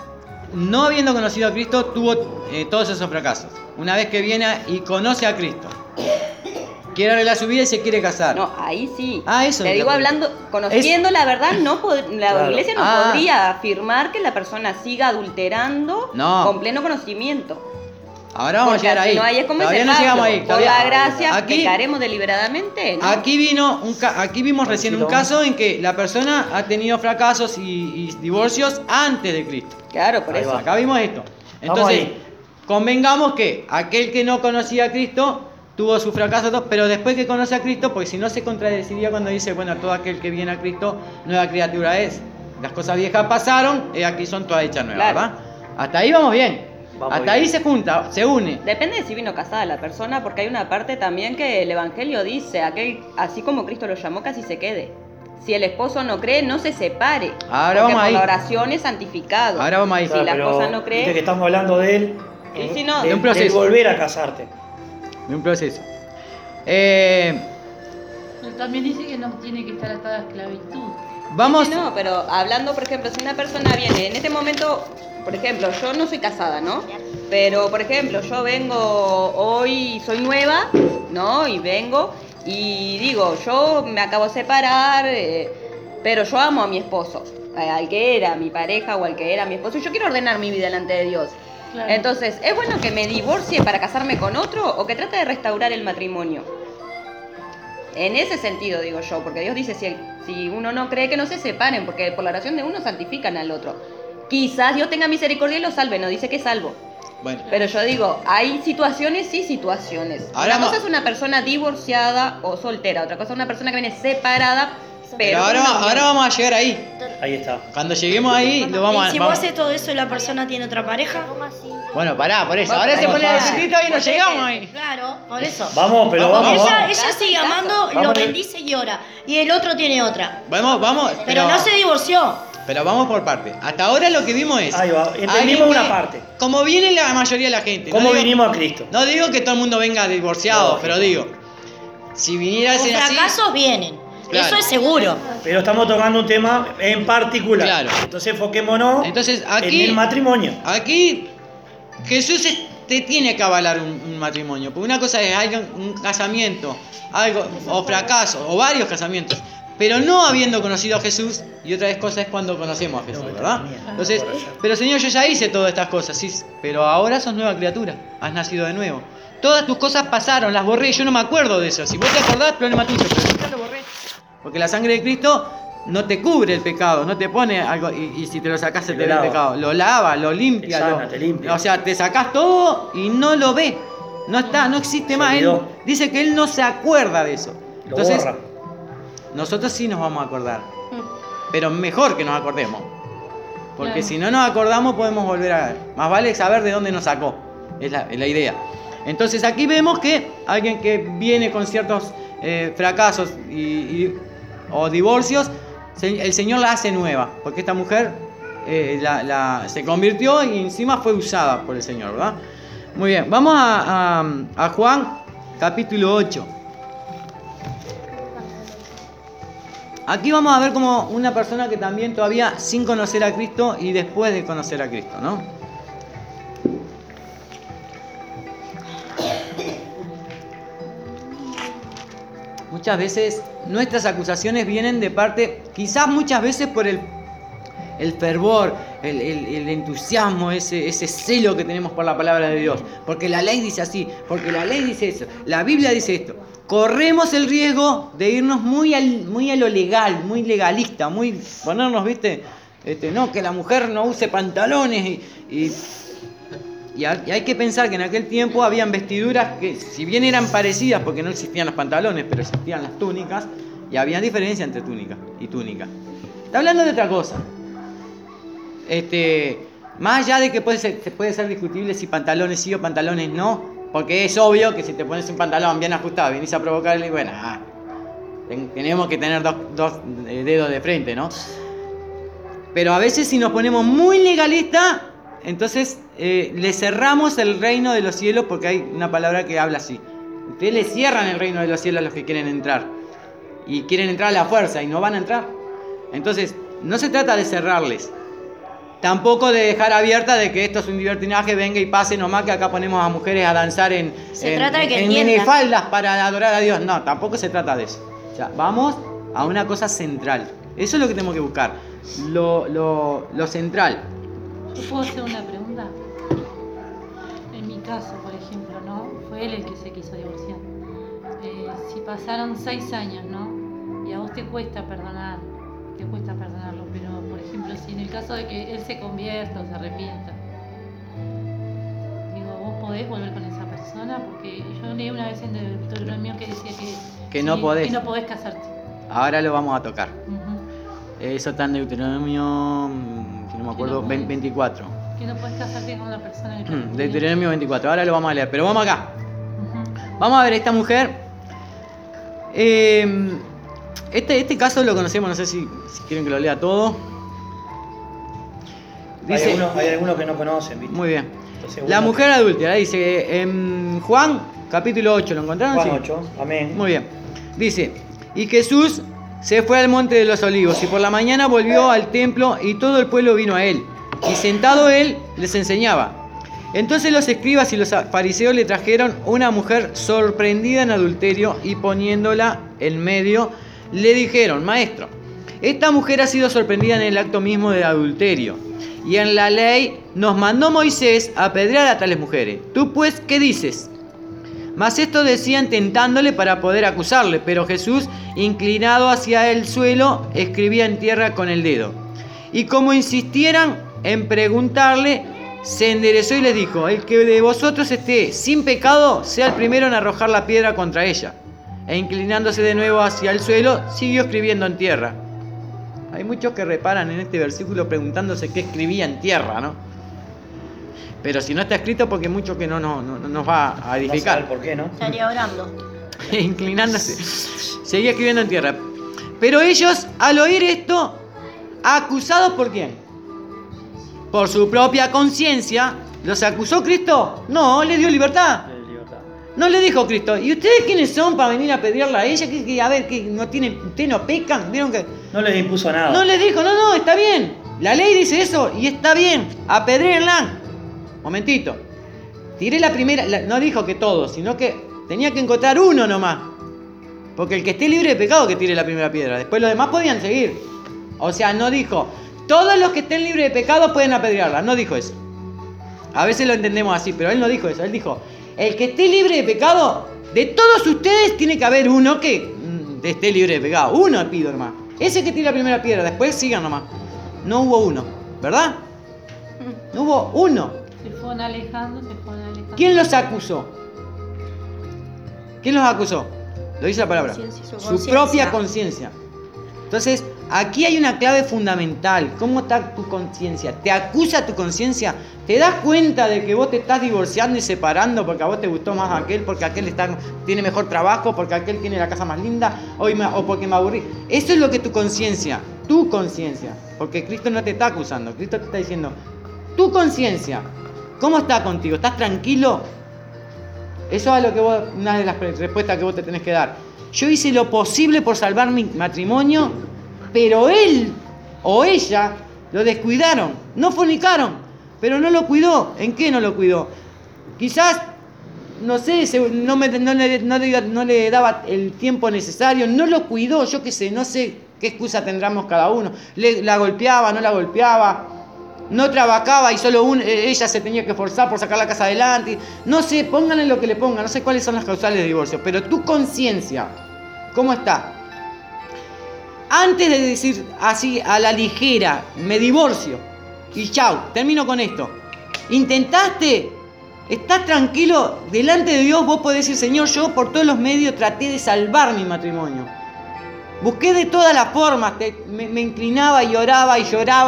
no habiendo conocido a Cristo, tuvo todos esos fracasos, una vez que viene y conoce a Cristo, quiere arreglar su vida y se quiere casar. No, ahí sí. Eso. Te digo, hablando, conociendo la verdad, la Claro. iglesia no podría afirmar que la persona siga adulterando con pleno conocimiento. Ahora vamos Porque a llegar ahí. no, ahí es como Todavía ese no Pablo, llegamos ahí. por Todavía... la gracia Aquí, pecaremos deliberadamente, ¿no? aquí vimos recién un caso en que la persona ha tenido fracasos y divorcios antes de Cristo. Claro, por Ahí eso. va. Acá vimos esto. Vamos Entonces, ahí. convengamos que aquel que no conocía a Cristo tuvo su fracaso, pero después que conoce a Cristo, porque si no se contradeciría cuando dice, bueno, todo aquel que viene a Cristo, nueva criatura es. Las cosas viejas pasaron, aquí son todas hechas nuevas, Claro. ¿verdad? Hasta ahí vamos bien. Vamos Hasta bien. ahí se junta, se une. Depende de si vino casada la persona, porque hay una parte también que el Evangelio dice, aquel, así como Cristo lo llamó, casi se quede. Si el esposo no cree, no se separe. Ahora porque vamos por ahí. la oración es santificado. Ahora vamos ahí. Si la pero esposa no viste que cree, estamos hablando de él, Sí, sí, no. de De un proceso. de volver a casarte. De un proceso. Pero también dice que no tiene que estar atada a esclavitud. Vamos. sí, no, pero hablando, por ejemplo, si una persona viene, en este momento, por ejemplo, yo no soy casada, ¿no? Pero, por ejemplo, yo vengo hoy, soy nueva, ¿no? Y vengo y digo, yo me acabo de separar, pero yo amo a mi esposo, al que era mi pareja o al que era mi esposo, y yo quiero ordenar mi vida delante de Dios. Claro. Entonces, ¿es bueno que me divorcie para casarme con otro o que trate de restaurar el matrimonio? En ese sentido digo yo, porque Dios dice, si uno no cree, que no se separen, porque por la oración de uno santifican al otro. Quizás Dios tenga misericordia y lo salve, no dice que es salvo. Bueno. Pero yo digo, hay situaciones y situaciones. Ahora Una cosa va- es una persona divorciada o soltera, otra cosa es una persona que viene separada, Pero pero... ahora, con una unión. ahora vamos a llegar ahí. Ahí está. Cuando lleguemos ahí, lo vamos Y a. si vamos- vos haces todo eso y la persona tiene otra pareja. Bueno, pará, por eso. Vamos, Ahora se vamos, pone el vamos. escrito y no llegamos ahí. Claro, por eso. Vamos, pero Vamos, vamos, ella, vamos. ella sigue amando, lo Vamos. bendice y ora. Y el otro tiene otra. Vamos, Pero no se divorció. Pero vamos por parte. Hasta ahora lo que vimos es. Ahí va, entendimos alguien una que- parte. Como viene la mayoría de la gente. ¿Cómo digo- vinimos a Cristo? No digo que todo el mundo venga divorciado, Lógico. pero digo, si viniera a Los ser así. fracasos vienen. Claro. Eso es seguro. Pero estamos tocando un tema en particular. Claro. Entonces enfoquémonos Entonces aquí. en el matrimonio. Aquí Jesús te tiene que avalar un matrimonio. Porque una cosa es un casamiento, algo, o fracaso, o varios casamientos. Pero no habiendo conocido a Jesús, y otra vez cosa es cuando conocemos a Jesús, ¿verdad? Entonces, pero Señor, yo ya hice todas estas cosas, sí, pero ahora sos nueva criatura, has nacido de nuevo. Todas tus cosas pasaron, las borré, yo no me acuerdo de eso. Si vos te acordás, problema tuyo, pero yo ya lo borré. Porque la sangre de Cristo no te cubre el pecado, no te pone algo, y si te lo sacás se Te te lo ve el lava. pecado. Lo lava, lo limpia. Te sana, lo- te limpia. O sea, te sacás todo y no lo ve. No está, no existe Se más. Él olvidó. dice que él no se acuerda de eso. Lo Entonces, borra. nosotros sí nos vamos a acordar. Pero mejor que nos acordemos. Porque Claro. si no nos acordamos podemos volver a ver. Más vale saber de dónde nos sacó. Es la idea. Entonces aquí vemos que alguien que viene con ciertos fracasos o divorcios, el Señor la hace nueva, porque esta mujer se convirtió y encima fue usada por el Señor, ¿verdad? Muy bien, vamos a Juan capítulo 8. Aquí vamos a ver como una persona que también todavía sin conocer a Cristo y después de conocer a Cristo, ¿no? Muchas veces nuestras acusaciones vienen de parte, quizás muchas veces por el fervor, el entusiasmo, ese celo que tenemos por la palabra de Dios. Porque la ley dice así, porque la ley dice eso, la Biblia dice esto. Corremos el riesgo de irnos muy a lo legal, muy legalista, muy ponernos, ¿viste? No, que la mujer no use pantalones y hay que pensar que en aquel tiempo habían vestiduras que, si bien eran parecidas, porque no existían los pantalones, pero existían las túnicas, y había diferencia entre túnica y túnica. Está hablando de otra cosa. Más allá de que puede ser discutible si pantalones sí o pantalones no, porque es obvio que si te pones un pantalón bien ajustado y venís a provocarle, bueno, tenemos que tener dos dedos de frente, ¿no? Pero a veces si nos ponemos muy legalistas, entonces le cerramos el reino de los cielos, porque hay una palabra que habla así. Ustedes le cierran el reino de los cielos a los que quieren entrar. Y quieren entrar a la fuerza y no van a entrar. Entonces, no se trata de cerrarles. Tampoco de dejar abierta de que esto es un libertinaje, venga y pase nomás, que acá ponemos a mujeres a danzar en minifaldas para adorar a Dios. No, tampoco se trata de eso. O sea, vamos a una cosa central. Eso es lo que tenemos que buscar. Lo central. ¿Yo puedo hacer una pregunta? En mi caso, por ejemplo, ¿no? Fue él el que se quiso divorciar. Si pasaron 6 años, ¿no? Y a vos te cuesta perdonarlo, pero por ejemplo, si en el caso de que él se convierta o se arrepienta, digo, ¿vos podés volver con esa persona? Porque yo leí una vez en Deuteronomio que decía que no podés. Que no podés casarte. Ahora lo vamos a tocar. Uh-huh. Eso está en Deuteronomio, si no me acuerdo, 24. Que no podés casarte con la persona que te Deuteronomio 24, ahora lo vamos a leer, pero vamos acá. Uh-huh. Vamos a ver esta mujer. Este caso lo conocemos, no sé si quieren que lo lea todo. Dice, hay algunos que no conocen, ¿viste? Muy bien. La mujer adúltera, dice en Juan capítulo 8, ¿lo encontraron? Juan Sí. 8, amén. Muy bien. Dice, y Jesús se fue al monte de los olivos y por la mañana volvió al templo y todo el pueblo vino a él. Y sentado él les enseñaba. Entonces los escribas y los fariseos le trajeron una mujer sorprendida en adulterio y poniéndola en medio, le dijeron, maestro, esta mujer ha sido sorprendida en el acto mismo de adulterio. Y en la ley nos mandó Moisés a apedrear a tales mujeres. ¿Tú pues qué dices? Mas esto decían tentándole para poder acusarle, pero Jesús, inclinado hacia el suelo, escribía en tierra con el dedo. Y como insistieran en preguntarle, se enderezó y les dijo, el que de vosotros esté sin pecado, sea el primero en arrojar la piedra contra ella. E inclinándose de nuevo hacia el suelo, siguió escribiendo en tierra. Hay muchos que reparan en este versículo preguntándose qué escribía en tierra, ¿no? Pero si no está escrito, porque mucho que no nos va a edificar. No sabe por qué, ¿no? Estaría orando. Inclinándose, seguía escribiendo en tierra. Pero ellos, al oír esto, ¿acusados por quién? Por su propia conciencia. ¿Los acusó Cristo? No, le dio libertad. No le dijo Cristo, ¿y ustedes quiénes son para venir a pedirla a ella? A ver, que no tienen, ustedes no pecan, ¿vieron que? No les impuso nada. No les dijo, no, está bien. La ley dice eso y está bien. Apedréenla. Momentito. Tiré la primera, no dijo que todos, sino que tenía que encontrar uno nomás. Porque el que esté libre de pecado que tire la primera piedra. Después los demás podían seguir. O sea, no dijo, todos los que estén libres de pecado pueden apedrearla. No dijo eso. A veces lo entendemos así, pero él no dijo eso. Él dijo, el que esté libre de pecado, de todos ustedes tiene que haber uno que esté libre de pecado. Uno pido, hermano. Ese que tire la primera piedra, después sigan nomás. No hubo uno, ¿verdad? No hubo uno. Se fueron alejando. ¿Quién los acusó? ¿Quién los acusó? Lo dice la palabra. Su propia conciencia. Entonces, aquí hay una clave fundamental. ¿Cómo está tu conciencia? ¿Te acusa tu conciencia? ¿Te das cuenta de que vos te estás divorciando y separando porque a vos te gustó más aquel, porque aquel tiene mejor trabajo, porque aquel tiene la casa más linda, o porque me aburrí? Eso es lo que tu conciencia tu conciencia, porque Cristo no te está acusando, Cristo te está diciendo, tu conciencia, ¿cómo está contigo? ¿Estás tranquilo? Eso es lo que una de las respuestas que vos te tenés que dar. Yo hice lo posible por salvar mi matrimonio, pero él o ella lo descuidaron, no fornicaron, pero no lo cuidó. ¿En qué no lo cuidó? Quizás, no sé, no le daba el tiempo necesario, no lo cuidó, yo qué sé, no sé qué excusa tendremos cada uno. La golpeaba, no la golpeaba, no trabajaba y solo ella se tenía que esforzar por sacar la casa adelante. No sé, pónganle lo que le pongan, no sé cuáles son las causales de divorcio, pero tu conciencia, ¿cómo está? Antes de decir así a la ligera, me divorcio y chau, termino con esto. ¿Intentaste? ¿Estás tranquilo? Delante de Dios vos podés decir, Señor, yo por todos los medios traté de salvar mi matrimonio. Busqué de todas las formas, me inclinaba y oraba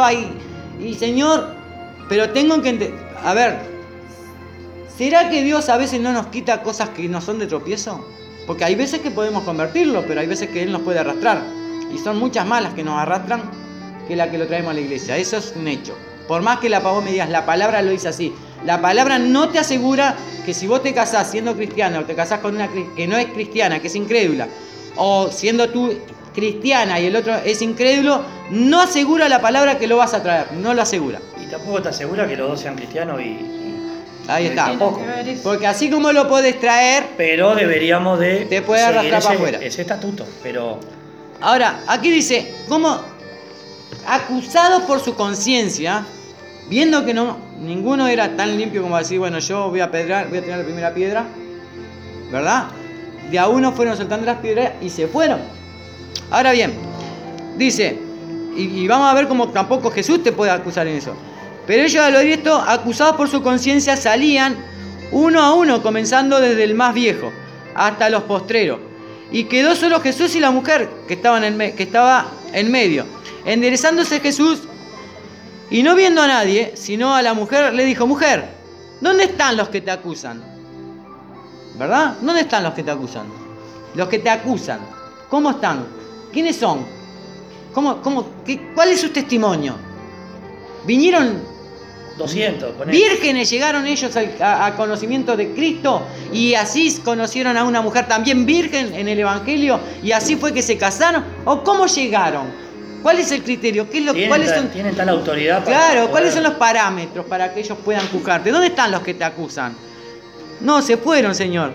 y Señor, pero tengo que entender. A ver, ¿será que Dios a veces no nos quita cosas que no son de tropiezo? Porque hay veces que podemos convertirlo, pero hay veces que Él nos puede arrastrar. Y son muchas malas que nos arrastran que la que lo traemos a la iglesia. Eso es un hecho. Por más que vos me digas, la palabra lo dice así. La palabra no te asegura que si vos te casás siendo cristiana o te casás con una que no es cristiana, que es incrédula, o siendo tú cristiana y el otro es incrédulo, no asegura la palabra que lo vas a traer. No lo asegura. Y tampoco te asegura que los dos sean cristianos y... Ahí está. Tampoco. Porque así como lo podés traer, pero deberíamos de... te puede arrastrar para afuera. Ese estatuto, pero... Ahora, aquí dice, como acusados por su conciencia, viendo que ninguno era tan limpio como decir, bueno, yo voy a tirar la primera piedra, ¿verdad? De a uno fueron soltando las piedras y se fueron. Ahora bien, dice, y vamos a ver cómo tampoco Jesús te puede acusar en eso. Pero ellos al oír esto, acusados por su conciencia, salían uno a uno, comenzando desde el más viejo hasta los postreros. Y quedó solo Jesús y la mujer que estaba en medio. Enderezándose Jesús y no viendo a nadie, sino a la mujer, le dijo, mujer, ¿dónde están los que te acusan? ¿Verdad? ¿Dónde están los que te acusan? Los que te acusan. ¿Cómo están? ¿Quiénes son? ¿Cuál es su testimonio? ¿Vinieron 200, ponele. vírgenes, llegaron ellos a conocimiento de Cristo y así conocieron a una mujer también virgen en el Evangelio y así fue que se casaron? ¿O cómo llegaron? ¿Cuál es el criterio? ¿Tienen tal autoridad para Claro, poder... ¿cuáles son los parámetros para que ellos puedan juzgarte? ¿Dónde están los que te acusan? No, se fueron, Señor.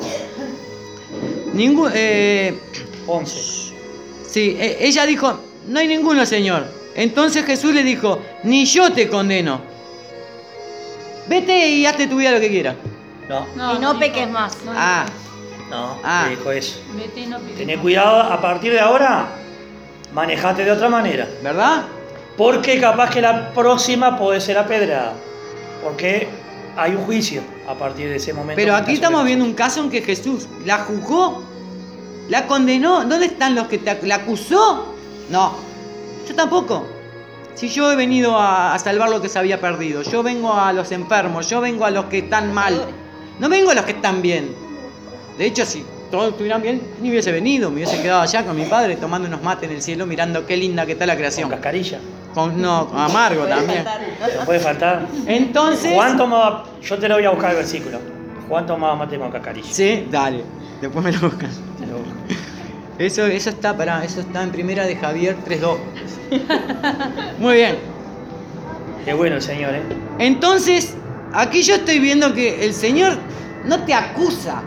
11. Sí, ella dijo, no hay ninguno, Señor. Entonces Jesús le dijo, ni yo te condeno. Vete y hazte tu vida lo que quieras. No, Y no dijo, peques más. no Ah, le dijo eso. dijo, vete y no peques Tené más. cuidado, a partir de ahora, manejate de otra manera. ¿verdad? Porque capaz que la próxima puede ser apedrada. Porque hay un juicio a partir de ese momento. Pero aquí estamos viendo un caso en que Jesús la juzgó, la condenó. ¿Dónde están los que la acusó? No, yo tampoco. Si yo he venido a salvar lo que se había perdido, yo vengo a los enfermos, yo vengo a los que están mal, no vengo a los que están bien. De hecho, si todos estuvieran bien, ni hubiese venido, me hubiese quedado allá con mi padre tomando unos mates en el cielo, mirando qué linda que está la Con creación. cascarilla. No, amargo también. No puede faltar. Entonces... Juan tomaba, yo te lo voy a buscar el versículo. Juan tomaba mate con cascarilla. Sí, dale, después me lo buscas. Te lo busco. Eso está en Primera de Javier 3.2. Muy bien. Qué bueno el Señor, ¿eh? Entonces, aquí yo estoy viendo que el Señor no te acusa,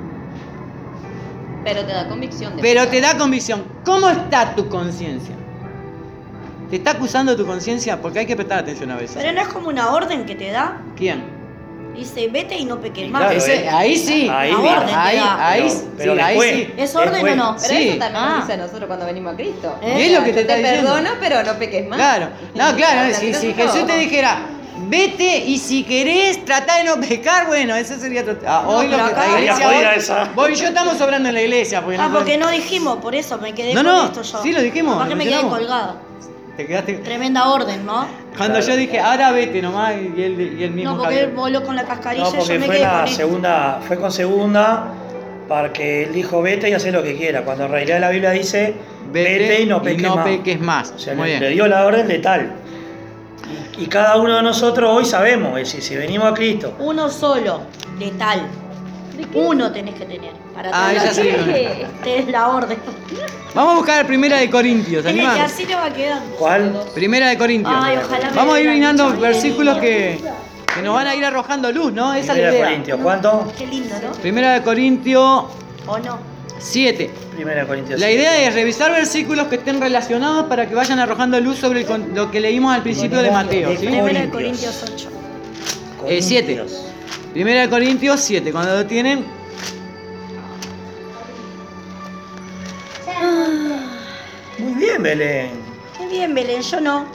Pero te da convicción. pero te da convicción. ¿Cómo está tu conciencia? ¿Te está acusando tu conciencia? Porque hay que prestar atención a veces. Pero no es como una orden que te da. ¿Quién? Dice, vete y no peques Y más. claro, Ahí sí. Ahí La bien. orden te da. Ahí Pero sí, ahí después, sí. ¿Es orden después. o no? Pero Sí. eso también Ah. nos dice a nosotros cuando venimos a Cristo. Es lo que te está diciendo. perdono, pero no peques más. Claro, no, claro, si Nosotros Jesús no. te dijera, vete y si querés trata de no pecar, bueno, eso sería otro. Hoy pero lo que acá- la iglesia Sería hoy, esa. vos y yo estamos sobrando en la iglesia. Porque Porque no dijimos, por eso me quedé No, con no, esto yo. sí lo dijimos, Capaz lo que me quedé mencionamos. colgada. Te quedaste. Tremenda orden, ¿no? Cuando Claro. yo dije, ahora vete nomás, y él mismo. No, porque él Javier. voló con la cascarilla No, y yo porque me fue quedé la con esto. segunda, fue con segunda para que él dijo vete y hace lo que quiera, cuando en realidad la Biblia dice vete y no peques más. más. O sea, Muy le bien. dio la orden letal. Y cada uno de nosotros hoy sabemos, es decir, si venimos a Cristo, Uno solo, letal. Uno tenés que tener. Para Ah, toda la esa sí. vida. Es la orden. Vamos a buscar Primera de Corintios, Es que animados. así le va quedando. ¿cuál? Primera de Corintios. Ay, ojalá me Vamos a ir hubieran mirando dicho versículos bien. que nos van a ir arrojando luz, ¿no? Esa es Primera la de idea. Corintios, ¿cuánto? Qué lindo, ¿no? Primera de Corintios ¿O no? 7. Primera de Corintios. La idea es revisar versículos que estén relacionados para que vayan arrojando luz sobre lo que leímos al principio de Mateo, ¿sí? Primera de Corintios. Corintios 8. 7. Primera de Corintios 7. Cuando lo tienen, Muy bien, Belén. Muy bien, Belén, yo no.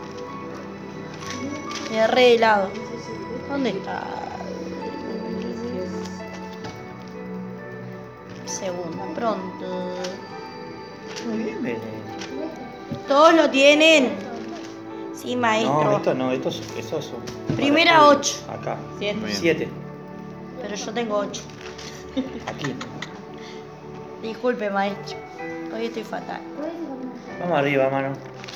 Me re helado. ¿Dónde está? Segunda, pronto. Muy bien, Belén. Todos lo tienen. Sí, maestro. No, estos son. Primera 8. Acá. 7. 7. Pero yo tengo 8. Aquí. Disculpe, maestro. Hoy estoy fatal. Vamos arriba, mano.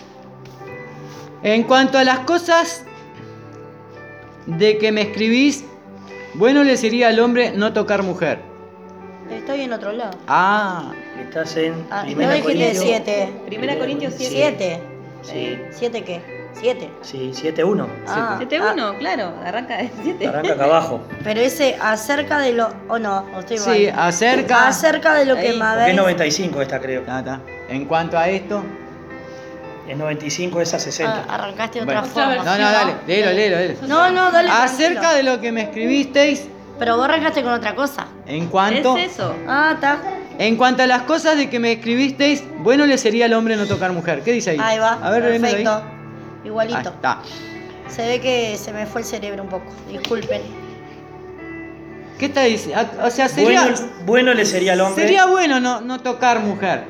en cuanto a las cosas de que me escribís, bueno le sería al hombre no tocar mujer. Estoy en otro lado. Ah, Estás en Ah, no Primera dijiste Corintios. 7. Primera Corintios 7. 7. Sí, ¿7 qué? 7. sí, 7-1. Ah, 7-1, claro, arranca de 7. Arranca acá abajo. pero ese acerca de lo. ¿O no? ¿O estoy mal? sí, acerca. Acerca de lo que Ahí. me Porque es habéis. 95 esta, creo. Ta. En cuanto a esto. Es 95, esa 60. Arrancaste de otra Bueno. forma. No, dale, léelo. No, dale. Acerca tranquilo. de lo que me escribisteis, Pero vos arrancaste con otra cosa. en cuanto. Es eso. Ah, está. En cuanto a las cosas de que me escribisteis, bueno le sería al hombre no tocar mujer. ¿Qué dice ahí? Ahí va. A ver, léemelo ahí. Perfecto. Ahí Igualito. está. Se ve que se me fue el cerebro un poco. Disculpen. ¿Qué está diciendo? O sea, sería. Bueno le sería al hombre. Sería bueno no tocar mujer.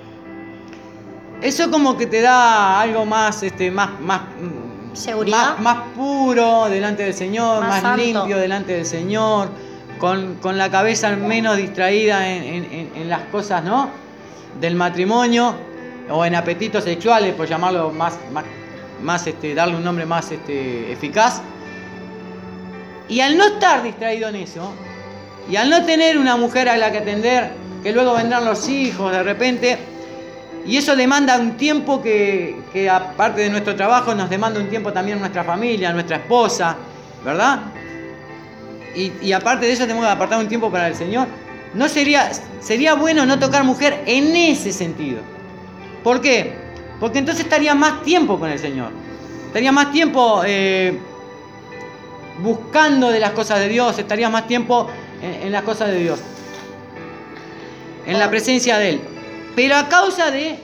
Eso como que te da algo más, ¿Seguridad? más puro delante del Señor, Más más santo. limpio delante del Señor, con la cabeza menos distraída en las cosas, ¿no? Del matrimonio o en apetitos sexuales, por llamarlo más darle un nombre más eficaz. Y al no estar distraído en eso, y al no tener una mujer a la que atender, que luego vendrán los hijos de repente, y eso demanda un tiempo que aparte de nuestro trabajo nos demanda un tiempo también nuestra familia, nuestra esposa, ¿verdad? Y aparte de eso tenemos que apartar un tiempo para el Señor. No sería bueno no tocar mujer en ese sentido. ¿Por qué? Porque entonces estaría más tiempo con el Señor. Estaría más tiempo buscando de las cosas de Dios, estaría más tiempo en las cosas de Dios, en la presencia de Él. Pero a causa de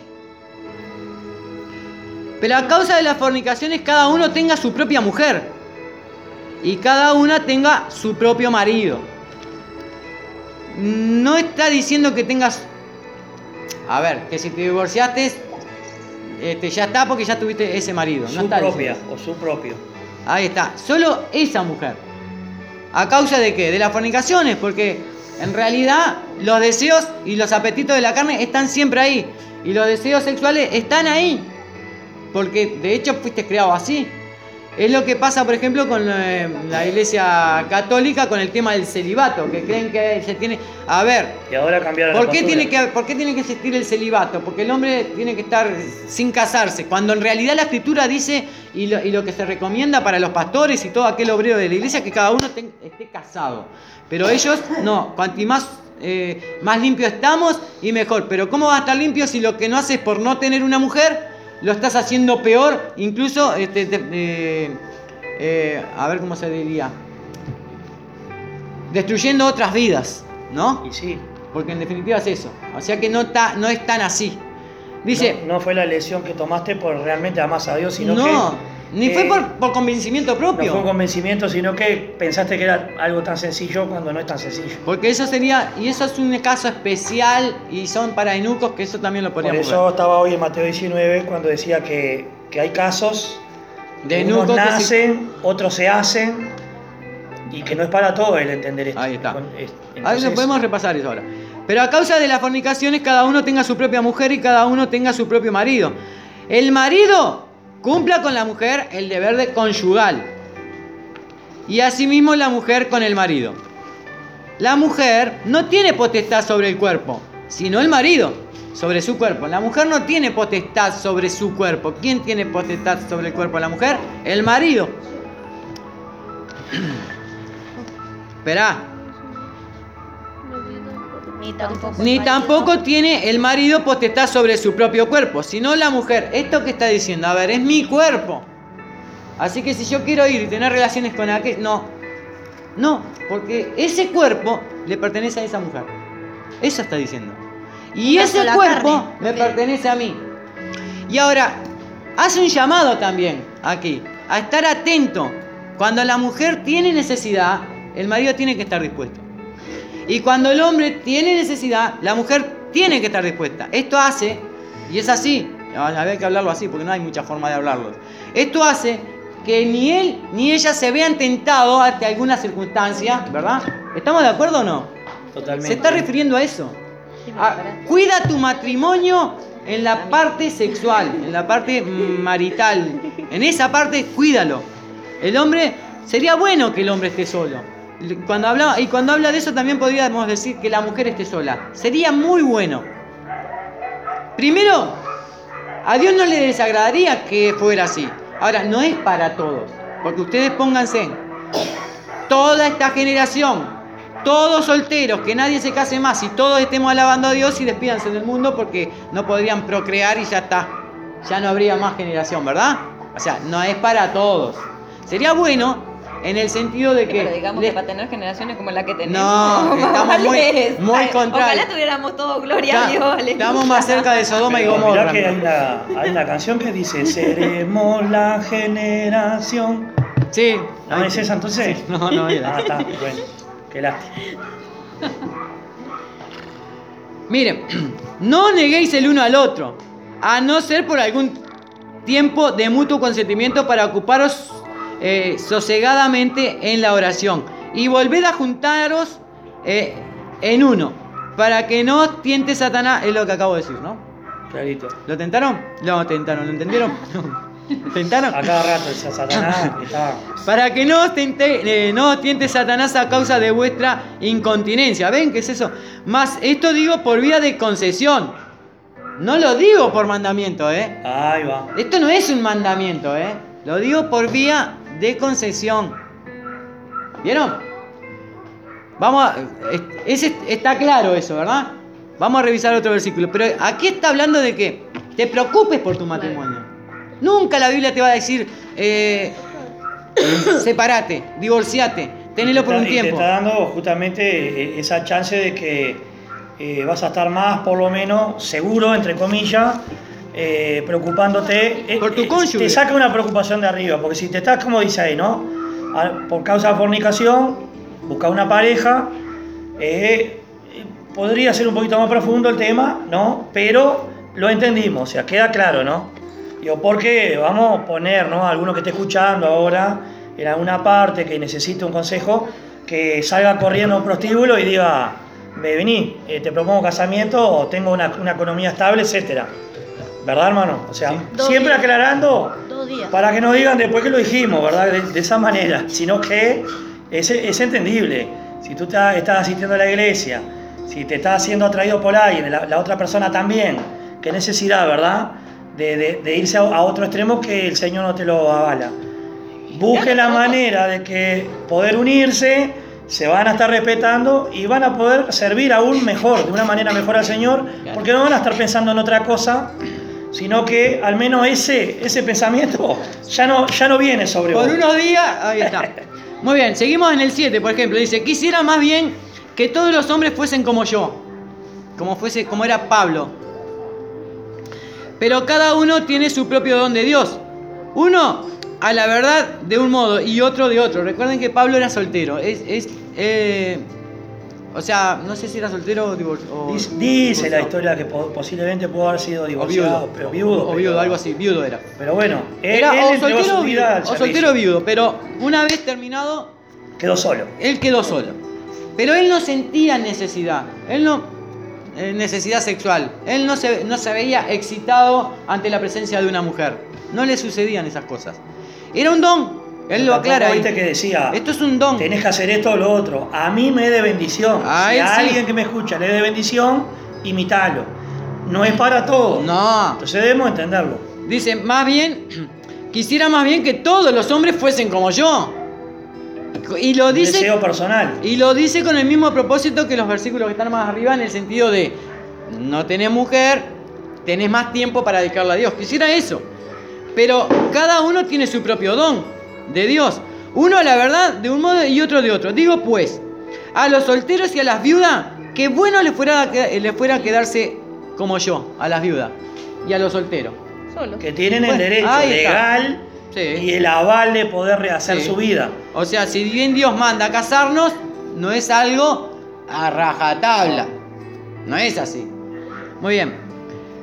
las fornicaciones, cada uno tenga su propia mujer y cada una tenga su propio marido. No está diciendo que tengas, a ver, que si te divorciaste, ya está porque ya tuviste ese marido. No Su está propia diciendo. o su propio. Ahí está, solo esa mujer. ¿A causa de qué? De las fornicaciones, porque en realidad los deseos y los apetitos de la carne están siempre ahí. Y los deseos sexuales están ahí. Porque de hecho fuiste creado así. Es lo que pasa, por ejemplo, con la iglesia católica con el tema del celibato, que creen que se tiene... A ver, Y ahora cambiaron ¿por la qué postura. tiene que existir el celibato? Porque el hombre tiene que estar sin casarse, cuando en realidad la Escritura dice, y lo que se recomienda para los pastores y todo aquel obrero de la iglesia, que cada uno esté casado. Pero ellos, no, cuanto más limpio estamos y mejor. Pero ¿cómo va a estar limpio si lo que no haces por no tener una mujer, lo estás haciendo peor? Incluso, a ver cómo se diría, destruyendo otras vidas, ¿no? Y sí. Porque en definitiva es eso. O sea que no es tan así. Dice, No fue la elección que tomaste por realmente amás a Dios, sino no, que... ni fue por convencimiento No fue un propio. convencimiento, sino que pensaste que era algo tan sencillo cuando no es tan sencillo. Porque eso sería, y eso es un caso especial, y son para eunucos, que eso también lo Por podríamos eso ver. estaba hoy en Mateo 19 cuando decía que hay casos De que eunucos unos que nacen, otros se hacen, y que no es para todo el entender esto. Ahí está. Entonces, Ahora lo podemos repasar eso ahora. Pero a causa de las fornicaciones cada uno tenga su propia mujer y cada uno tenga su propio marido. El marido cumpla con la mujer el deber de conyugal. Y asimismo la mujer con el marido. La mujer no tiene potestad sobre el cuerpo, sino el marido sobre su cuerpo. La mujer no tiene potestad sobre su cuerpo. ¿Quién tiene potestad sobre el cuerpo de la mujer? El marido. Esperá. Ni tampoco tiene el marido potestad sobre su propio cuerpo, sino la mujer. ¿Esto qué está diciendo? A ver, es mi cuerpo. Así que si yo quiero ir y tener relaciones con aquel... No, porque ese cuerpo le pertenece a esa mujer. Eso está diciendo. Y ese cuerpo me pertenece a mí. Y ahora, hace un llamado también aquí, a estar atento. Cuando la mujer tiene necesidad, el marido tiene que estar dispuesto. Y cuando el hombre tiene necesidad, la mujer tiene que estar dispuesta. Esto hace, y es así, había que hablarlo así porque no hay mucha forma de hablarlo. Esto hace que ni él ni ella se vean tentados ante alguna circunstancia, ¿verdad? ¿Estamos de acuerdo o no? Totalmente. Se está refiriendo a eso. Cuida tu matrimonio en la parte sexual, en la parte marital. En esa parte, cuídalo. El hombre, sería bueno que el hombre esté solo. Cuando habla de eso también podríamos decir que la mujer esté sola. Sería muy bueno. Primero, a Dios no le desagradaría que fuera así. Ahora, no es para todos. Porque ustedes pónganse, toda esta generación, todos solteros, que nadie se case más y todos estemos alabando a Dios y despídanse del mundo porque no podrían procrear y ya está. Ya no habría más generación, ¿verdad? O sea, no es para todos. Sería bueno en el sentido de que... Pero digamos que para tener generaciones como la que tenemos... No, estamos muy contrarios. Ojalá tuviéramos todo gloria a Dios. Aleluya. Estamos más cerca de Sodoma y Gomorra. Mirá que hay una canción que dice, seremos la generación. Sí. ¿No es esa entonces? Sí. No era. Ah, está, bueno, qué lástima. Miren, no neguéis el uno al otro, a no ser por algún tiempo de mutuo consentimiento para ocuparos sosegadamente en la oración. Y volved a juntaros en uno, para que no os tiente Satanás, es lo que acabo de decir, ¿no? Clarito. ¿Lo tentaron? No, tentaron, ¿lo entendieron? ¿Tentaron? A cada rato esa Satanás está... Para que no os tiente Satanás a causa de vuestra incontinencia. ¿Ven qué es eso? Más esto digo por vía de concesión. No lo digo por mandamiento, Ahí va. Esto no es un mandamiento, Lo digo por vía de concesión. ¿Vieron? Está claro eso, ¿verdad? Vamos a revisar otro versículo. Pero aquí está hablando de que te preocupes por tu matrimonio. Nunca la Biblia te va a decir separate, divorciate, tenelo por un tiempo. Y te está dando justamente esa chance de que vas a estar más, por lo menos, seguro, entre comillas, preocupándote por tu cónyuge. Te saca una preocupación de arriba, porque si te estás, como dice ahí, ¿no? Por causa de fornicación, busca una pareja, podría ser un poquito más profundo el tema, ¿no? Pero lo entendimos, o sea, queda claro, ¿no? Digo, porque vamos a poner, ¿no? Alguno que esté escuchando ahora en alguna parte que necesite un consejo, que salga corriendo a un prostíbulo y diga, vení, te propongo casamiento o tengo una economía estable, etcétera. ¿Verdad, hermano? O sea, Sí. siempre aclarando 2 días. para que no digan después que lo dijimos, ¿verdad? De esa manera, sino que es entendible. Si tú estás asistiendo a la iglesia, si te estás siendo atraído por alguien, la otra persona también, qué necesidad, ¿verdad? De irse a otro extremo que el Señor no te lo avala. Busque la manera de que poder unirse, se van a estar respetando y van a poder servir aún mejor, de una manera mejor al Señor, porque no van a estar pensando en otra cosa, sino que al menos ese pensamiento ya no viene sobre vos. Por unos días, ahí está. Muy bien, seguimos en el 7, por ejemplo. Dice, quisiera más bien que todos los hombres fuesen como yo, como era Pablo. Pero cada uno tiene su propio don de Dios. Uno a la verdad de un modo y otro de otro. Recuerden que Pablo era soltero. O sea, no sé si era soltero o divorciado. Dice la historia que posiblemente pudo haber sido divorciado, pero viudo. O viudo, algo así, viudo era. Pero bueno, Era él o entregó soltero su o vida al viudo, servicio. soltero o viudo, pero una vez terminado, Quedó solo. él quedó solo. Pero él no sentía necesidad. Él no, necesidad sexual. Él no se veía excitado ante la presencia de una mujer. No le sucedían esas cosas. Era un don. Él lo aclara ahí. Viste que decía, esto es un don. Tenés que hacer esto o lo otro. A mí me es de bendición. A Si él a sí. alguien que me escucha le es de bendición, imitalo. No es para todos. No. Entonces debemos entenderlo. Dice, más bien, quisiera más bien que todos los hombres fuesen como yo. Y lo Un dice, deseo personal. y lo dice con el mismo propósito que los versículos que están más arriba, en el sentido de, no tenés mujer, tenés más tiempo para dedicarle a Dios. Quisiera eso. Pero cada uno tiene su propio don de Dios. Uno a la verdad de un modo y otro de otro. Digo pues, a los solteros y a las viudas, que bueno les fuera quedarse como yo, a las viudas y a los solteros. Solos. Que tienen el Bueno, derecho ahí está. legal Sí. y el aval de poder rehacer Sí. su vida. O sea, si bien Dios manda a casarnos, no es algo a rajatabla. No es así. Muy bien.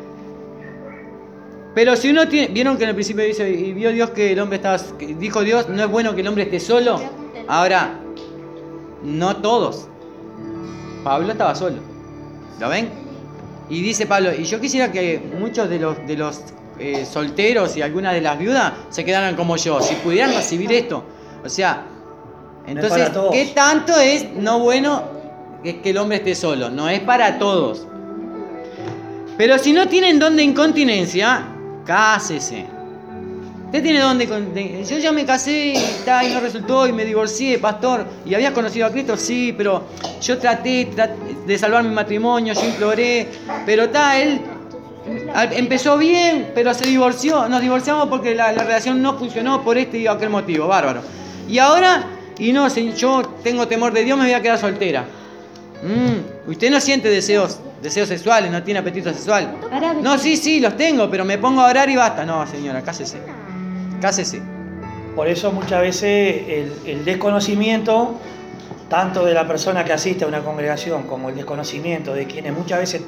Pero si uno tiene... ¿Vieron que en el principio dice, y vio Dios que el hombre estaba... que dijo Dios, no es bueno que el hombre esté solo? Ahora, no todos. Pablo estaba solo. ¿Lo ven? Y dice Pablo, y yo quisiera que muchos de los solteros y algunas de las viudas se quedaran como yo, si pudieran recibir esto. O sea, entonces, para todos. ¿qué tanto es no bueno que el hombre esté solo? No es para todos. Pero si no tienen don de incontinencia, cásese. ¿Usted tiene don de incontinencia? Yo ya me casé y no resultó y me divorcié, pastor. ¿Y había conocido a Cristo? Sí, pero yo traté de salvar mi matrimonio, yo imploré. Pero él empezó bien, pero se divorció. Nos divorciamos porque la relación no funcionó por este y aquel motivo. Bárbaro. Y ahora, yo tengo temor de Dios, me voy a quedar soltera. Usted no siente deseos sexuales, no tiene apetito sexual. No, sí, los tengo, pero me pongo a orar y basta. No, señora, cásese. Cásese. Por eso muchas veces el desconocimiento, tanto de la persona que asiste a una congregación, como el desconocimiento de quienes muchas veces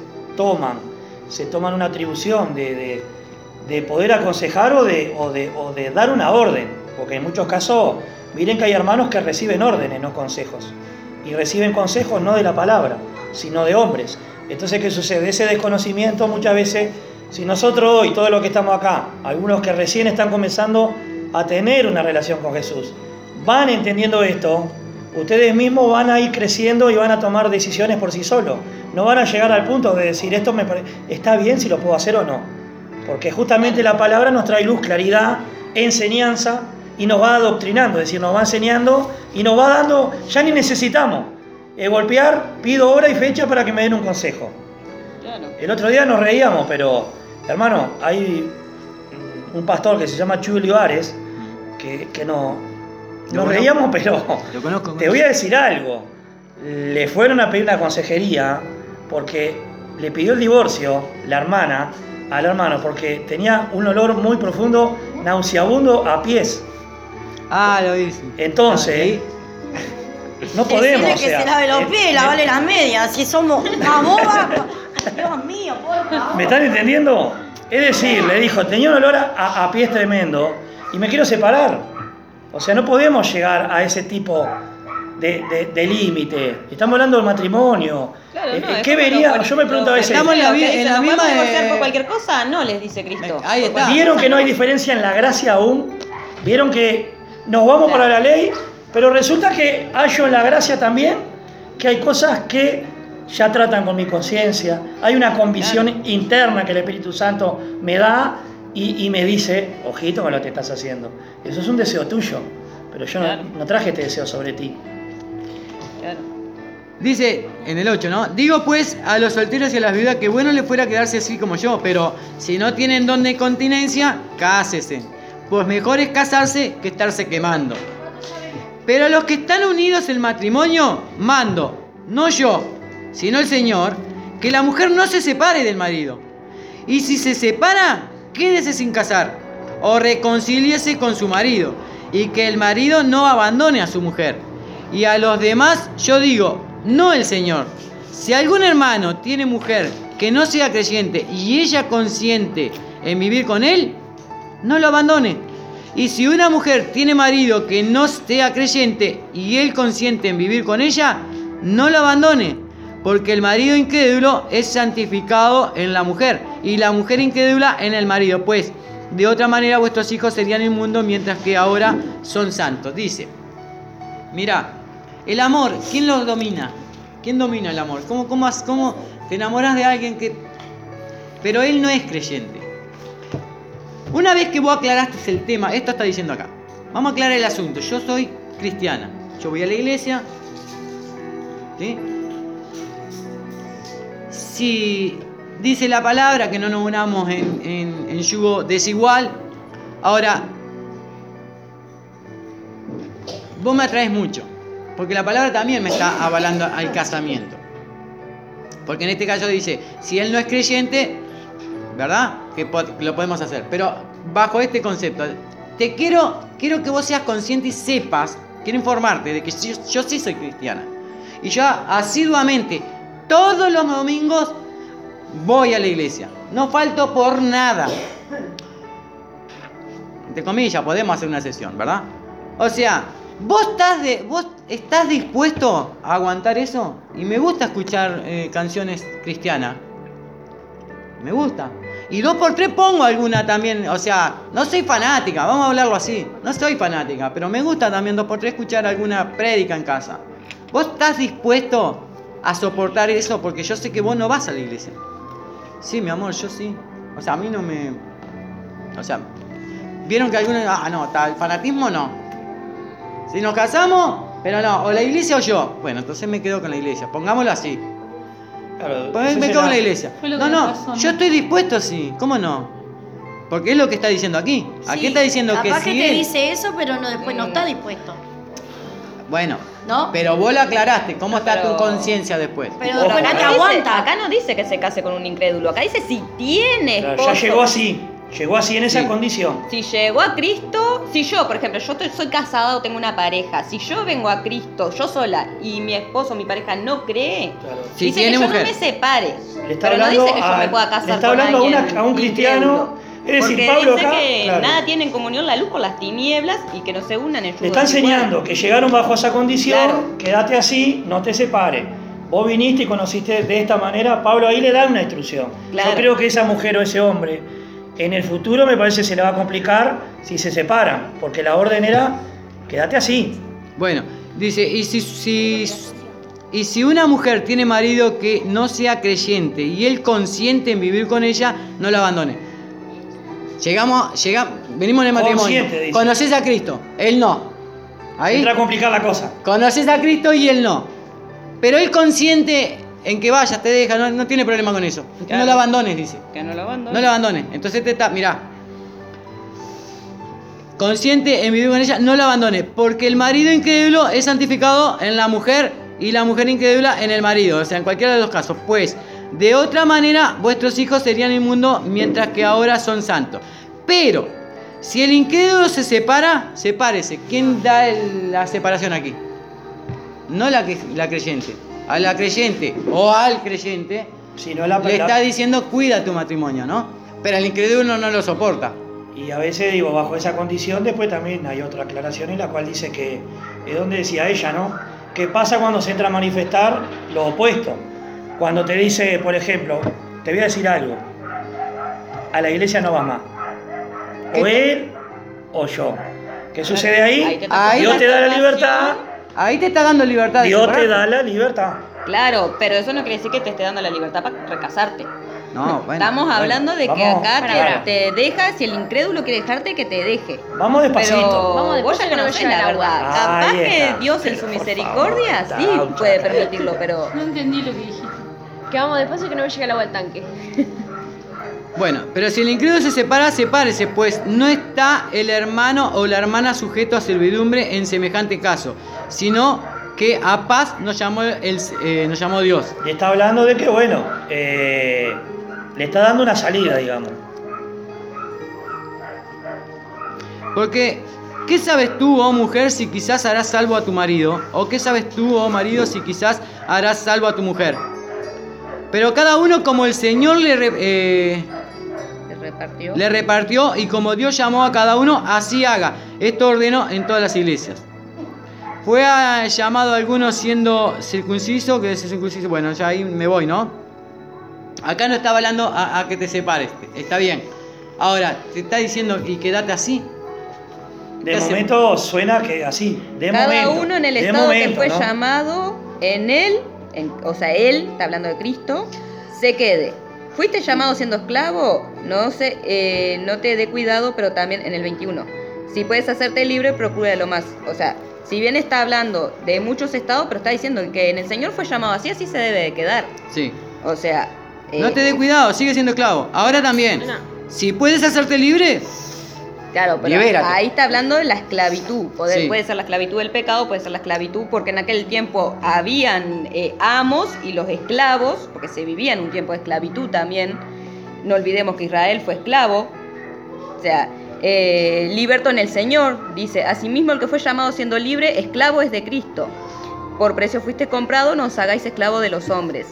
se toman una atribución de poder aconsejar o de dar una orden. Porque en muchos casos, miren que hay hermanos que reciben órdenes, no consejos. Y reciben consejos no de la palabra, sino de hombres. Entonces, ¿qué sucede? Ese desconocimiento muchas veces, si nosotros hoy, todos los que estamos acá, algunos que recién están comenzando a tener una relación con Jesús, van entendiendo esto, ustedes mismos van a ir creciendo y van a tomar decisiones por sí solos. No van a llegar al punto de decir, esto está bien si lo puedo hacer o no. Porque justamente la palabra nos trae luz, claridad, enseñanza, y nos va adoctrinando, es decir, nos va enseñando y nos va dando, ya ni necesitamos golpear, pido hora y fecha para que me den un consejo. Claro. El otro día nos reíamos, pero hermano, hay un pastor que se llama Chuy Olivares, que nos reíamos, pero Lo conozco. te voy a decir algo. Le fueron a pedir una consejería porque le pidió el divorcio la hermana al hermano porque tenía un olor muy profundo, nauseabundo a pies. Lo hice. Entonces, no podemos. Decirle que se lave los pies y lavarle las medias. Si somos una boba. Dios mío, por favor. ¿Me están entendiendo? Es decir, le dijo, tenía un olor a pies tremendo y me quiero separar. O sea, no podemos llegar a ese tipo de límite. Estamos hablando del matrimonio. Claro, ¿Qué vería? Yo me pregunto a veces, Estamos en la ¿nos misma podemos divorciar por cualquier cosa? No, les dice Cristo. Ahí está. ¿vieron que no hay diferencia en la gracia aún? ¿Vieron que nos vamos para la ley? Pero resulta que hallo en la gracia también que hay cosas que ya tratan con mi conciencia. Hay una convicción interna que el Espíritu Santo me da y me dice, ojito con lo que estás haciendo. Eso es un deseo tuyo, pero yo no traje este deseo sobre ti. Claro. Dice en el 8, ¿no? Digo pues a los solteros y a las viudas que bueno les fuera quedarse así como yo, pero si no tienen don de continencia, cásese. Pues mejor es casarse que estarse quemando. Pero a los que están unidos en matrimonio, mando, no yo, sino el Señor, que la mujer no se separe del marido. Y si se separa, quédese sin casar, o reconcíliese con su marido, y que el marido no abandone a su mujer. Y a los demás yo digo, no el Señor. Si algún hermano tiene mujer que no sea creyente y ella consiente en vivir con él, no lo abandone. Y si una mujer tiene marido que no sea creyente y él consiente en vivir con ella, no lo abandone. porque el marido incrédulo es santificado en la mujer y la mujer incrédula en el marido, pues de otra manera vuestros hijos serían inmundos mientras que ahora son santos. Dice, mira, el amor, ¿quién lo domina? ¿Quién domina el amor? ¿Cómo te enamoras de alguien que... Pero él no es creyente? Una vez que vos aclaraste el tema, esto está diciendo acá, vamos a aclarar el asunto. Yo soy cristiana, yo voy a la iglesia, ¿sí? Si dice la palabra que no nos unamos en yugo desigual, ahora, vos me atraes mucho, porque la palabra también me está avalando al casamiento. Porque en este caso dice, si él no es creyente, ¿verdad? Que lo podemos hacer. Pero bajo este concepto, quiero que vos seas consciente y sepas, quiero informarte de que yo sí soy cristiana. Y yo asiduamente, todos los domingos, voy a la iglesia. No falto por nada. Entre comillas, podemos hacer una sesión, ¿verdad? O sea, ¿vos estás dispuesto a aguantar eso? Y me gusta escuchar canciones cristianas. Me gusta. Y 2x3 pongo alguna también. O sea, no soy fanática, vamos a hablarlo así. No soy fanática, pero me gusta también 2x3 escuchar alguna prédica en casa. ¿Vos estás dispuesto a soportar eso? Porque yo sé que vos no vas a la iglesia. Sí, mi amor, yo sí. O sea, a mí no me... O sea, vieron que algunos... no, el fanatismo no. Si nos casamos, pero no, o la iglesia o yo. Bueno, entonces me quedo con la iglesia. Pongámoslo así. Claro, Me quedo con la iglesia. Fue lo que No, pasó, ¿no? yo estoy dispuesto, sí. ¿Cómo no? Porque es lo que está diciendo aquí. Aquí Sí, está diciendo que capaz sí. que te dice eso, pero no, después no está dispuesto. Bueno, ¿No? pero vos lo aclaraste. ¿Cómo está Pero- tu conciencia después? Pero Ojo, después no acá te dice- aguanta. Acá no dice que se case con un incrédulo, acá dice si tiene Claro, esposo. ya llegó así en esa Sí. condición. Si llegó a Cristo, si yo, por ejemplo, soy casada o tengo una pareja, si yo vengo a Cristo, yo sola, y mi esposo, mi pareja no cree, Claro. Si dice tiene que mujer. yo no me separe. Le está Pero no hablando dice que yo me pueda casar le está con hablando a alguien un cristiano. incrédulo. Es decir, Porque Pablo dice acá, que claro, nada tiene en comunión la luz con las tinieblas y que no se unan en yugo le está desigual. enseñando que llegaron bajo esa condición, Claro. quédate así, no te separes. Vos viniste y conociste de esta manera, Pablo ahí le da una instrucción. Claro. Yo creo que esa mujer o ese hombre, en el futuro me parece se le va a complicar si se separan, porque la orden era, quédate así. Bueno, dice, y si una mujer tiene marido que no sea creyente y él consiente en vivir con ella, no la abandone. Venimos en el matrimonio. Consciente, dice. Conoces a Cristo, él no. Ahí, Entra a complicar la cosa. conoces a Cristo y él no. Pero él consiente en que vayas, te deja, no tiene problema con eso. Claro. No la abandones, dice. Que no lo abandone. No la abandones. Entonces mirá. Consciente en vivir con ella, no la abandone. Porque el marido incrédulo es santificado en la mujer y la mujer incrédula en el marido. O sea, en cualquiera de los casos. Pues, de otra manera, vuestros hijos serían inmundos mientras que ahora son santos. Pero, si el incrédulo se separa, sepárese. ¿Quién da la separación aquí? No la creyente. A la creyente o al creyente Si no la le está diciendo cuida tu matrimonio, ¿no? Pero el incrédulo no lo soporta. Y a veces digo, bajo esa condición, después también hay otra aclaración en la cual dice que, es donde decía ella, ¿no? ¿Qué pasa cuando se entra a manifestar lo opuesto? Cuando te dice, por ejemplo, te voy a decir algo, a la iglesia no vas más. O él o yo. ¿Qué sucede ahí? Dios te da la libertad, Ahí te está dando libertad de Dios te separarte. da la libertad. Claro, pero eso no quiere decir que te esté dando la libertad para recasarte. No, bueno. Estamos bueno. hablando de que vamos, acá para. te deja, si el incrédulo quiere dejarte, que te deje. Vamos despacito. Pero Vamos vos ya despacio que no conocés llega la el agua. verdad. Capaz Ahí que está. Dios en su Pero, por misericordia favor, sí Taucha. puede permitirlo, pero No entendí lo que dijiste. Que vamos despacio que no me llega el agua al tanque. Bueno, pero si el incrédulo se separa, sepárese, pues no está el hermano o la hermana sujeto a servidumbre en semejante caso, sino que a paz nos llamó Dios. Y está hablando de que, bueno, le está dando una salida, digamos. Porque, ¿qué sabes tú, oh mujer, si quizás harás salvo a tu marido? ¿O qué sabes tú, oh marido, si quizás harás salvo a tu mujer? Pero cada uno como el Señor te repartió. le repartió y como Dios llamó a cada uno, así haga. Esto ordenó en todas las iglesias. fue llamado a algunos siendo circunciso, que es circunciso, bueno, ya ahí me voy, ¿no? Acá no estaba hablando a que te separes, está bien. Ahora, te está diciendo y quédate así. De momento suena que así, Cada uno en el de estado momento, que fue ¿no? llamado, en él, o sea, él, está hablando de Cristo, se quede. ¿Fuiste llamado siendo esclavo? No te dé cuidado, pero también en el 21. Si puedes hacerte libre, procúralo más. O sea, si bien está hablando de muchos estados, pero está diciendo que en el Señor fue llamado así, así se debe de quedar. Sí. O sea... No te dé cuidado, sigue siendo esclavo. Ahora también, si puedes hacerte libre, Claro, pero libérate. ahí está hablando de la esclavitud. Sí. Puede ser la esclavitud del pecado, puede ser la esclavitud porque en aquel tiempo habían amos y los esclavos, porque se vivía en un tiempo de esclavitud también. No olvidemos que Israel fue esclavo. O sea, liberto en el Señor, dice, asimismo el que fue llamado siendo libre, esclavo es de Cristo. Por precio fuiste comprado, no os hagáis esclavo de los hombres.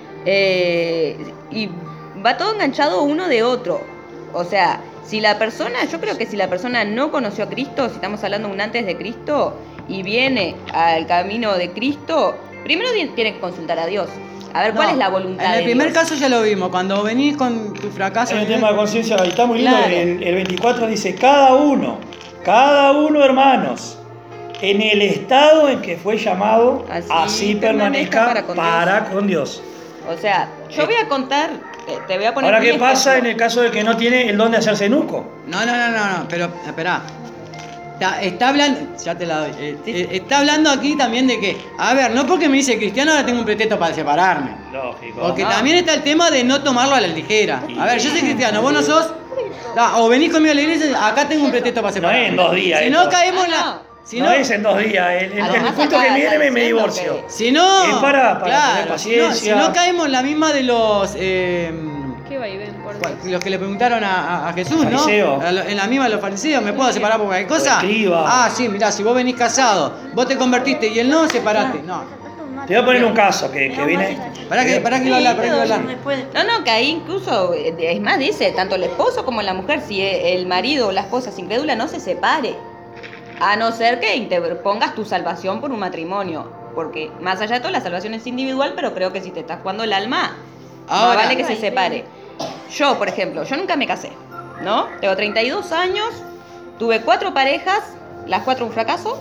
Y va todo enganchado uno de otro. O sea, si la persona, yo creo que si la persona no conoció a Cristo, si estamos hablando de un antes de Cristo y viene al camino de Cristo, primero tiene que consultar a Dios. A ver cuál No, es la voluntad de En el primer Dios. caso ya lo vimos, cuando venís con tu fracaso. Hay un tema de conciencia, ahí está muy lindo, Claro. en el 24 dice, cada uno, hermanos, en el estado en que fue llamado, así permanezca para con Dios. O sea, yo voy a contar, te voy a poner Ahora, mi ¿qué pasa en ejemplo. el caso de que no tiene el don de hacerse eunuco? No, pero esperá. Está hablando, ya te la doy. Está hablando aquí también de que, a ver, no porque me dice cristiano ahora tengo un pretexto para separarme. Lógico. Porque No. también está el tema de no tomarlo a la ligera. A ver, yo soy cristiano, vos no sos. O venís conmigo a la iglesia, acá tengo un pretexto para No separarme. es en 2 días. Si esto. no caemos en Ah, la. no. Si no, es en 2 días. El Además, culto acá que está viene me diciendo divorcio. que- Si no. Es para tener paciencia. Si no caemos en la misma de los. Qué vaivén, por Dios. Los que le preguntaron a Jesús, ¿no? Fariseo. En la misma de los fariseos, ¿me puedo separar por cualquier cosa? escriba. Ah, sí, mirá, si vos venís casado, vos te convertiste y él no, separaste. No. Te voy a poner un caso que viene. Pará que iba a hablar, pará que iba a hablar. No, que ahí incluso, es más, dice, tanto el esposo como la mujer, si el marido o la esposa es incrédula, no se separe. A no ser que interpongas tu salvación por un matrimonio. Porque más allá de todo, la salvación es individual, pero creo que si te estás jugando el alma, Ahora- no vale que se separe. Yo, por ejemplo, yo nunca me casé, ¿no? Tengo 32 años, tuve 4 parejas, las 4 un fracaso.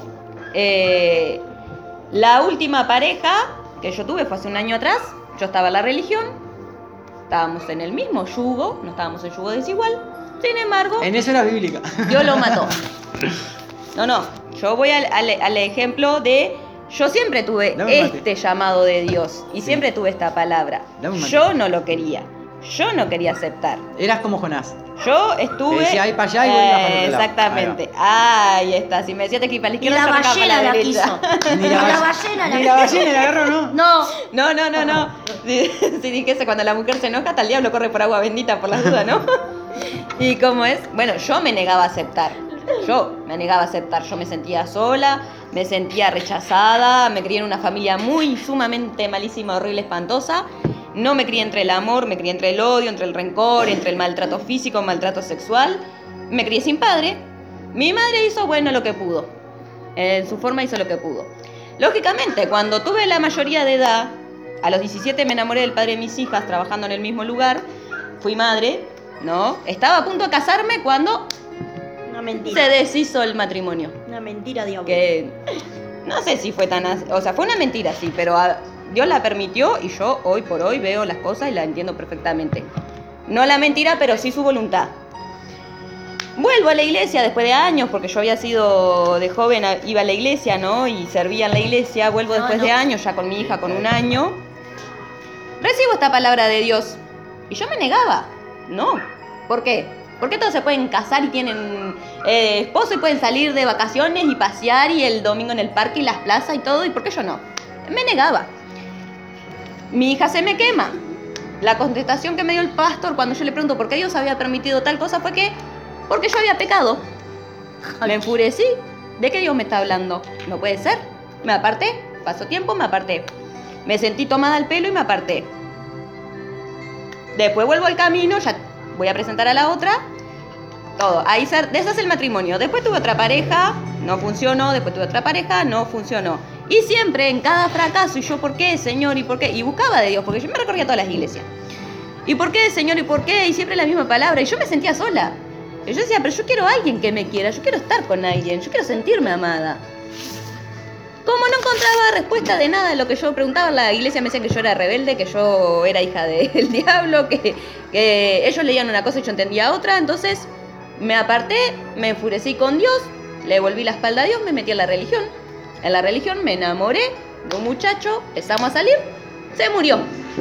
La última pareja que yo tuve fue hace un año atrás, yo estaba en la religión, estábamos en el mismo yugo, no estábamos en yugo desigual, sin embargo, En eso era bíblica. Dios lo mató. No, yo voy al ejemplo de, yo siempre tuve Dame un mate. este llamado de Dios y siempre tuve esta palabra. Dame un mate. Yo no lo quería, yo no quería aceptar. Eras como Jonás. Yo estuve... Te decía, "Ahí para allá", y vos ibas para el otro lado. Exactamente. Ahí está. Si me decías que para la Y izquierda, la yo arrancaba para ballena la derecha. quiso. Ni Y la ba- ballena la Ni la ballena la agarró, ¿no? No. No. Si dijese cuando la mujer se enoja, hasta el diablo corre por agua bendita por las dudas, ¿no? ¿Y cómo es? Bueno, yo me negaba a aceptar. Yo me sentía sola, me sentía rechazada, me crié en una familia muy sumamente malísima, horrible, espantosa. No me crié entre el amor, me crié entre el odio, entre el rencor, entre el maltrato físico, maltrato sexual. Me crié sin padre. Mi madre hizo, bueno, lo que pudo. En su forma hizo lo que pudo. Lógicamente, cuando tuve la mayoría de edad, a los 17 me enamoré del padre de mis hijas trabajando en el mismo lugar. Fui madre, ¿no? Estaba a punto de casarme cuando Una mentira. se deshizo el matrimonio. Una mentira, diablo. Que no sé si fue tan así. O sea, fue una mentira, sí, pero Dios la permitió y yo hoy por hoy veo las cosas y las entiendo perfectamente. No la mentira, pero sí su voluntad. Vuelvo a la iglesia después de años, porque yo había sido de joven, iba a la iglesia, ¿no? Y servía en la iglesia. Vuelvo después de años, ya con mi hija, con 1 año. Recibo esta palabra de Dios. Y yo me negaba. No. ¿Por qué? ¿Por qué todos se pueden casar y tienen esposo y pueden salir de vacaciones y pasear y el domingo en el parque y las plazas y todo? ¿Y por qué yo no? Me negaba. Mi hija se me quema. La contestación que me dio el pastor cuando yo le pregunto por qué Dios había permitido tal cosa fue que porque yo había pecado. Me enfurecí. ¿De qué Dios me está hablando? No puede ser. Me aparté. Pasó tiempo, me aparté. Me sentí tomada al pelo y me aparté. Después vuelvo al camino, ya voy a presentar a la otra. Todo. Ahí se deshace el matrimonio. Después tuve otra pareja, no funcionó. Después tuve otra pareja, no funcionó. Y siempre, en cada fracaso, y yo, ¿por qué, Señor? ¿Y por qué? Y buscaba de Dios, porque yo me recorría todas las iglesias. ¿Y por qué, Señor? ¿Y por qué? Y siempre la misma palabra. Y yo me sentía sola. Y yo decía, pero yo quiero a alguien que me quiera. Yo quiero estar con alguien. Yo quiero sentirme amada. Como no encontraba respuesta de nada de lo que yo preguntaba, la iglesia me decía que yo era rebelde, que yo era hija del diablo, que ellos leían una cosa y yo entendía otra. Entonces me aparté, me enfurecí con Dios, le volví la espalda a Dios, me metí a la religión. En la religión me enamoré de un muchacho, empezamos a salir, se murió.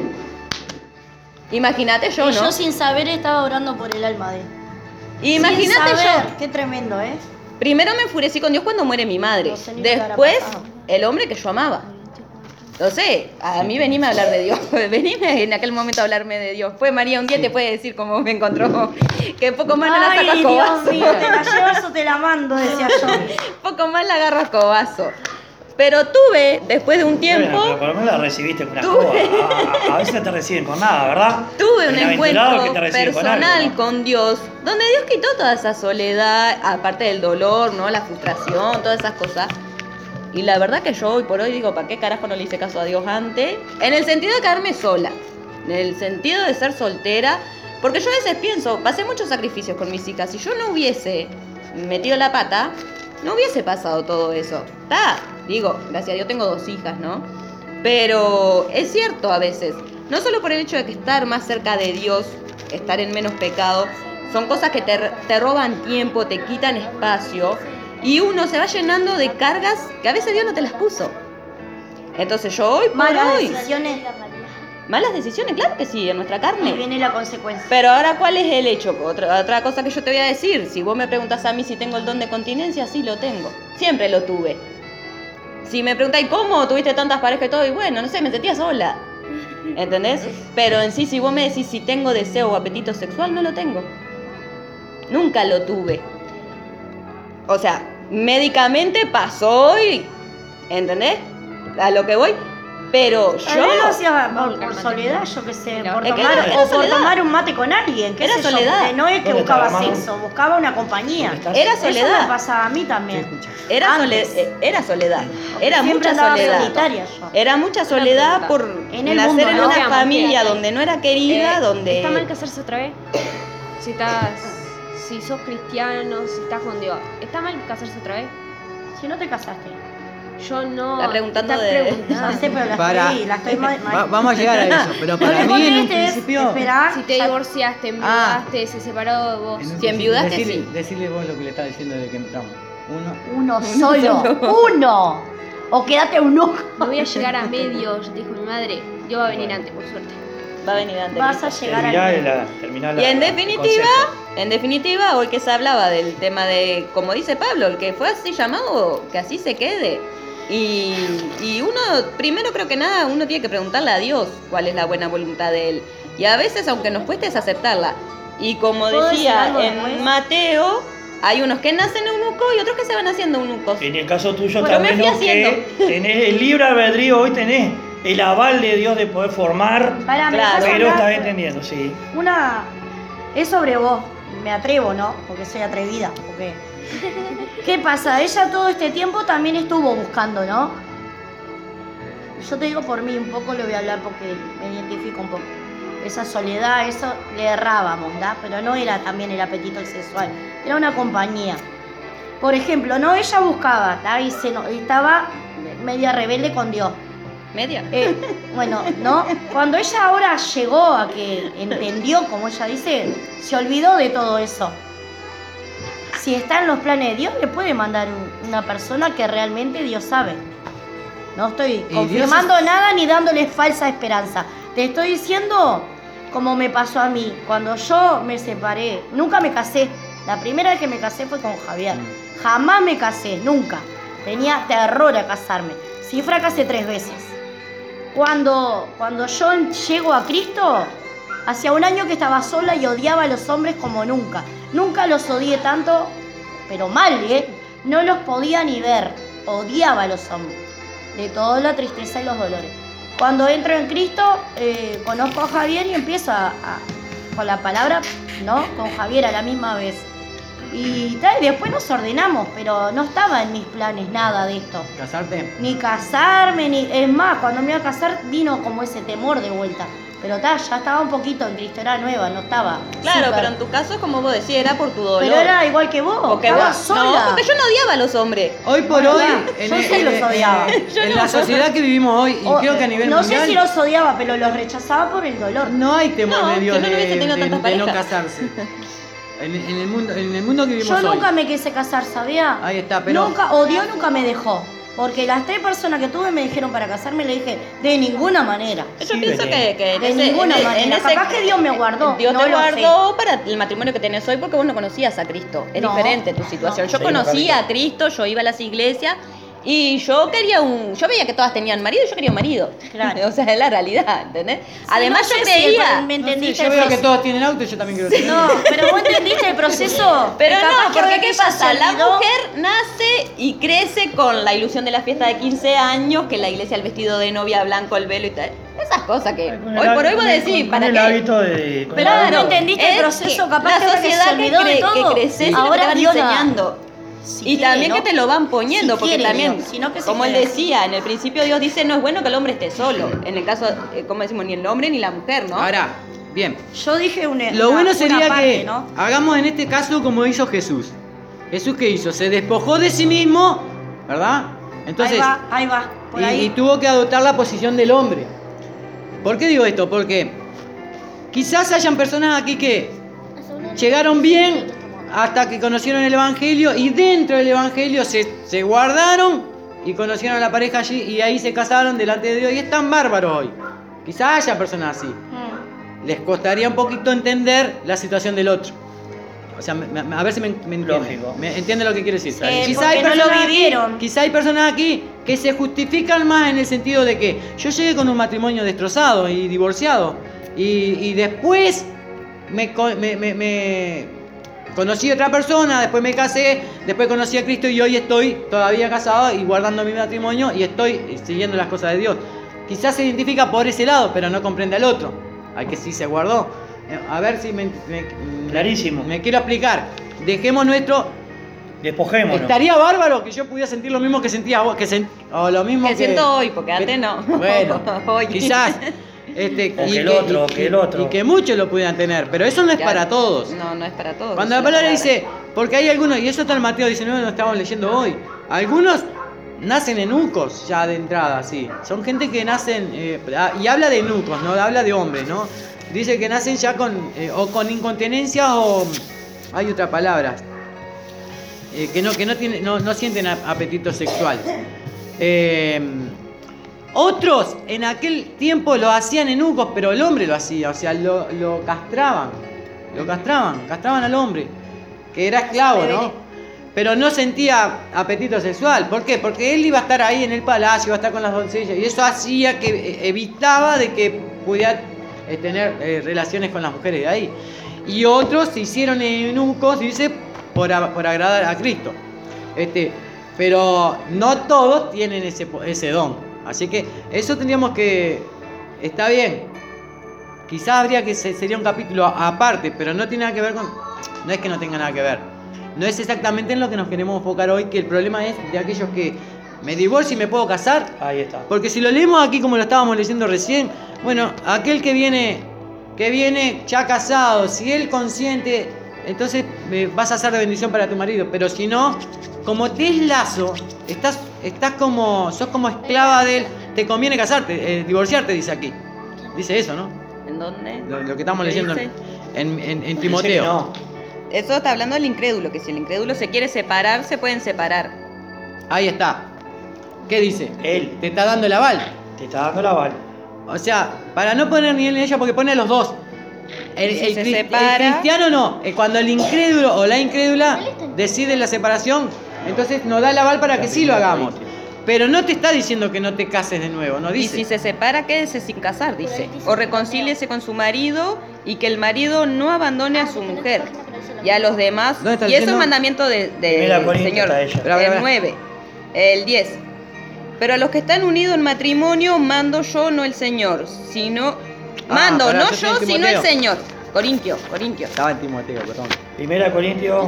Imagínate yo, Y ¿no? yo sin saber estaba orando por el alma de él. Imagínate Sin saber. yo. Qué tremendo, ¿eh? Primero me enfurecí con Dios cuando muere mi madre. No sé ni lo que habrá Después, pasado. el hombre que yo amaba. Entonces, a mí venime a hablar de Dios. Venime en aquel momento a hablarme de Dios. Fue María, un día te puede decir cómo me encontró. Que poco más no la saco a Ay, Dios escobazo. mío, te la llevas o te la mando, decía yo. Poco más la agarro a escobazo. Pero tuve, después de un tiempo, Bueno, pero por lo menos la recibiste con una Tuve. escoba. A veces no te reciben con nada, ¿verdad? tuve un Bienaventurado encuentro que te recibe con personal algo, ¿no? con Dios, donde Dios quitó toda esa soledad, aparte del dolor, ¿no? La frustración, todas esas cosas. Y la verdad que yo hoy por hoy digo, ¿para qué carajo no le hice caso a Dios antes? En el sentido de quedarme sola, en el sentido de ser soltera, porque yo a veces pienso, pasé muchos sacrificios con mis hijas, si yo no hubiese metido la pata, no hubiese pasado todo eso. Digo, gracias a Dios tengo 2 hijas, ¿no? Pero es cierto a veces, no solo por el hecho de que estar más cerca de Dios, estar en menos pecado, son cosas que te roban tiempo, te quitan espacio y uno se va llenando de cargas que a veces Dios no te las puso. Entonces yo hoy por Malas hoy, decisiones malas decisiones, claro que sí, en nuestra y carne. viene la consecuencia. Pero ahora, ¿cuál es el hecho? Otra cosa que yo te voy a decir, si vos me preguntas a mí si tengo el don de continencia, sí lo tengo, siempre lo tuve. Si me preguntáis cómo tuviste tantas parejas y todo, y bueno, no sé, me sentía sola. ¿Entendés? Pero en sí, si vos me decís si tengo deseo o apetito sexual, no lo tengo. Nunca lo tuve. O sea, médicamente pasó y... ¿entendés? A lo que voy. Pero Tal vez lo yo... hacía por soledad, yo qué sé, por Es que tomar, era o por soledad. tomar un mate con alguien, qué Era sé yo, soledad. porque no es que ¿Dónde buscaba está la mano? sexo, buscaba una compañía. ¿Dónde estás? Era Eso me soledad. pasaba a mí Sí, también. escucha. Era Antes. soledad. Era Siempre mucha andaba soledad. solitaria yo. Era mucha soledad por En el nacer mundo, en ¿no? una Digamos, familia que- donde no era querida, donde... ¿Está mal casarse otra vez? Si sos cristiano, si estás con Dios, ¿está mal casarse otra vez? Si no te casaste. Yo no. Está preguntando está de- No sé, pero la Para- estoy, la estoy mal. Vamos a llegar a eso, pero No para le mí en un contestes, principio... esperá. Si te divorciaste, enviudaste, se separó de vos. Si enviudaste, sí. Decirle vos lo que le estás diciendo desde que entramos. Uno solo. Uno. O quédate uno. No voy a llegar a medio, ya te dijo mi madre. Dios va a venir antes, por suerte. Va a venir antes. Vas a llegar Terminá al. la Y en el definitiva, hoy que se hablaba del tema de, como dice Pablo, el que fue así llamado, que así se quede. Y uno, primero creo que nada, uno tiene que preguntarle a Dios cuál es la buena voluntad de Él. Y a veces, aunque nos cueste, es aceptarla. Y como ¿Puedo decir decía algo en después? Mateo, hay unos que nacen eunucos y otros que se van haciendo eunucos. En el caso tuyo Bueno, me también, fui ¿no? haciendo. Que tenés el libre albedrío, hoy tenés el aval de Dios de poder formar, Pará, ¿me Claro. dejas pero hablar? estás entendiendo, sí. Una. Es sobre vos. Me atrevo, ¿no? Porque soy atrevida. Porque... ¿Qué pasa? Ella todo este tiempo también estuvo buscando, ¿no? Yo te digo por mí, un poco le voy a hablar porque me identifico un poco. Esa soledad, eso le errábamos, ¿verdad? Pero no era también el apetito sexual, era una compañía. Por ejemplo, no, ella buscaba, ¿tá? Y estaba media rebelde con Dios. Media. Bueno, ¿no? Cuando ella ahora llegó a que entendió, como ella dice, se olvidó de todo eso. Si está en los planes de Dios, le puede mandar una persona que realmente Dios sabe. No estoy Y confirmando nada ni dándoles falsa esperanza. Te estoy diciendo como me pasó a mí. Cuando yo me separé, nunca me casé. La primera vez que me casé fue con Javier. Jamás me casé, nunca. Tenía terror a casarme. Sí, fracasé 3 veces. Cuando yo llego a Cristo, hacía un año que estaba sola y odiaba a los hombres como nunca. Nunca los odié tanto, pero mal, ¿eh? No los podía ni ver. Odiaba a los hombres. De toda la tristeza y los dolores. Cuando entro en Cristo, conozco a Javier y empiezo con la palabra, ¿no? Con Javier a la misma vez. Y tal, y después nos ordenamos, pero no estaba en mis planes nada de esto. ¿Casarte? Ni casarme, ni... Es más, cuando me iba a casar vino como ese temor de vuelta. Pero ya estaba un poquito en Cristo, era nueva, no estaba. Claro, súper. pero en tu caso, como vos decís, era por tu dolor. Pero era igual que vos, Porque estaba vos- sola. No, porque yo no odiaba a los hombres. Hoy por hoy, Yo sí los odiaba. en la sociedad que vivimos hoy, y O- creo que a nivel no mundial, sé si los odiaba, pero los rechazaba por el dolor. no hay temor No, de Dios si no, no hubiese tenido tantas de no parejas. casarse. En el mundo que vivimos Yo hoy. nunca me quise casar, ¿sabía? Ahí está, pero- Dios nunca me dejó. Porque las 3 personas que tuve me dijeron para casarme, le dije, de ninguna manera. Yo Sí, pienso venía. que en De ese, ninguna en manera. ese- Capaz que Dios me guardó, Dios no te lo guardó para el matrimonio que tenés hoy porque vos no conocías a Cristo. Es No. diferente tu situación. No. Yo Seguimos conocía camino. a Cristo, yo iba a las iglesias y yo veía que todas tenían marido y yo quería un marido. Claro. O sea, es la realidad, ¿entendés? Además no sé yo si creía. me No sé, entendiste yo el veo que proceso. todos tienen auto y yo también quiero tener. No, pero vos entendiste el proceso. Pero Capaz no, que porque ahora ¿qué ella se pasa? La olvidó. mujer nace y crece con la ilusión de la fiesta de 15 años, que la iglesia, el vestido de novia blanco, el velo y tal. Esas cosas que Con hoy el por hoy há- vos decís, con ¿para el qué? hábito de... con el Pero vos hábito- no entendiste el Es proceso, que capaz la que ahora que se sociedad olvidó de todo. que creces y lo que Ahora te van Dios la- enseñando. Si Y quiere, también ¿no? que te lo van poniendo, Si porque quiere también, Dios, sino que se como él quede. decía, en el principio Dios dice, no es bueno que el hombre esté solo. En el caso, como decimos, ni el hombre ni la mujer, ¿no? Ahora, bien. Yo dije Lo bueno sería parte, que ¿no? hagamos en este caso como hizo Jesús. ¿Jesús qué hizo? Se despojó de sí mismo, ¿verdad? Entonces, ahí va, por y ahí. tuvo que adoptar la posición del hombre. ¿Por qué digo esto? Porque quizás hayan personas aquí que llegaron bien hasta que conocieron el Evangelio y dentro del Evangelio se guardaron y conocieron a la pareja allí y ahí se casaron delante de Dios y están bárbaros hoy. Quizás haya personas así. Les costaría un poquito entender la situación del otro. O sea, a ver si me entiende. Lógico. ¿Me entiende lo que quiero decir? Sí, porque no lo vivieron. Quizá hay personas aquí que se justifican más en el sentido de que yo llegué con un matrimonio destrozado y divorciado y después me conocí a otra persona, después me casé, después conocí a Cristo y hoy estoy todavía casado y guardando mi matrimonio y estoy siguiendo las cosas de Dios. Quizás se identifica por ese lado, pero no comprende al otro, al que sí se guardó. A ver si Clarísimo. me quiero explicar. Dejemos nuestro... Despojémonos. Estaría bárbaro que yo pudiera sentir lo mismo que sentía vos, o lo mismo Que siento hoy, porque antes no. Bueno, Hoy. quizás. O que el otro, que el otro. Y que muchos lo pudieran tener, pero eso no es Ya. para todos. No, no es para todos. Cuando la palabra dice, porque hay algunos, y eso está en Mateo 19, lo estamos leyendo hoy, algunos nacen eunucos ya de entrada, sí. Son gente que nacen, y habla de eunucos, no habla de hombres, ¿no? Dice que nacen ya o con incontinencia o hay otra palabra, que no sienten apetitos sexuales. Otros en aquel tiempo lo hacían eunucos, pero el hombre lo hacía, o sea, lo castraban, castraban al hombre, que era esclavo, ¿no? Pero no sentía apetito sexual. ¿Por qué? Porque él iba a estar ahí en el palacio, iba a estar con las doncellas, y eso hacía que evitaba de que pudiera tener relaciones con las mujeres de ahí. Y otros se hicieron eunucos, dice, por agradar a Cristo. Pero no todos tienen ese don. Así que eso tendríamos que... Está bien. Quizás habría que... Sería un capítulo aparte, pero no tiene nada que ver con... No es que no tenga nada que ver. No es exactamente en lo que nos queremos enfocar hoy, que el problema es de aquellos que... Me divorcio y me puedo casar. Ahí está. Porque si lo leemos aquí como lo estábamos leyendo recién, bueno, aquel que viene ya casado, si él consiente, entonces vas a ser de bendición para tu marido. Pero si no, como te es lazo, sos como esclava de él, te conviene casarte, divorciarte, dice aquí. Dice eso, ¿no? ¿En dónde? Lo que estamos ¿Qué leyendo dice? en Dice que Timoteo. no. Eso está hablando del incrédulo, que si el incrédulo se quiere separar, se pueden separar. Ahí está. ¿Qué dice? Él. Te está dando el aval. Te está dando la aval. O sea, para no poner ni él ni ella, porque pone a los dos. Y si se El separa- cristiano no. Cuando el incrédulo o la incrédula decide la separación, entonces nos da el aval para que sí lo hagamos. Pero no te está diciendo que no te cases de nuevo, no Y dice. si se separa, quédese sin casar, dice. O reconcíliese con su marido y que el marido no abandone a su mujer y a los demás. ¿Dónde está Y eso es diciendo? mandamiento Primera del Corintios Señor. está ella. Pero, a ver, a El ver. 9. El 10. Pero a los que están unidos en matrimonio, mando yo, no el Señor, sino... Mando, pará, no yo estoy yo, en sino el Timoteo. Señor. Corintio. Estaba en Timoteo, perdón. Primera Corintios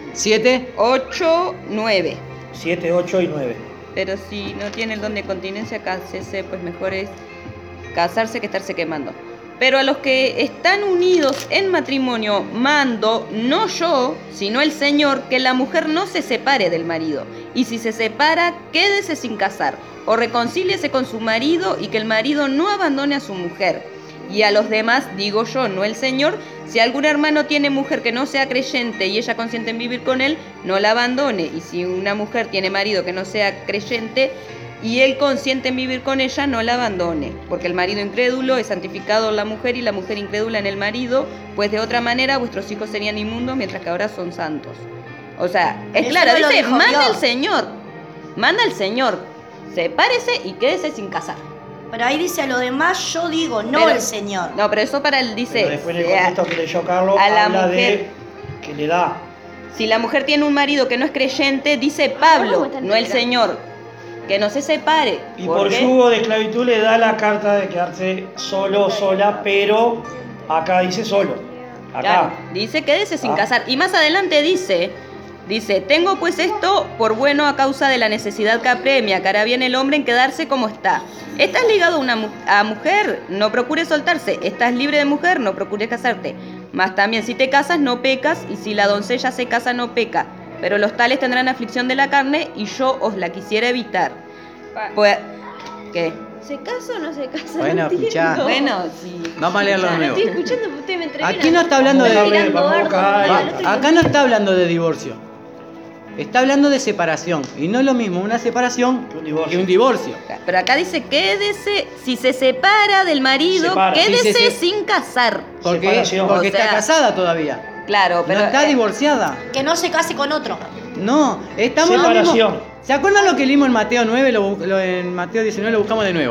7. 8, 9. 7, 8 y 9. Pero si no tiene el don de continencia, cásese, pues mejor es casarse que estarse quemando. Pero a los que están unidos en matrimonio, mando, no yo, sino el Señor, que la mujer no se separe del marido. Y si se separa, quédese sin casar, o reconcíliese con su marido, y que el marido no abandone a su mujer. Y a los demás, digo yo, no el Señor, si algún hermano tiene mujer que no sea creyente y ella consiente en vivir con él, no la abandone. Y si una mujer tiene marido que no sea creyente y él consiente en vivir con ella, no la abandone. Porque el marido incrédulo es santificado en la mujer y la mujer incrédula en el marido, pues de otra manera vuestros hijos serían inmundos mientras que ahora son santos. O sea, es Eso claro, no lo dice, dijo manda Dios. al Señor, manda al Señor, sepárese y quédese sin casar. Pero ahí dice a lo demás, yo digo, no Pero- el Señor. No, pero eso para él dice, Pero después en el contexto que leyó Carlos, a la habla de mujer. que le da. Si la mujer tiene un marido que no es creyente, dice ¿Cómo Pablo, está no el entera? Señor, que no se separe. Y por qué? yugo de esclavitud le da la carta de quedarse solo o sola, pero acá dice solo. Acá. Claro, dice quédese sin Ah. casar. Y más adelante dice, tengo pues esto por bueno a causa de la necesidad que apremia, que hará bien el hombre en quedarse como está. Estás ligado a una a mujer, no procures soltarse. Estás libre de mujer, no procures casarte. Mas también si te casas no pecas, y si la doncella se casa no peca. Pero los tales tendrán aflicción de la carne, y yo os la quisiera evitar. Pues, ¿qué? ¿Se casa o no se casa? Bueno, No entiendo. escuchá. Bueno, sí. Vamos a leerlo de No nuevo. estoy escuchando porque usted me entrevera. Aquí no está hablando de- Vamos a ver, Mirando vamos a bardo, buscar. al otro Acá no está hablando de divorcio. Está hablando de separación. Y no es lo mismo una separación Que un divorcio. que un divorcio. Pero acá dice, quédese, si se separa del marido, Separa. quédese Si se sin casar. Porque, Separación. porque O sea, está casada todavía. Claro, pero... no está divorciada. Que no se case con otro. No, estamos en lo Separación. mismo. ¿Se acuerdan lo que leímos en Mateo 9? En Mateo 19 lo buscamos de nuevo.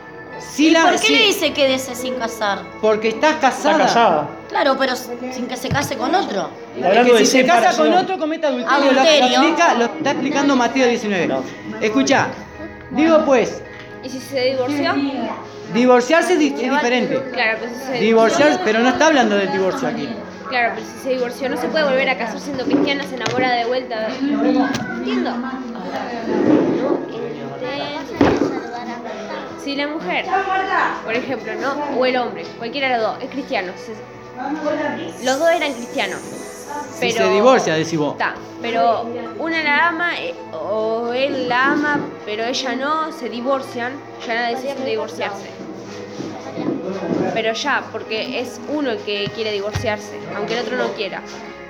Si ¿Y la- por qué si- le dice quédese sin casar? Porque estás casada. Está casada. Claro, pero sin que se case con otro. Está hablando Que de si se casa separación. con otro comete adulterio. Adulterio. Lo está explicando Mateo 19. No. Escucha, digo pues, ¿Y si se divorció? divorciarse es diferente. Claro, pero si se Divorciarse, pero no está hablando del divorcio aquí. Claro, pero si se divorció no se puede volver a casar siendo cristiana, se enamora de vuelta. Entiendo. No entiendo. Si la mujer, por ejemplo, ¿no? O el hombre, cualquiera de los dos, es cristiano. Los dos eran cristianos. Si se divorcia, decís vos. Está, pero una la ama o él la ama, pero ella no, se divorcian, ya la decisión de divorciarse. Pero ya, porque es uno el que quiere divorciarse, aunque el otro no quiera.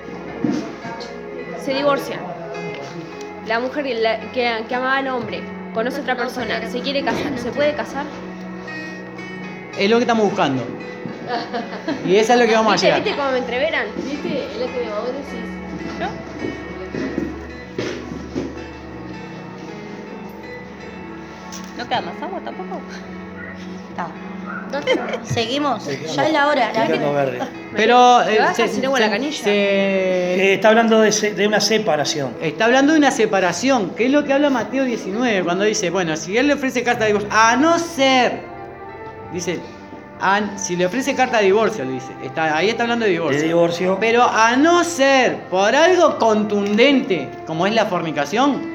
Se divorcian. La mujer que amaba al hombre conoce a otra persona, se quiere casar, ¿se puede casar? Es lo que estamos buscando. Y eso es lo que vamos a ¿Viste, llegar. ¿Viste cómo me entreveran? ¿Viste? Es lo que vos decís. ¿No queda más agua tampoco? Está. Seguimos. Ya es la hora. Está quedando verde. Pero Me baja si no hago la canilla. Está hablando de una separación. está hablando de una separación, que es lo que habla Mateo 19, cuando dice, bueno, si él le ofrece carta de divorcio, a no ser, dice, si le ofrece carta de divorcio, le dice, ahí está hablando de divorcio. De divorcio. Pero a no ser por algo contundente, como es la fornicación,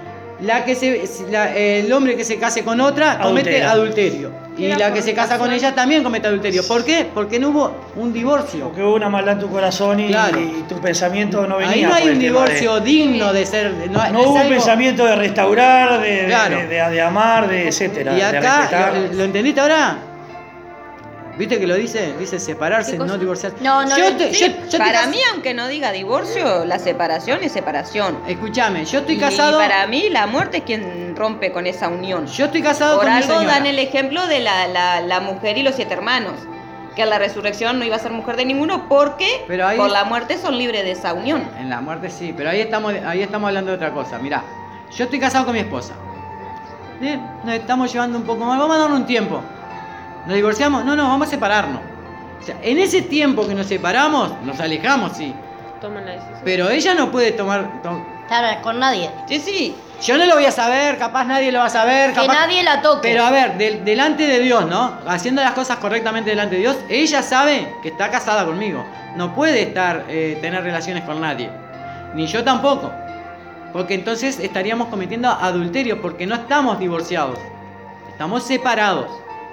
el hombre que se case con otra comete Adultera. adulterio. Y la que se casa con ella también comete adulterio. ¿Por qué? Porque no hubo un divorcio. Porque hubo una maldad en tu corazón y, Claro. y tu pensamiento no venía. Ahí no hay por un el tema divorcio digno de ser. No es hubo un algo- pensamiento de restaurar, Claro. de amar, de etcétera. Y de acá, respetar. ¿lo entendiste ahora? ¿Viste que lo dice? Dice separarse, ¿Qué cosa? no divorciarse. No, no, Yo no, te- sí. yo te Para cas- mí, aunque no diga divorcio, la separación es separación. Escúchame, yo estoy Y casado. para mí, la muerte es quien rompe con esa unión. Yo estoy casado Por con mi algo señora. dan el ejemplo de la mujer y los 7 hermanos. Que en la resurrección no iba a ser mujer de ninguno porque Pero ahí- por la muerte son libres de esa unión. En la muerte sí, pero ahí estamos hablando de otra cosa. Mirá, yo estoy casado con mi esposa. Bien, nos estamos llevando un poco mal. Vamos a darnos un tiempo. ¿Nos divorciamos? No, vamos a separarnos. O sea, en ese tiempo que nos separamos, nos alejamos, sí. Toman la decisión. Pero ella no puede tomar. Claro, con nadie. Sí, sí. Yo no lo voy a saber, capaz nadie lo va a saber. Que Capaz... nadie la toque. Pero a ver, delante de Dios, ¿no? Haciendo las cosas correctamente delante de Dios, ella sabe que está casada conmigo. No puede tener relaciones con nadie. Ni yo tampoco. Porque entonces estaríamos cometiendo adulterio, porque no estamos divorciados. Estamos separados.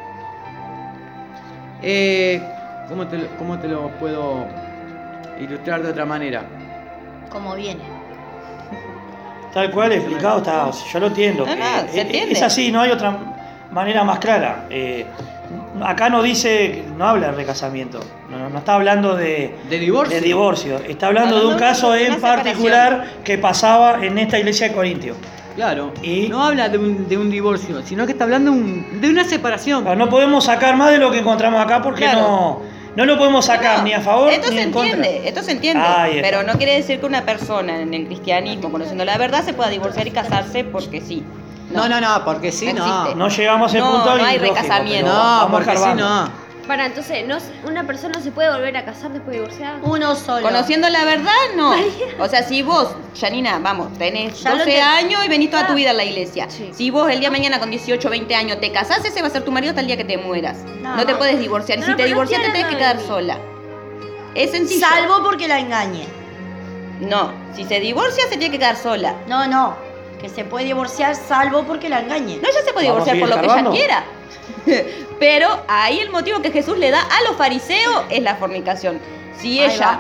¿Cómo te lo puedo ilustrar de otra manera? Como viene. Tal cual explicado está, o sea, yo lo entiendo. No, se entiende. Es así, no hay otra manera más clara. Acá no dice, no habla de recasamiento, no está hablando de divorcio. de divorcio. Está hablando de un Hablando caso de en una particular que pasaba en esta iglesia de Corintio. Claro. Y- no habla de un divorcio, sino que está hablando de una separación. No podemos sacar más de lo que encontramos acá porque Claro. no lo podemos sacar No, ni a favor esto ni se en contra. entiende, esto se entiende, Ahí está. pero no quiere decir que una persona en el cristianismo, conociendo la verdad, se pueda divorciar y casarse porque sí. No, porque sí, No no. existe. No llegamos a ese No, punto no hay ilógico, recasamiento. pero No, vamos porque sí, escarbando. no. Para, entonces, ¿una persona se puede volver a casar después de divorciada? Uno solo. Conociendo la verdad, no. O sea, si vos, Janina, vamos, tenés Ya lo 12 te- años y venís toda tu vida a la iglesia. Sí. Si vos el día de mañana con 18, 20 años te casás, ese va a ser tu marido hasta el día que te mueras. No. No te puedes divorciar. Y No, si te pero no divorcias te estoy tenés que quedar hablando de sola. Es sencillo. Salvo porque la engañe. No, si se divorcia se tiene que quedar sola. No. Que se puede divorciar salvo porque la engañe. No, ella se puede Vamos a divorciar por seguir lo que ella escarbando. quiera. Pero ahí el motivo que Jesús le da a los fariseos es la fornicación. Si Ahí ella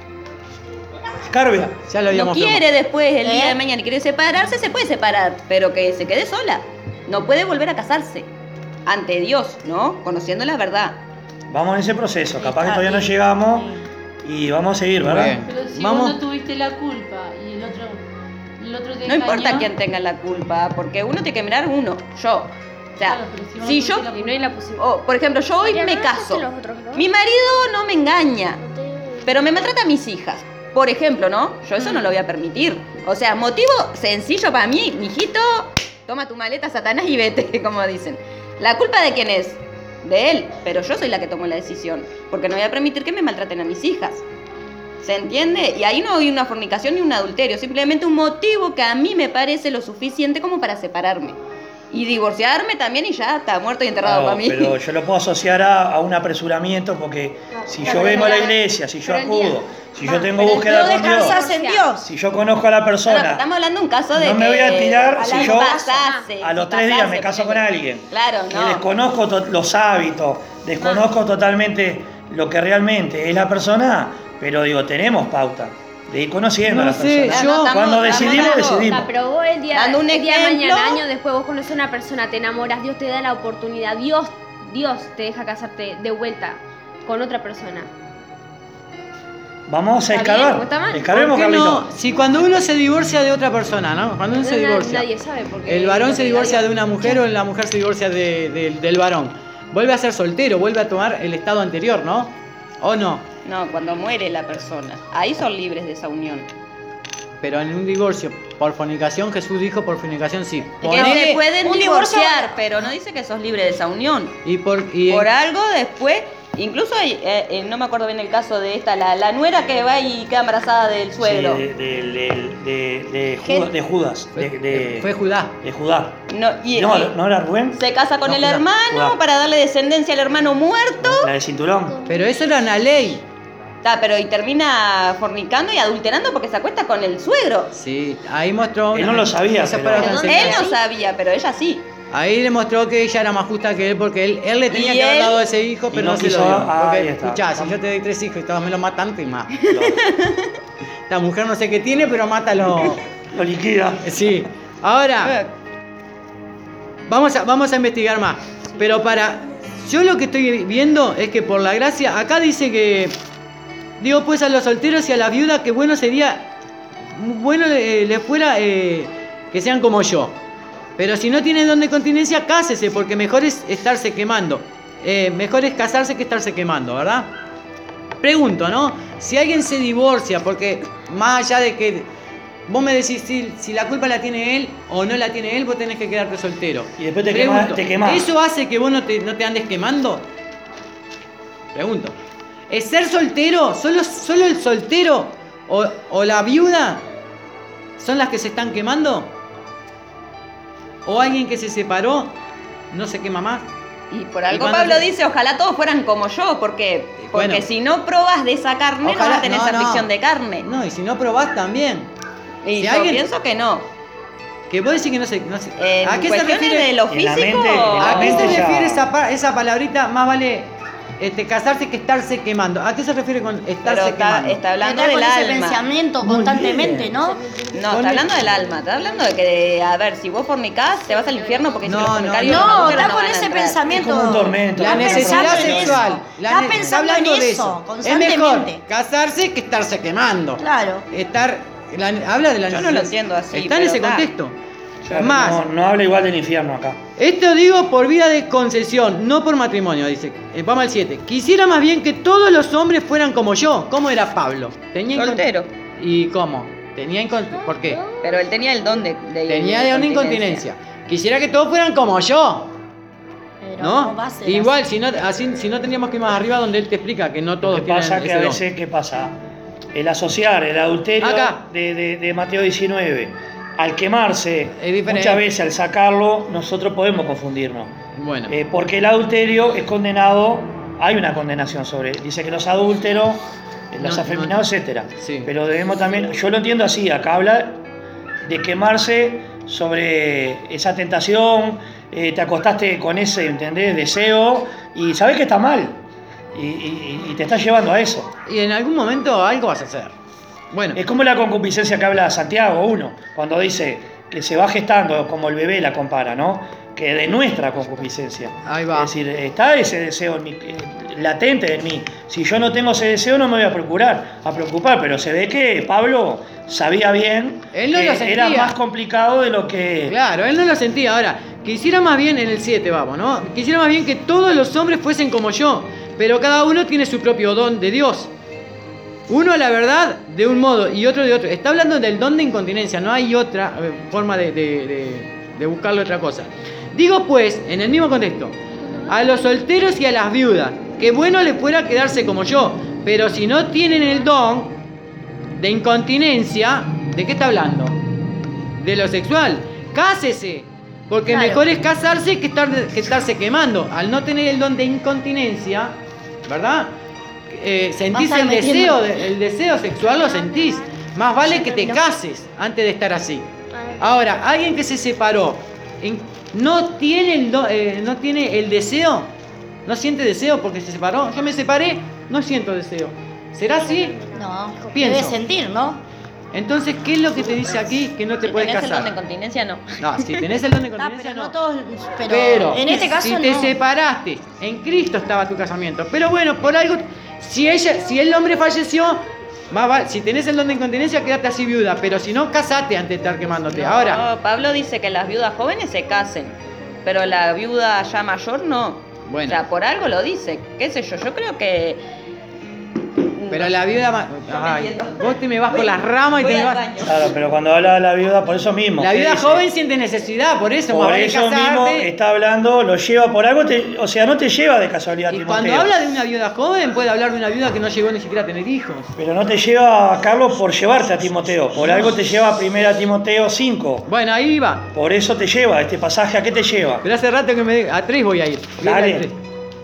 Escarbia. Ya lo no habíamos quiere después el día ¿Eh? de mañana y quiere separarse, se puede separar, pero que se quede sola. No puede volver a casarse ante Dios, ¿no? Conociendo la verdad. Vamos en ese proceso. Sí, Capaz que está todavía no bien. llegamos y vamos a seguir, Muy ¿verdad? bien. Pero si Vamos. vos no tuviste la culpa y el otro te No importa engañó, quién tenga la culpa, porque uno tiene que mirar uno, yo. O sea, Claro, pero si vos si no yo, tuviste Y no hay la posibilidad. oh, por ejemplo, yo hoy me caso. Mi marido no me engaña, pero me maltrata a mis hijas. Por ejemplo, ¿no? Yo eso no lo voy a permitir. O sea, motivo sencillo para mí, mijito, toma tu maleta, Satanás, y vete, como dicen. ¿La culpa de quién es? De él, pero yo soy la que tomo la decisión, porque no voy a permitir que me maltraten a mis hijas. ¿Se entiende? Y ahí no hay una fornicación ni un adulterio, simplemente un motivo que a mí me parece lo suficiente como para separarme. Y divorciarme también y ya está muerto y enterrado Claro, para mí. pero yo lo puedo asociar a un apresuramiento porque si yo vengo a la iglesia, si yo Pero acudo, si yo tengo Pero búsqueda no con Dios, descansas en Dios. si yo conozco a la No, pero persona, estamos hablando de un caso de no me que voy a tirar a si la yo casarse, a los si 3 días me casarse, caso con ponele. alguien. Claro, Y no. desconozco los hábitos, desconozco totalmente lo que realmente es la persona, pero digo, tenemos pauta de ir conociendo No a la sé, persona. yo- Cuando estamos decidimos, dando- decidimos. Pero vos el día, Dando un el día de ejemplo. mañana, años después, vos conoces a una persona, te enamoras, Dios te da la oportunidad, Dios te deja casarte de vuelta con otra persona. Vamos a ¿Está bien escarbar. o está mal? Escarbemos, ¿Por qué no? Carlito. Si cuando uno se divorcia de otra persona, ¿no? Cuando uno se divorcia, Nadie sabe porque el varón lo se que divorcia Dios- de una mujer o la mujer se divorcia del varón. Vuelve a ser soltero, vuelve a tomar el estado anterior, ¿no? ¿O no? No, cuando muere la persona. Ahí son libres de esa unión. Pero en un divorcio por fornicación, Jesús dijo por fornicación sí. Que Ponele- se pueden un divorcio- divorciar, pero no dice que sos libre de esa unión. y por Por algo después, incluso hay, no me acuerdo bien el caso de esta, la nuera que va y queda embarazada del suegro. Sí, de Judas. fue Judá. De Judá. No, y No era Rubén. se casa con No, el Judá, hermano Judá. para darle descendencia al hermano muerto. La del cinturón. Pero eso era una ley. Pero y termina fornicando y adulterando porque se acuesta con el suegro. Sí, ahí mostró. Él no lo sabía, Eso pero- para otra Pero Él enseñanza. no sabía, pero ella sí. Ahí demostró que ella era más justa que él porque él le tenía Y que haber él- dado ese hijo, y pero no no se quiso- lo dio. ahí Porque, está. escuchá, si yo te doy 3 hijos y todos me lo matan, y más. La mujer no sé qué tiene, pero mátalo. Lo liquida. Sí. Ahora, vamos a investigar más. Pero yo lo que estoy viendo es que por la gracia, acá dice que, digo pues a los solteros y a las viudas que bueno sería, bueno les fuera que sean como yo. Pero si no tienen don de continencia, cásese, porque mejor es estarse quemando. Mejor es casarse que estarse quemando, ¿verdad? Pregunto, ¿no? Si alguien se divorcia, porque más allá de que vos me decís si la culpa la tiene él o no la tiene él, vos tenés que quedarte soltero. Y después te Pregunto, quemás. ¿eso hace que vos no te andes quemando? Pregunto. ¿Es ser soltero? ¿Solo el soltero o la viuda son las que se están quemando? ¿O alguien que se separó no se quema más? Y por algo cuando Pablo se- dice, ojalá todos fueran como yo, porque Bueno. si no probas de esa carne, no vas a tener esa aflicción de carne. No, y si no probás también. Y Si yo alguien- pienso que no. Que vos decís que no sé. En ¿A qué se cuestiones refiere? de lo En la físico. mente- en la ¿A qué se mente ya- refiere esa palabrita? Más vale casarse que estarse quemando. ¿A qué se refiere con estarse Pero quemando? está hablando Estar del con ese alma. pensamiento Muy constantemente, bien. ¿no? No, Ponle- está hablando del alma. Está hablando de que, a ver, si vos fornicás, te vas al infierno porque si No, los no, fornicarios no, los No, adúlteros está no con van a ese entrar. pensamiento. Es como un tormento. La Está necesidad pensando en sexual. eso. Está pensando en hablando de eso, Es constantemente. mejor casarse que estarse quemando. Claro. Habla de la Yo no necesidad. lo entiendo así, Está en pero ese está. contexto. Claro, Más, no habla igual del infierno acá. esto digo por vida de concesión, no por matrimonio, dice. Vamos al 7. Quisiera más bien que todos los hombres fueran como yo. ¿Cómo era Pablo? Soltero. ¿Y cómo? ¿Por qué? Pero él tenía el don de Tenía de una incontinencia. Quisiera que todos fueran como yo. Pero ¿No? va a ser Igual, así. si no tendríamos que ir más arriba donde él te explica que no Lo todos que tienen pasa que ese a don. veces, ¿qué pasa? El asociar el adulterio Acá. de Mateo 19 al quemarse, Es diferente. muchas veces al sacarlo, nosotros podemos confundirnos. Bueno. Porque el adulterio es condenado, hay una condenación sobre él. Dice que los adúlteros, los No, afeminados, no. etcétera. Sí. Pero debemos también, yo lo entiendo así, acá habla de quemarse sobre esa tentación, te acostaste con ese, ¿entendés? Deseo, y sabés que está mal. Y te está llevando a eso. Y en algún momento algo vas a hacer. Bueno. Es como la concupiscencia que habla Santiago 1, cuando dice que se va gestando, como el bebé la compara, ¿no? Que de nuestra concupiscencia. Ahí va. Es decir, está ese deseo en mí, latente en mí. Si yo no tengo ese deseo, no me voy a preocupar, pero se ve que Pablo sabía bien Él no que lo sentía. era más complicado de lo que... Claro, él no lo sentía. Ahora, quisiera más bien, en el 7 vamos, ¿no? Quisiera más bien que todos los hombres fuesen como yo, pero cada uno tiene su propio don de Dios. Uno, la verdad, de un modo y otro de otro. Está hablando del don de incontinencia, no hay otra forma de buscarle otra cosa. Digo pues, en el mismo contexto, a los solteros y a las viudas, que bueno les fuera quedarse como yo, pero si no tienen el don de incontinencia, ¿de qué está hablando? De lo sexual. Cásese, porque Claro. mejor es casarse que estarse quemando. Al no tener el don de incontinencia, ¿verdad? Sentís Vas a el metiendo- deseo sexual, lo sentís. Más vale que te cases antes de estar así. Ahora, alguien que se separó, no tiene el deseo, no siente deseo porque se separó. Yo me separé, no siento deseo. ¿Será así? No, Pienso. debes sentir, ¿no? Entonces, ¿qué es lo que te dice aquí que no te Si puedes tenés el don de casar? continencia, no. No, si tenés el don de Está, continencia, pero no no. todos. Pero, Pero en este caso si te no. separaste, en Cristo estaba tu casamiento. Pero bueno, por algo, si el hombre falleció, si tenés el don de incontinencia, quédate así viuda. Pero si no, casate antes de estar quemándote. Ahora, No, Pablo dice que las viudas jóvenes se casen, pero la viuda ya mayor no. Bueno. O sea, por algo lo dice. ¿Qué sé yo? Yo creo que... pero la viuda... Ay, vos te me vas por las ramas y te me vas... Claro, pero cuando habla de la viuda, por eso mismo. La ¿qué viuda dice? joven siente necesidad, por eso más Por vale eso mismo casarte. está hablando, lo lleva por algo, o sea, no te lleva de casualidad Y Timoteo. cuando habla de una viuda joven, puede hablar de una viuda que no llegó ni siquiera a tener hijos. Pero no te lleva a Carlos por llevarte a Timoteo, por algo te lleva a 1 Timoteo 5. Bueno, ahí va. Por eso te lleva, este pasaje, ¿a qué te lleva? Pero hace rato que a 3 voy a ir. Dale. Al 3.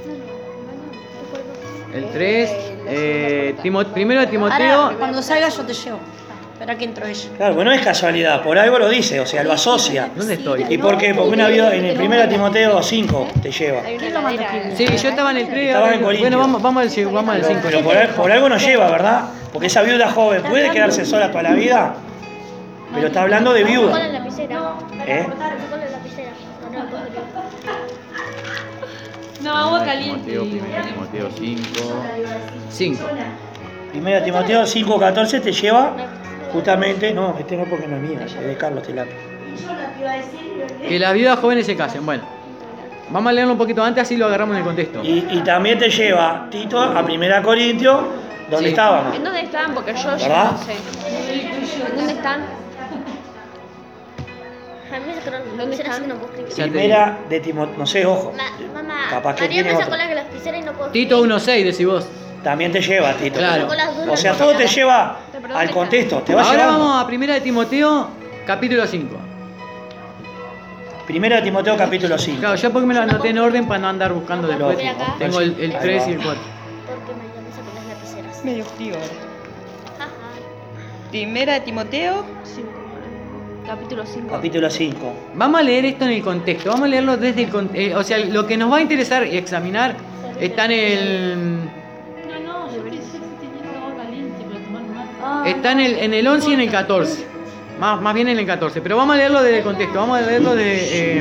El 3, primero de Timoteo. Ahora, cuando salga yo te llevo. Espera que entro ella. Claro, bueno, no es casualidad, por algo lo dice, o sea, lo asocia. ¿Dónde estoy? ¿Y por qué? Porque una viuda en el 1 Timoteo 5 te lleva. ¿Quién lo mandó a escribir? Sí, yo estaba en el 3. Estaba en Corintios. Bueno, vamos al 5. Pero por algo nos lleva, ¿verdad? Porque esa viuda joven puede quedarse sola toda la vida, pero está hablando de Con la viuda. lapicera. ¿Eh? Con la lapicera. No, no, No, agua caliente. Timoteo 5. 5. 1 Timoteo 5:14 te lleva justamente, no, este no porque no es mío, es de Carlos Tilapia. Que las viudas jóvenes se casen. Bueno, vamos a leerlo un poquito antes, así lo agarramos en el contexto. Y también te lleva Tito a 1 Corintios, donde Sí. estábamos. ¿En dónde están? Porque yo ya ¿Verdad? no sé. ¿En dónde están? A mí me sacaron las lapiceras y no puedo escribir. Ya te Primera de Timoteo, no sé, ojo. Mamá, Capaz que María tiene me sacó otra. las lapiceras y no puedo Tito 1.6, decís vos. También te lleva Tito. Claro. Sacó las dos O sea, lapiceras. todo te lleva Perdón, al ¿dónde contexto, te va Ahora llevando. vamos a 1 de Timoteo, capítulo 5. 1 de Timoteo capítulo 5. Claro, yo porque me lo anoté en orden para no andar buscando después. Mira acá. Tengo el 3 y el 4. Porque María me sacó las lapiceras. Medio frío. Ajá. Primera de Timoteo. Capítulo 5. Capítulo 5. Vamos a leer esto en el contexto, vamos a leerlo desde el contexto. O sea, lo que nos va a interesar y examinar está en el. No, yo estoy teniendo agua caliente para tomar mate. Está en el 11 y en el 14. Más bien en el 14. Pero vamos a leerlo desde el contexto. Vamos a leerlo desde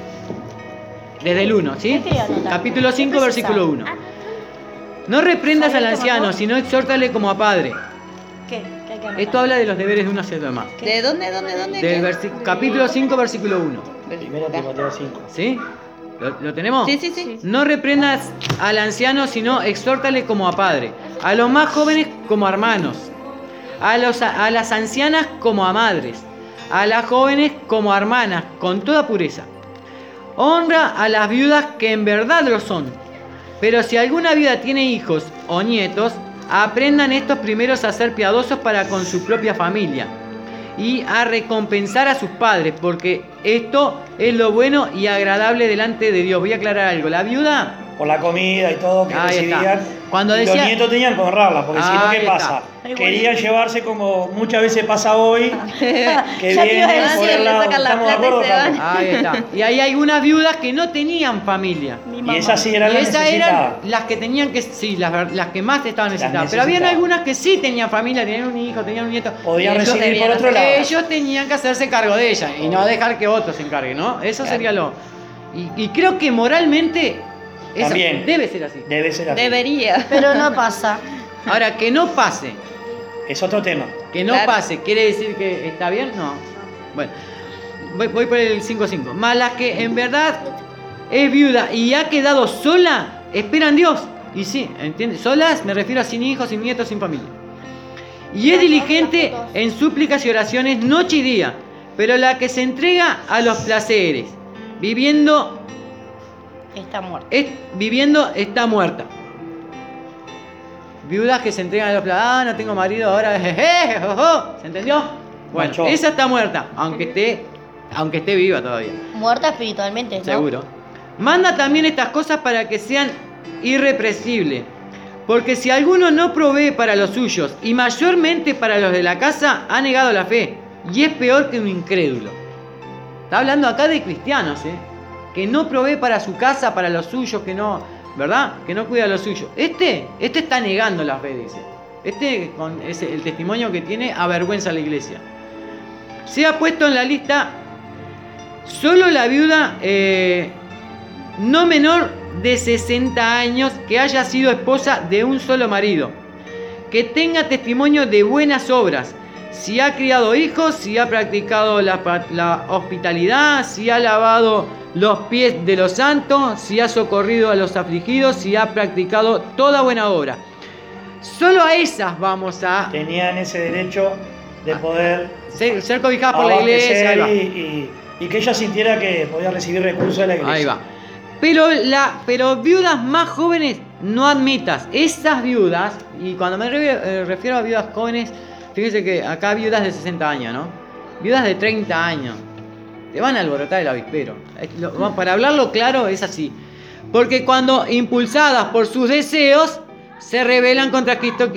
el 1, ¿sí? ¿Qué quería anotar? Capítulo 5, ¿Qué versículo 1. No reprendas al anciano, sino exhórtale como a padre. ¿Qué? ¿Qué hay que anotar? Esto habla de los deberes de un hacia los demás. ¿De dónde? Capítulo 5, versículo 1. Primera Timoteo 5. ¿Sí? ¿Lo tenemos? Sí. No reprendas al anciano, sino exhórtale como a padre. A los más jóvenes como a hermanos. A las ancianas como a madres. A las jóvenes como a hermanas, con toda pureza. Honra a las viudas que en verdad lo son. Pero si alguna viuda tiene hijos o nietos, aprendan estos primeros a ser piadosos para con su propia familia y a recompensar a sus padres, porque esto es lo bueno y agradable delante de Dios. Voy a aclarar algo. La viuda, Por la comida y todo que Ahí está. recibían. Cuando y decía- los nietos tenían que honrarla, porque si no, Ahí ¿qué está. pasa? Igual. Querían llevarse como muchas veces pasa hoy, que Ya te iba a vienen decir, por le el lado. sacan la ¿Estamos de plata y acuerdo, se van. Carlos? ahí está. Y hay algunas viudas que no tenían familia. Mi Y mamá. esas sí Y eran las esas eran necesitadas. las que tenían que, sí, las que más estaban necesitadas. Pero necesitadas. habían algunas que sí tenían familia, tenían un hijo, tenían un nieto. Podían Ellos- recibir por debían otro lado. Ellos tenían que hacerse cargo de ella y no dejar que otros se encarguen, ¿no? Eso sería lo. Y creo que moralmente eso También. debe ser así. Debe ser así. Debería. Pero no pasa. Ahora, que no pase, Es otro tema. que no Claro. pase, ¿quiere decir que está bien? No. Bueno, voy por el 5-5. Más las que en verdad es viuda y ha quedado sola, esperan Dios. Y sí, ¿entiendes? Solas me refiero a sin hijos, sin nietos, sin familia. Y es diligente en súplicas y oraciones noche y día, pero la que se entrega a los placeres, viviendo Está muerto. está muerta. Viudas que se entregan a los placeres, no tengo marido ahora, jeje, jojo, ¿se entendió? Bueno, Macho. esa está muerta, aunque esté viva todavía. Muerta espiritualmente, ¿no? Seguro. Manda también estas cosas para que sean irrepresibles. Porque si alguno no provee para los suyos, y mayormente para los de la casa, ha negado la fe. Y es peor que un incrédulo. Está hablando acá de cristianos, que no provee para su casa, para los suyos, que no, ¿verdad? Que no cuida de los suyos. Este está negando la fe, dice. Con el testimonio que tiene, avergüenza a la iglesia. Se ha puesto en la lista solo la viuda no menor de 60 años que haya sido esposa de un solo marido, que tenga testimonio de buenas obras, si ha criado hijos, si ha practicado la hospitalidad, si ha lavado los pies de los santos, si ha socorrido a los afligidos, si ha practicado toda buena obra. Solo a esas vamos a Tenían ese derecho de poder ser cobijadas por la iglesia. Ahí abastecer va. y que ella sintiera que podía recibir recursos de la iglesia. Ahí va. Pero viudas más jóvenes no admitas. Esas viudas, y cuando me refiero a viudas jóvenes, fíjense que acá viudas de 60 años, ¿no? Viudas de 30 años. Te van a alborotar el avispero. Para hablarlo claro, es así. Porque cuando impulsadas por sus deseos, se rebelan contra Cristo,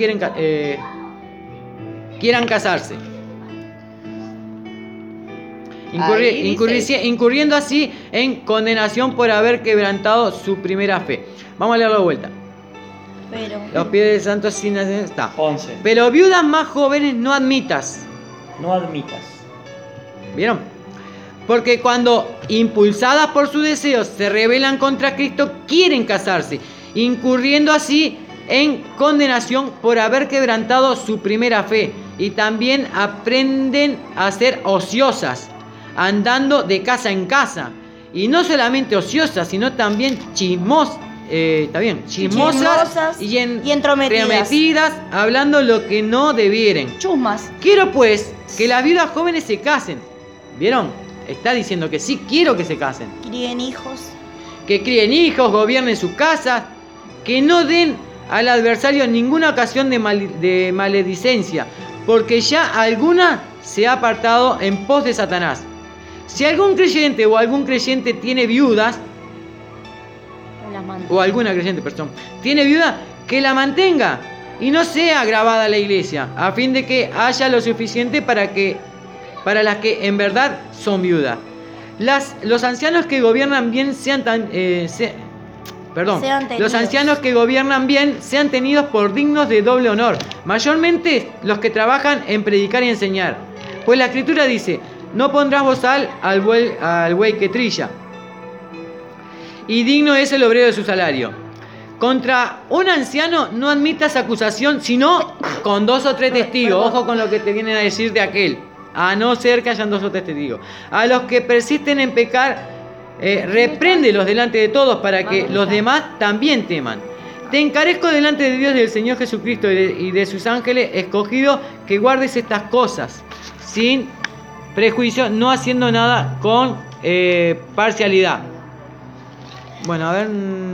quieran casarse. Ahí dice. Incurriendo así en condenación por haber quebrantado su primera fe. Vamos a leerlo de vuelta. Pero. Los pies del santo sin está. 11. Pero viudas más jóvenes no admitas. No admitas. ¿Vieron? Porque cuando impulsadas por sus deseos se rebelan contra Cristo, quieren casarse, incurriendo así en condenación por haber quebrantado su primera fe. Y también aprenden a ser ociosas, andando de casa en casa. Y no solamente ociosas, sino también chismosas. Está bien, chismosas y entrometidas, hablando lo que no debieren. Chusmas. Quiero pues que las viudas jóvenes se casen. ¿Vieron? Está diciendo que sí quiero que se casen. Críen hijos. Que críen hijos, gobiernen sus casas, que no den al adversario ninguna ocasión de maledicencia, porque ya alguna se ha apartado en pos de Satanás. Si algún creyente o algún creyente tiene viudas, Las mando. o alguna creyente, perdón, tiene viuda, que la mantenga, y no sea agravada la iglesia, a fin de que haya lo suficiente para las que en verdad son viudas. Los ancianos que gobiernan bien sean los ancianos que gobiernan bien sean tenidos por dignos de doble honor, mayormente los que trabajan en predicar y enseñar. Pues la Escritura dice: no pondrás bozal al buey que trilla, y digno es el obrero de su salario. Contra un anciano no admitas acusación, sino con 2 o 3 testigos. Ojo con lo que te vienen a decir de aquel. A no ser que hayan 2 o 3 testigos. A los que persisten en pecar, repréndelos delante de todos, para que los demás también teman. Te encarezco delante de Dios y del Señor Jesucristo y de sus ángeles escogidos, que guardes estas cosas sin prejuicio, no haciendo nada con parcialidad. Bueno, a ver,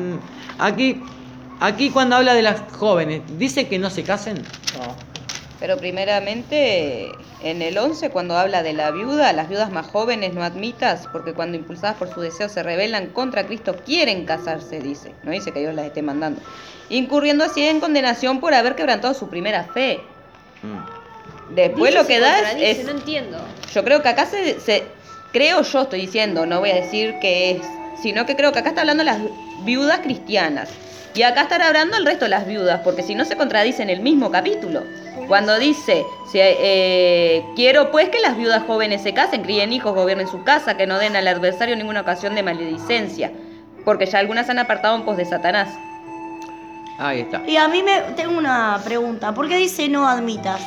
aquí cuando habla de las jóvenes, ¿dice que no se casen? No. Pero primeramente, en el 11, cuando habla de la viuda, las viudas más jóvenes no admitas, porque cuando impulsadas por su deseo se rebelan contra Cristo, quieren casarse, dice. No dice que Dios las esté mandando. Incurriendo así en condenación por haber quebrantado su primera fe. Después lo que da es... No entiendo. Yo creo que acá creo yo estoy diciendo, no voy a decir que es, sino que creo que acá está hablando las viudas cristianas. Y acá estará hablando el resto de las viudas, porque si no se contradice en el mismo capítulo. Cuando dice, quiero pues que las viudas jóvenes se casen, críen hijos, gobiernen su casa, que no den al adversario ninguna ocasión de maledicencia, porque ya algunas han apartado en pos de Satanás. Ahí está. Y a mí tengo una pregunta. ¿Por qué dice no admitas?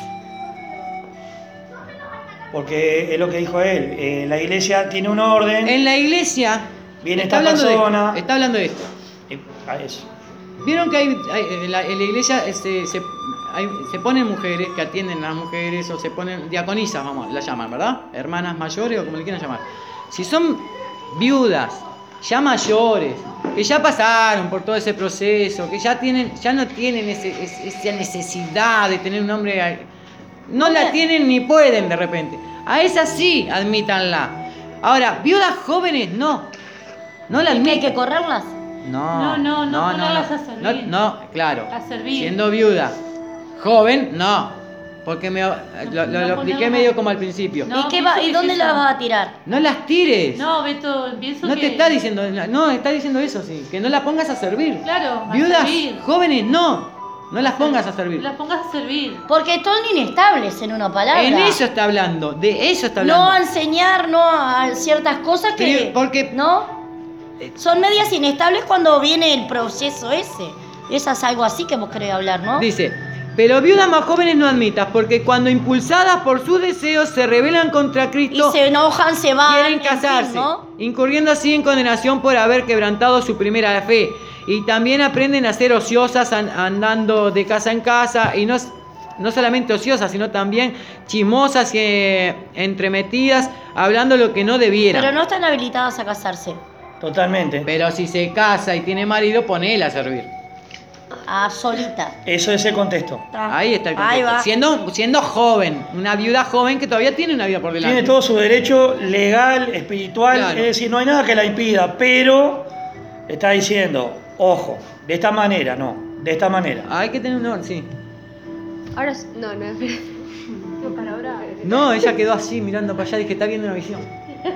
Porque es lo que dijo él. La iglesia tiene un orden. En la iglesia Viene está esta hablando persona. está hablando de esto. A eso. Vieron que en la iglesia se ponen mujeres que atienden a las mujeres, o se ponen diaconisas, vamos, la llaman, ¿verdad? Hermanas mayores o como le quieran llamar. Si son viudas, ya mayores, que ya pasaron por todo ese proceso, que ya no tienen esa necesidad de tener un hombre, no la tienen ni pueden de repente. A esas sí, admítanla. Ahora, viudas jóvenes no la ¿Y que hay admiten. que correrlas? No ponerlas a servir. No, claro. A servir. Siendo viuda. Joven, no. Porque lo expliqué medio como al principio. No, ¿Y dónde las vas a tirar? No las tires. No, Beto, pienso No que... te está diciendo, no, está diciendo eso, sí. Que no la pongas a servir. Claro, a Viudas servir. jóvenes, no. No las pongas a servir. Las pongas a servir. Porque son inestables en una palabra. En eso está hablando, de eso está hablando. No a enseñar, no a ciertas cosas que... Pero, porque- ¿No? Son medias inestables cuando viene el proceso ese. Eso es algo así que vos querés hablar, ¿no? Dice, pero viudas más jóvenes no admitas, porque cuando impulsadas por sus deseos se rebelan contra Y Cristo, se enojan, se van. quieren en fin, casarse, ¿no? incurriendo así en condenación por haber quebrantado su primera fe. Y también aprenden a ser ociosas andando de casa en casa, y no solamente ociosas, sino también chismosas y entremetidas, hablando lo que no debieran. Pero no están habilitadas a casarse. Totalmente. Pero si se casa y tiene marido, ponela a servir. A solita. Eso es el contexto. Ahí está el Ahí contexto. va. Siendo joven, una viuda joven que todavía tiene una vida por delante. Tiene todo su derecho legal, espiritual, Claro. es decir, no hay nada que la impida, pero está diciendo, ojo, de esta manera, no, de esta manera. Hay que tener un orden, sí. Ahora, no, espera. No, ella quedó así mirando para allá, dije, está viendo una visión.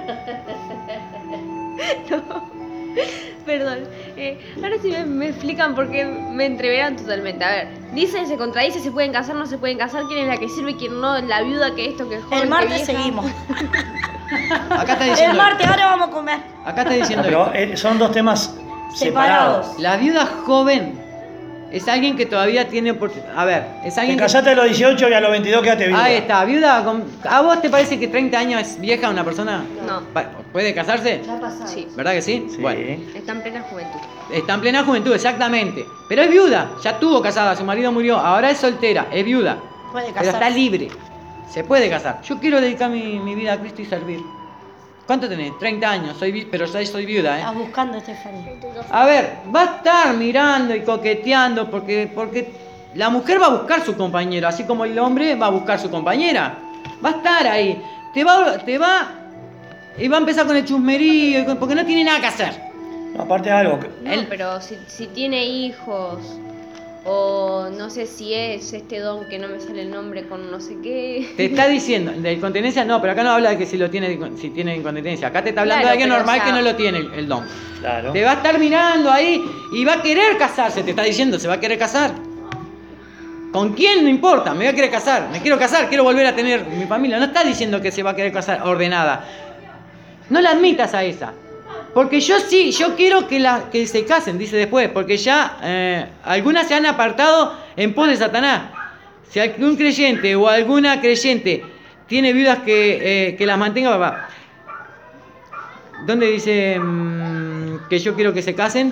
Perdón. Ahora sí me explican por qué me entreveran totalmente. A ver, dice, se contradice, se pueden casar, no se pueden casar, quién es la que sirve, quién no, la viuda, que esto, que el joven, El que martes vieja. seguimos. Acá está El diciendo. martes, ahora vamos a comer. Acá está diciendo. Pero esto. son dos temas separados. Separados. La viuda joven es alguien que todavía tiene a ver, es Te alguien que... casaste a los 18 y a los 22 quedaste viuda. Ahí está, viuda. ¿A vos te parece que 30 años es vieja una persona? No. ¿Puede casarse? Sí, ¿Verdad que sí? Sí. Bueno, está en plena juventud. está en plena juventud, exactamente. Pero es viuda, ya tuvo casada, su marido murió, ahora es soltera, es viuda. Puede Pero está casarse. libre, se puede casar. Yo quiero dedicar mi vida a Cristo y servir. ¿Cuánto tenés? 30 años, pero ya soy viuda, ¿eh? Estás buscando, Estefanía. A ver, va a estar mirando y coqueteando porque la mujer va a buscar su compañero, así como el hombre va a buscar su compañera. Va a estar ahí. Te va y va a empezar con el chusmerío, porque no tiene nada que hacer. No, aparte de algo, No, pero si tiene hijos, O no sé si es este don que no me sale el nombre con no sé qué. Te está diciendo, de incontinencia no, pero acá no habla de que si tiene incontinencia. Acá te está hablando Claro, de alguien pero, normal o sea, que no lo tiene el don. Claro. Te va a estar mirando ahí y va a querer casarse, te está diciendo, se va a querer casar. ¿Con quién? No importa, me voy a querer casar, me quiero casar, quiero volver a tener mi familia. No está diciendo que se va a querer casar ordenada. No la admitas a esa. Porque yo sí, yo quiero que se casen, dice después, porque ya algunas se han apartado en pos de Satanás. Si algún creyente o alguna creyente tiene viudas que las mantenga, papá. ¿Dónde dice que yo quiero que se casen?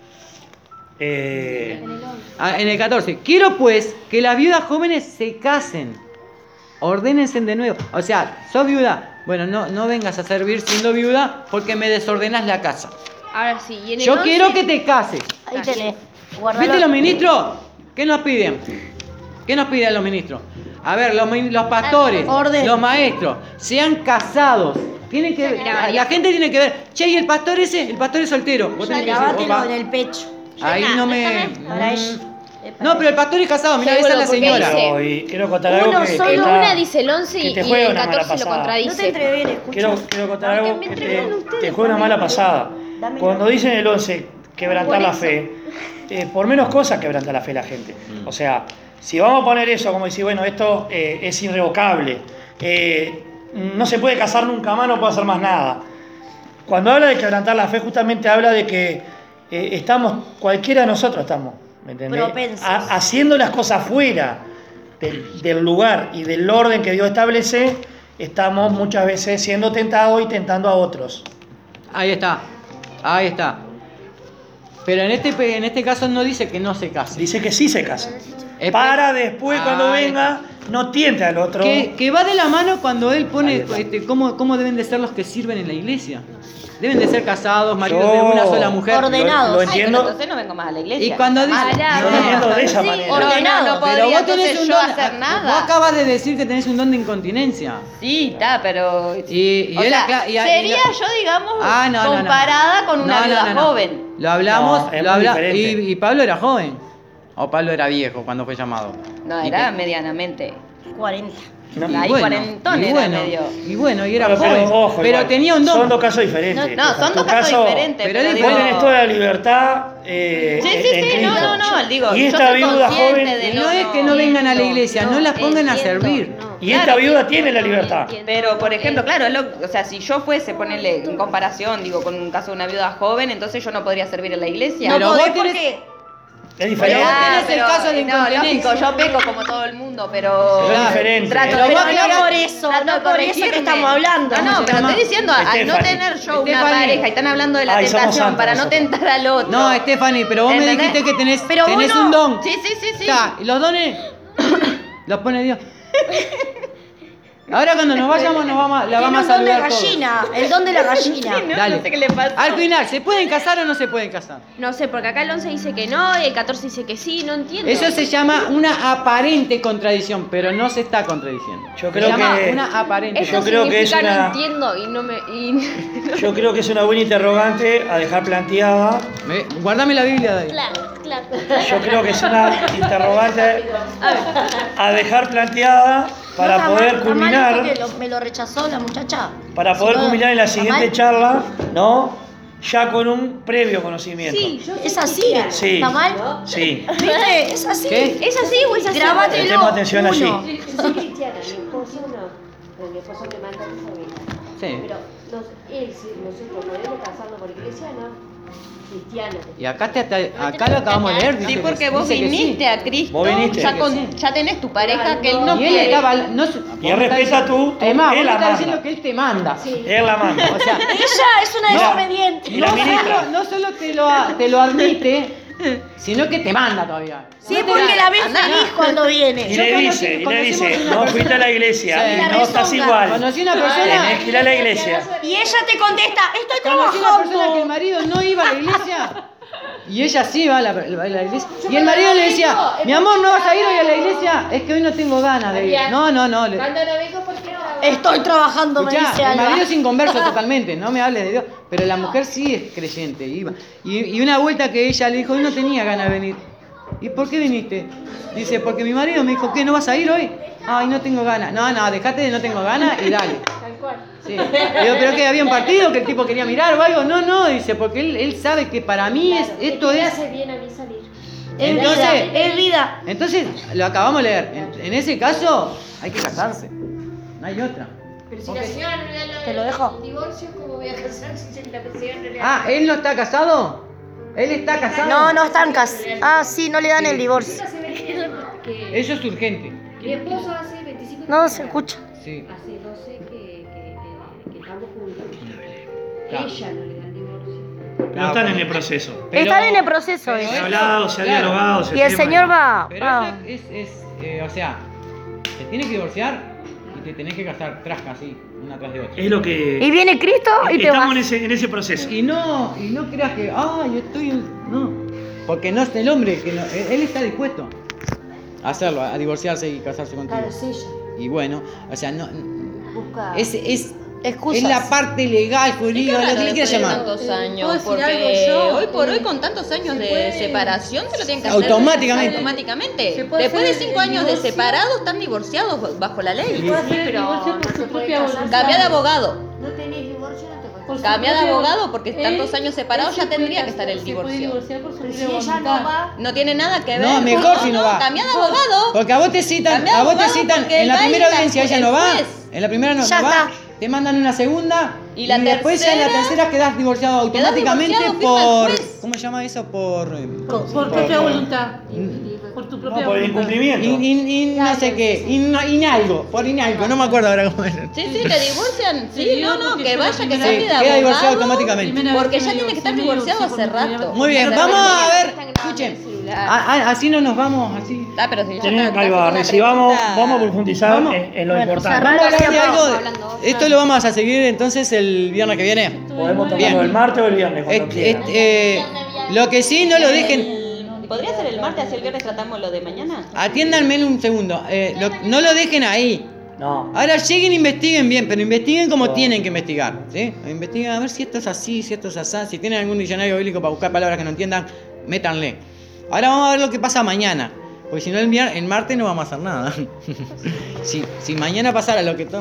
En el 14. Quiero pues que las viudas jóvenes se casen. Ordénense de nuevo. O sea, sos viuda. Bueno, no vengas a servir siendo viuda porque me desordenas la casa. Ahora sí, y en el Yo 11, quiero que te cases. Ahí tenés. ¿Viste Guardalo. los ministros? ¿Qué nos piden? ¿Qué nos piden los ministros? A ver, los pastores, Orden. los maestros, sean casados. Tienen que, la gente tiene que ver. Che, y el pastor es soltero. Vos tenés que decir, Grabátelo opa, en el pecho. ahí no me... Para ellos. No, pero el pastor es casado, mirá, Seguro, esa es la porque señora. dice- Pero, y quiero contar algo Uno que solo, en está- una dice el 11 que te y juega el una mala 14 lo pasada. contradice. No te entreven, escucha. Quiero contar Porque algo me que entregan te ustedes, juega una mala dámelo. pasada. Dámelo. Cuando dicen el 11, quebrantar Por la eso. fe, por menos cosas quebranta la fe la gente. O sea, si vamos a poner eso como decir, bueno, esto es irrevocable, no se puede casar nunca más, no puede hacer más nada. Cuando habla de quebrantar la fe, justamente habla de que estamos, cualquiera de nosotros estamos, ¿me entendés? Propensos. Haciendo las cosas fuera del lugar y del orden que Dios establece, estamos muchas veces siendo tentados y tentando a otros. Ahí está, ahí está. Pero en este caso no dice que no se case. Dice que sí se casa. Es Para después, cuando Ahí venga, no tiente al otro. Que va de la mano cuando él pone Ahí está. cómo deben de ser los que sirven en la iglesia. Deben de ser casados, maridos Yo- de una sola mujer. Ordenados. Lo Ay, entiendo. pero entonces no vengo más a la iglesia. Y cuando dice... Pará, Yo lo entiendo de esa manera. ordenado. No Pero podría vos tenés entonces un yo don, hacer vos nada. acabas de decir que tenés un don de incontinencia. Sí, está, pero... Y o él sea, acá- y- sería yo, digamos, Ah, no, no, no. comparada con una No, viuda no. joven. Lo hablamos, No, es lo muy habla- diferente. y Pablo era joven. O Pablo era viejo cuando fue llamado. No, Y era que- medianamente. 40. No, Ahí cuarentón era medio. Y era Bueno, joven. ojo, pero igual, tenía un don. Son dos casos diferentes. No, son En tu dos casos diferentes. pero Pero, es digo, Vos tenés toda la libertad Sí, en sí, Cristo. no, digo, Y yo esta soy viuda consciente joven, de no es que no vengan a la iglesia, no las pongan a entiendo, servir. no. y esta viuda tiene la libertad. Entiendo. Pero, por ejemplo, claro, o sea, si yo fuese, ponerle en comparación, digo, con un caso de una viuda joven, entonces yo no podría servir en la iglesia. Pero No vos podés tenés- porque Es diferente. Ah, tenés el caso de no, incontinencia. lógico, yo peco como todo el mundo, pero... Pero es diferente. Trato Pero de vos no- aclarás- no por eso, trato de no por eso que corregirme. estamos hablando. No, ¿Cómo se pero llama? estoy diciendo, al no Stephanie. tener yo una Stephanie. pareja y están hablando de la Ay, somos tentación santas para no nosotros. tentar al otro. No, Stephanie, pero vos me ¿Entendés? dijiste que tenés, Pero vos tenés no. un don. Sí, sí, sí, sí. Está, y los dones Ahora cuando nos vayamos la Tiene vamos a un don de saludar todos. gallina, el don de la gallina. No, Dale. no sé qué le pasa. Al final, ¿se pueden casar o no se pueden casar? No sé, porque acá el 11 dice que no y el 14 dice que sí, no entiendo. Eso se llama una aparente contradicción, pero no se está contradiciendo. Yo se creo llama que- una aparente Eso Yo creo que es significa una- no entiendo y no me... y- Yo creo que es una buena interrogante a dejar planteada. Guardame la Biblia de ahí. Claro. Yo creo que es una interrogante a dejar planteada para No, está poder mal, está mal culminar, esto que me lo rechazó la muchacha. para Si poder no, culminar en la ¿está siguiente mal? charla, ¿no? Ya con un previo conocimiento. Sí, yo Es así. Sí. ¿Está mal? Sí. ¿Viste? Es así. ¿Qué? ¿Es así o es así? Grábatelo. Prestemos atención allí. uno. Yo soy cristiana, mi esposo no, mi esposo me manda a mi familia. Sí. Pero nosotros podemos casarnos por cristiana, cristiana. Y acá lo acabamos de leer. Sí, dice porque que- vos dice que sí. viniste a Cristo, Vos viniste. ya, Que sí. ya tenés tu pareja que él no Y él quiere. estaba. No, sé- Y él vos me respeta estás- tú, Es más, vos él me la estás manda. diciendo que él te manda. Él la manda. O sea, Ella es una No. desobediente. Y la ministra. no solo te lo admite, sino que te manda todavía. Sí, No te porque da- la ves Andá. feliz cuando Y viene. Yo le conocí- dice, conocimos una no persona- fuiste a la iglesia, Sí. y La no estás rezonga. igual. Conocí una persona. Tenés que ir a la iglesia. Y ella te contesta, estoy Conocí una persona que el trabajando. marido no iba a la iglesia y ella sí va a la iglesia. Y el marido le decía, mi amor, ¿no vas a ir hoy a la iglesia? Es que hoy no tengo ganas de ir. No. le- Cuando no vengo porque trabajo. Estoy trabajando, me Escuchá, dice el Alba. marido es inconverso totalmente, no me hables de Dios. Pero la mujer sí es creyente, iba. Y una vuelta que ella le dijo, hoy no tenía ganas de venir. ¿y por qué viniste? Dice, porque mi marido me dijo, ¿qué, no vas a ir hoy? Ay, no tengo ganas. No, dejate de no tengo ganas y dale. Tal cual. Sí. Digo, ¿pero qué, había un partido que el tipo quería mirar o algo? No, dice, porque él sabe que para mí esto Me es... hace bien a mí salir. Entonces, Es vida. entonces, lo acabamos de leer. En ese caso, hay que casarse. No hay otra. Pero si Ok. la señora no le da Te lo dejo. divorcio, ¿cómo voy a casar si la señora no le da? Ah, ¿él no está casado? ¿Él está casado? No están casados. Ah, sí, no le dan el divorcio. Nunca se ve que Eso es urgente. mi esposo hace 25 No se escucha. Sí. hace 12 que estamos juntos. Claro. Ella no le da el divorcio. No están en el proceso. Pero- Están en el proceso. pero ellos. Se ha eso- hablado, se ha claro. dialogado, se Y el firma. señor va. Pero va. eso o sea, te tienes que divorciar y te tenés que casar trasca así, una tras de otra. Es lo que... Y viene Cristo y te Estamos vas. en ese proceso. Y no creas que, yo estoy... No, porque no es el hombre, que no, él está dispuesto a hacerlo, a divorciarse y casarse contigo. Claro, es ella. Y bueno, o sea, no... Busca. Es Excusas. la parte legal, jurídica, lo que le quieras llamar. Tantos ¿Puedo años, decir porque algo yo? hoy por hoy con tantos años Se de puede- separación se lo tienen que hacer Automáticamente. automáticamente. Se puede Después de hacer 5 el años de divorcio. separados están divorciados bajo la ley. Puede hacer el pero divorcio no por se su puede propia casar. voluntad. Cambia de abogado. No tenés divorcio, no te Por casas. su Cambia de propia- abogado porque tantos Él- años separados él ya se puede tendría que casar, estar el se puede divorcio. divorciar por su Pero si propia ella voluntad. no va, No tiene nada que ver. No, mejor si no va. Cambia de abogado. Porque a vos te citan, Cambia de abogado porque en la va y primera la- audiencia ella el no va, juez. en la primera no Ya va, está. te mandan una segunda Y la después ya en la tercera, tercera quedás divorciado quedás automáticamente divorciado, firma el por... juez. ¿Cómo se llama eso? Por Por propia voluntad. Mm. Por tu No, propia por el voluntad. incumplimiento. no sé qué, inalgo, por inalgo, no me acuerdo ahora cómo era. Sí, te divorcian. Te Sí, digo no, porque que yo la vaya, que primera cambie Sí, de queda divorciado abogado. automáticamente. Primera vez Porque que ya me tiene que estar divorcié, divorciado me hace divorcié por rato. Muy bien, Se vamos refiere- a ver, están grabando escuchen, el celular. así no nos vamos, así. Ah, pero si ya Tenés, está ahí va, haciendo recibamos, una pregunta. vamos a profundizar Vamos. en lo Bueno, importante. cerramos. Vamos a hablar de Hablando, algo, hablando. esto lo vamos a seguir entonces el viernes que viene. Podemos Bien. tocarlo el martes o el viernes, cuando quieran. Lo que sí, no lo dejen... ¿Podría ser el martes, así el viernes tratamos lo de mañana? Atiéndanme un segundo, no lo dejen ahí. No. Ahora lleguen e investiguen bien, pero investiguen como tienen que investigar, ¿sí? Investiguen a ver si esto es así, si esto es así. Si tienen algún diccionario bíblico para buscar palabras que no entiendan, métanle. Ahora vamos a ver lo que pasa mañana, porque si no el martes no vamos a hacer nada. si mañana pasara lo que todo